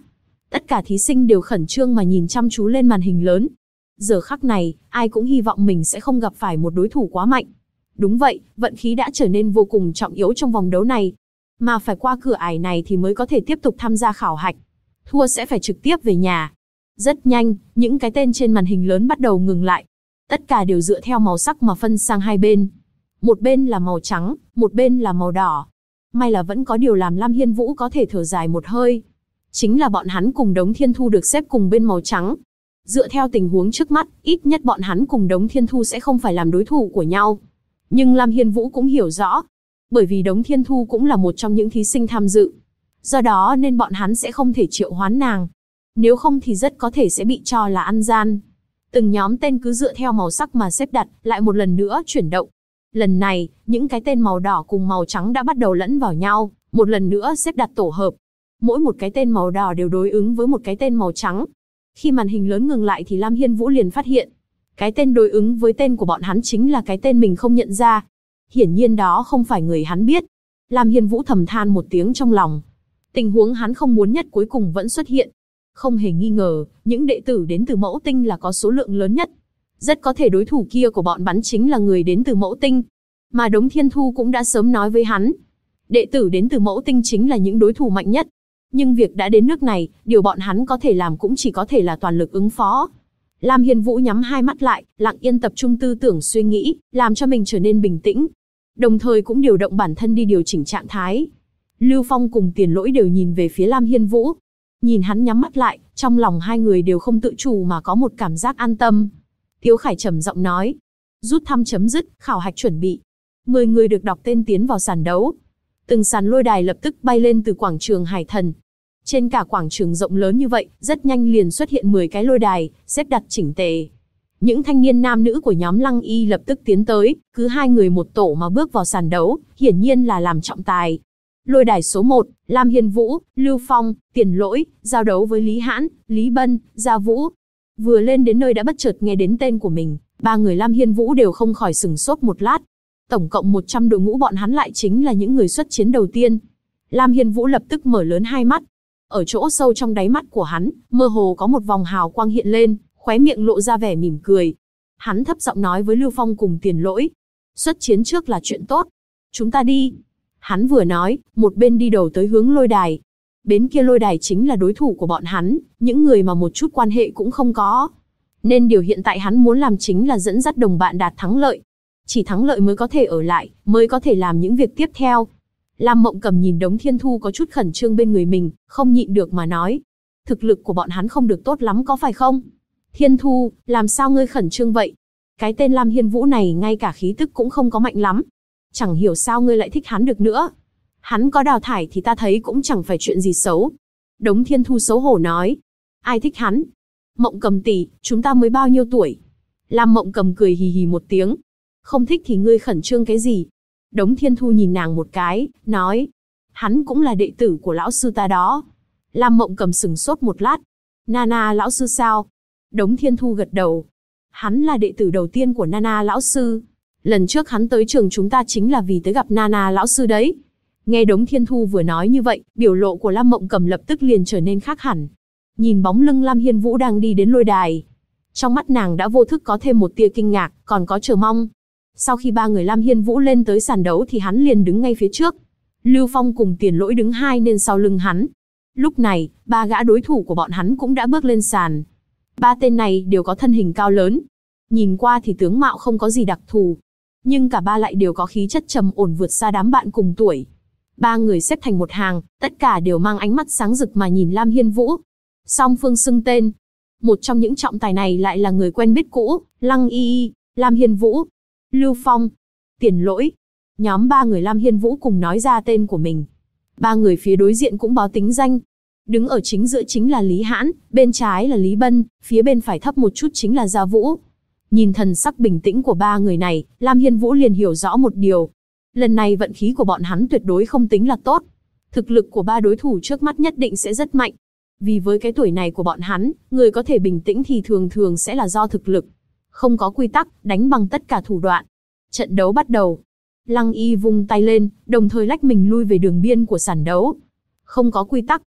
Tất cả thí sinh đều khẩn trương mà nhìn chăm chú lên màn hình lớn. Giờ khắc này, ai cũng hy vọng mình sẽ không gặp phải một đối thủ quá mạnh. Đúng vậy, vận khí đã trở nên vô cùng trọng yếu trong vòng đấu này. Mà phải qua cửa ải này thì mới có thể tiếp tục tham gia khảo hạch. Thua sẽ phải trực tiếp về nhà. Rất nhanh, những cái tên trên màn hình lớn bắt đầu ngừng lại. Tất cả đều dựa theo màu sắc mà phân sang hai bên. Một bên là màu trắng, một bên là màu đỏ. May là vẫn có điều làm Lam Hiên Vũ có thể thở dài một hơi. Chính là bọn hắn cùng Đống Thiên Thu được xếp cùng bên màu trắng. Dựa theo tình huống trước mắt, ít nhất bọn hắn cùng Đống Thiên Thu sẽ không phải làm đối thủ của nhau. Nhưng Lam Hiên Vũ cũng hiểu rõ. Bởi vì Đống Thiên Thu cũng là một trong những thí sinh tham dự. Do đó nên bọn hắn sẽ không thể triệu hoán nàng. Nếu không thì rất có thể sẽ bị cho là ăn gian. Từng nhóm tên cứ dựa theo màu sắc mà xếp đặt, lại một lần nữa chuyển động. Lần này, những cái tên màu đỏ cùng màu trắng đã bắt đầu lẫn vào nhau, một lần nữa xếp đặt tổ hợp. Mỗi một cái tên màu đỏ đều đối ứng với một cái tên màu trắng. Khi màn hình lớn ngừng lại thì Lam Hiên Vũ liền phát hiện. Cái tên đối ứng với tên của bọn hắn chính là cái tên mình không nhận ra. Hiển nhiên đó không phải người hắn biết. Lam Hiên Vũ thầm than một tiếng trong lòng. Tình huống hắn không muốn nhất cuối cùng vẫn xuất hiện. Không hề nghi ngờ, những đệ tử đến từ Mẫu Tinh là có số lượng lớn nhất. Rất có thể đối thủ kia của bọn bắn chính là người đến từ Mẫu Tinh. Mà Đống Thiên Thu cũng đã sớm nói với hắn. Đệ tử đến từ Mẫu Tinh chính là những đối thủ mạnh nhất. Nhưng việc đã đến nước này, điều bọn hắn có thể làm cũng chỉ có thể là toàn lực ứng phó. Lam Hiên Vũ nhắm hai mắt lại, lặng yên tập trung tư tưởng suy nghĩ, làm cho mình trở nên bình tĩnh. Đồng thời cũng điều động bản thân đi điều chỉnh trạng thái. Lưu Phong cùng Tiền Lỗi đều nhìn về phía Lam Hiên Vũ. Nhìn hắn nhắm mắt lại, trong lòng hai người đều không tự chủ mà có một cảm giác an tâm. Tiếu Khải trầm giọng nói. Rút thăm chấm dứt, khảo hạch chuẩn bị. 10 người được đọc tên tiến vào sàn đấu. Từng sàn lôi đài lập tức bay lên từ quảng trường Hải Thần. Trên cả quảng trường rộng lớn như vậy, rất nhanh liền xuất hiện 10 cái lôi đài, xếp đặt chỉnh tề. Những thanh niên nam nữ của nhóm Lăng Y lập tức tiến tới, cứ 2 người một tổ mà bước vào sàn đấu, hiển nhiên là làm trọng tài. Lôi đài số 1, Lam Hiên Vũ, Lưu Phong, Tiền Lỗi, giao đấu với Lý Hãn, Lý Bân, Gia Vũ. Vừa lên đến nơi đã bất chợt nghe đến tên của mình, 3 người Lam Hiên Vũ đều không khỏi sửng sốt một lát. Tổng cộng 100 đội ngũ bọn hắn lại chính là những người xuất chiến đầu tiên. Lam Hiên Vũ lập tức mở lớn hai mắt. Ở chỗ sâu trong đáy mắt của hắn, mơ hồ có một vòng hào quang hiện lên, khóe miệng lộ ra vẻ mỉm cười. Hắn thấp giọng nói với Lưu Phong cùng Tiền Lỗi. Xuất chiến trước là chuyện tốt. Chúng ta đi. Hắn vừa nói, một bên đi đầu tới hướng lôi đài. Bên kia lôi đài chính là đối thủ của bọn hắn, những người mà một chút quan hệ cũng không có. Nên điều hiện tại hắn muốn làm chính là dẫn dắt đồng bạn đạt thắng lợi. Chỉ thắng lợi mới có thể ở lại, mới có thể làm những việc tiếp theo. Lam Mộng Cầm nhìn Đống Thiên Thu có chút khẩn trương bên người mình, không nhịn được mà nói. Thực lực của bọn hắn không được tốt lắm có phải không? Thiên Thu, làm sao ngươi khẩn trương vậy? Cái tên Lam Hiên Vũ này ngay cả khí tức cũng không có mạnh lắm. Chẳng hiểu sao ngươi lại thích hắn được nữa. Hắn có đào thải thì ta thấy cũng chẳng phải chuyện gì xấu. Đống Thiên Thu xấu hổ nói. Ai thích hắn? Mộng Cầm tỷ, chúng ta mới bao nhiêu tuổi? Lam Mộng Cầm cười hì hì một tiếng. Không thích thì ngươi khẩn trương cái gì? Đống Thiên Thu nhìn nàng một cái, nói. Hắn cũng là đệ tử của lão sư ta đó. Lam Mộng Cầm sừng sốt một lát. Nana lão sư sao? Đống Thiên Thu gật đầu. Hắn là đệ tử đầu tiên của Nana lão sư. Lần trước hắn tới trường chúng ta chính là vì tới gặp Nana lão sư đấy. Nghe Đống Thiên Thu vừa nói như vậy, biểu lộ của Lam Mộng Cầm lập tức liền trở nên khác hẳn. Nhìn bóng lưng Lam Hiên Vũ đang đi đến lôi đài. Trong mắt nàng đã vô thức có thêm một tia kinh ngạc, còn có chờ mong. Sau khi 3 người Lam Hiên Vũ lên tới sàn đấu thì hắn liền đứng ngay phía trước. Lưu Phong cùng Tiền Lỗi đứng hai bên sau lưng hắn. Lúc này, 3 gã đối thủ của bọn hắn cũng đã bước lên sàn. 3 tên này đều có thân hình cao lớn. Nhìn qua thì tướng mạo không có gì đặc thù. Nhưng cả 3 lại đều có khí chất trầm ổn vượt xa đám bạn cùng tuổi. 3 người xếp thành một hàng, tất cả đều mang ánh mắt sáng rực mà nhìn Lam Hiên Vũ. Song phương xưng tên. Một trong những trọng tài này lại là người quen biết cũ, Lăng Y, Lam Hiên Vũ, Lưu Phong, Tiền Lỗi. Nhóm 3 người Lam Hiên Vũ cùng nói ra tên của mình. 3 người phía đối diện cũng báo tính danh. Đứng ở chính giữa chính là Lý Hãn, bên trái là Lý Bân, phía bên phải thấp một chút chính là Gia Vũ. Nhìn thần sắc bình tĩnh của 3 người này, Lam Hiên Vũ liền hiểu rõ một điều. Lần này vận khí của bọn hắn tuyệt đối không tính là tốt. Thực lực của 3 đối thủ trước mắt nhất định sẽ rất mạnh. Vì với cái tuổi này của bọn hắn, người có thể bình tĩnh thì thường thường sẽ là do thực lực. Không có quy tắc, đánh bằng tất cả thủ đoạn. Trận đấu bắt đầu. Lăng Y vung tay lên, đồng thời lách mình lui về đường biên của sàn đấu. Không có quy tắc.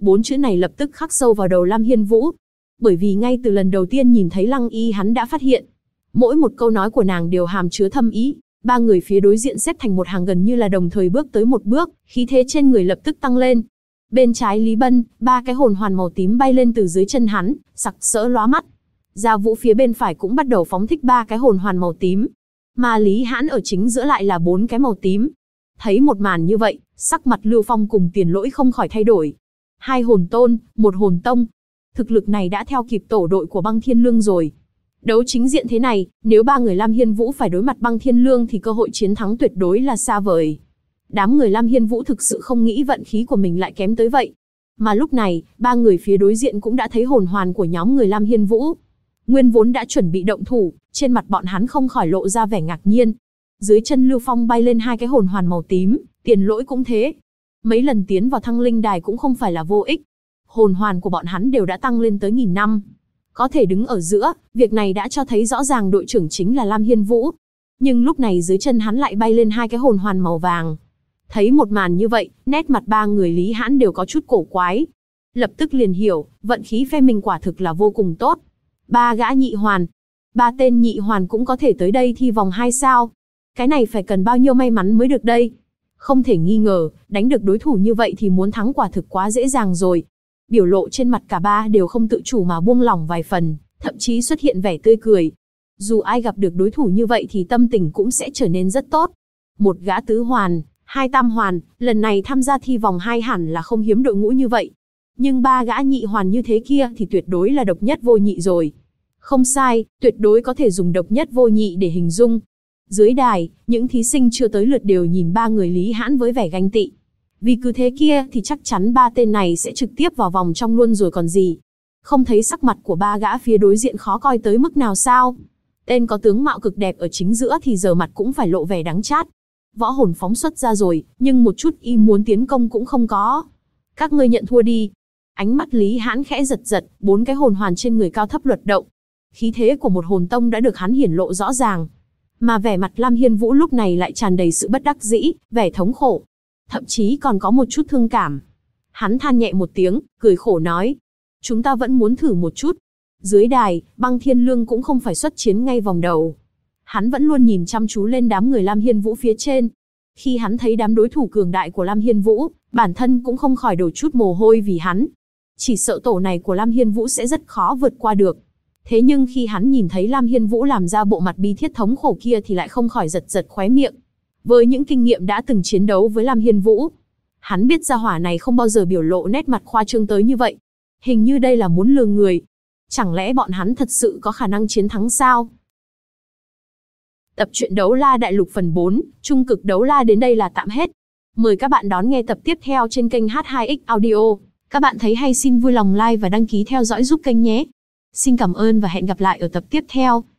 4 chữ này lập tức khắc sâu vào đầu Lam Hiên Vũ. Bởi vì ngay từ lần đầu tiên nhìn thấy Lăng Y hắn đã phát hiện. Mỗi một câu nói của nàng đều hàm chứa thâm ý. Ba người phía đối diện xếp thành một hàng gần như là đồng thời bước tới một bước, khí thế trên người lập tức tăng lên. Bên trái Lý Bân, 3 cái hồn hoàn màu tím bay lên từ dưới chân hắn, sặc sỡ lóa mắt. Gia Vũ phía bên phải cũng bắt đầu phóng thích 3 cái hồn hoàn màu tím. Mà Lý Hãn ở chính giữa lại là 4 cái màu tím. Thấy một màn như vậy, sắc mặt Lưu Phong cùng Tiền Lỗi không khỏi thay đổi. 2 hồn tôn, 1 hồn tông. Thực lực này đã theo kịp tổ đội của Băng Thiên Lương rồi. Đấu chính diện thế này, nếu 3 người Lam Hiên Vũ phải đối mặt Băng Thiên Lương thì cơ hội chiến thắng tuyệt đối là xa vời. Đám người Lam Hiên Vũ thực sự không nghĩ vận khí của mình lại kém tới vậy. Mà lúc này, 3 người phía đối diện cũng đã thấy hồn hoàn của nhóm người Lam Hiên Vũ. Nguyên vốn đã chuẩn bị động thủ, trên mặt bọn hắn không khỏi lộ ra vẻ ngạc nhiên. Dưới chân Lưu Phong bay lên 2 cái hồn hoàn màu tím, Tiền Lỗi cũng thế. Mấy lần tiến vào Thăng Linh Đài cũng không phải là vô ích. Hồn hoàn của bọn hắn đều đã tăng lên tới 1000 năm. Có thể đứng ở giữa, việc này đã cho thấy rõ ràng đội trưởng chính là Lam Hiên Vũ. Nhưng lúc này dưới chân hắn lại bay lên 2 cái hồn hoàn màu vàng. Thấy một màn như vậy, nét mặt 3 người Lý Hãn đều có chút cổ quái. Lập tức liền hiểu, vận khí phe mình quả thực là vô cùng tốt. 3 gã nhị hoàn. 3 tên nhị hoàn cũng có thể tới đây thi vòng 2 sao. Cái này phải cần bao nhiêu may mắn mới được đây. Không thể nghi ngờ, đánh được đối thủ như vậy thì muốn thắng quả thực quá dễ dàng rồi. Biểu lộ trên mặt cả 3 đều không tự chủ mà buông lỏng vài phần, thậm chí xuất hiện vẻ tươi cười. Dù ai gặp được đối thủ như vậy thì tâm tình cũng sẽ trở nên rất tốt. 1 gã tứ hoàn, 2 tam hoàn, lần này tham gia thi vòng 2 hẳn là không hiếm đội ngũ như vậy. Nhưng 3 gã nhị hoàn như thế kia thì tuyệt đối là độc nhất vô nhị rồi. Không sai, tuyệt đối có thể dùng độc nhất vô nhị để hình dung. Dưới đài, những thí sinh chưa tới lượt đều nhìn 3 người Lý Hãn với vẻ ganh tị. Vì cứ thế kia thì chắc chắn 3 tên này sẽ trực tiếp vào vòng trong luôn rồi còn gì. Không thấy sắc mặt của 3 gã phía đối diện khó coi tới mức nào sao? Tên có tướng mạo cực đẹp ở chính giữa thì giờ mặt cũng phải lộ vẻ đắng chát. Võ hồn phóng xuất ra rồi, nhưng một chút ý muốn tiến công cũng không có. Các ngươi nhận thua đi. Ánh mắt Lý Hãn khẽ giật giật, 4 cái hồn hoàn trên người cao thấp luật động. Khí thế của một hồn tông đã được hắn hiển lộ rõ ràng. Mà vẻ mặt Lam Hiên Vũ lúc này lại tràn đầy sự bất đắc dĩ, vẻ thống khổ. Thậm chí còn có một chút thương cảm. Hắn than nhẹ một tiếng, cười khổ nói. Chúng ta vẫn muốn thử một chút. Dưới đài, Băng Thiên Lương cũng không phải xuất chiến ngay vòng đầu. Hắn vẫn luôn nhìn chăm chú lên đám người Lam Hiên Vũ phía trên. Khi hắn thấy đám đối thủ cường đại của Lam Hiên Vũ, bản thân cũng không khỏi đổ chút mồ hôi vì hắn. Chỉ sợ tổ này của Lam Hiên Vũ sẽ rất khó vượt qua được. Thế nhưng khi hắn nhìn thấy Lam Hiên Vũ làm ra bộ mặt bi thiết thống khổ kia thì lại không khỏi giật giật khóe miệng. Với những kinh nghiệm đã từng chiến đấu với Lam Hiên Vũ, hắn biết gia hỏa này không bao giờ biểu lộ nét mặt khoa trương tới như vậy. Hình như đây là muốn lừa người. Chẳng lẽ bọn hắn thật sự có khả năng chiến thắng sao? Tập truyện Đấu La Đại Lục phần 4, Trung cực Đấu La đến đây là tạm hết. Mời các bạn đón nghe tập tiếp theo trên kênh H2X Audio. Các bạn thấy hay xin vui lòng like và đăng ký theo dõi giúp kênh nhé. Xin cảm ơn và hẹn gặp lại ở tập tiếp theo.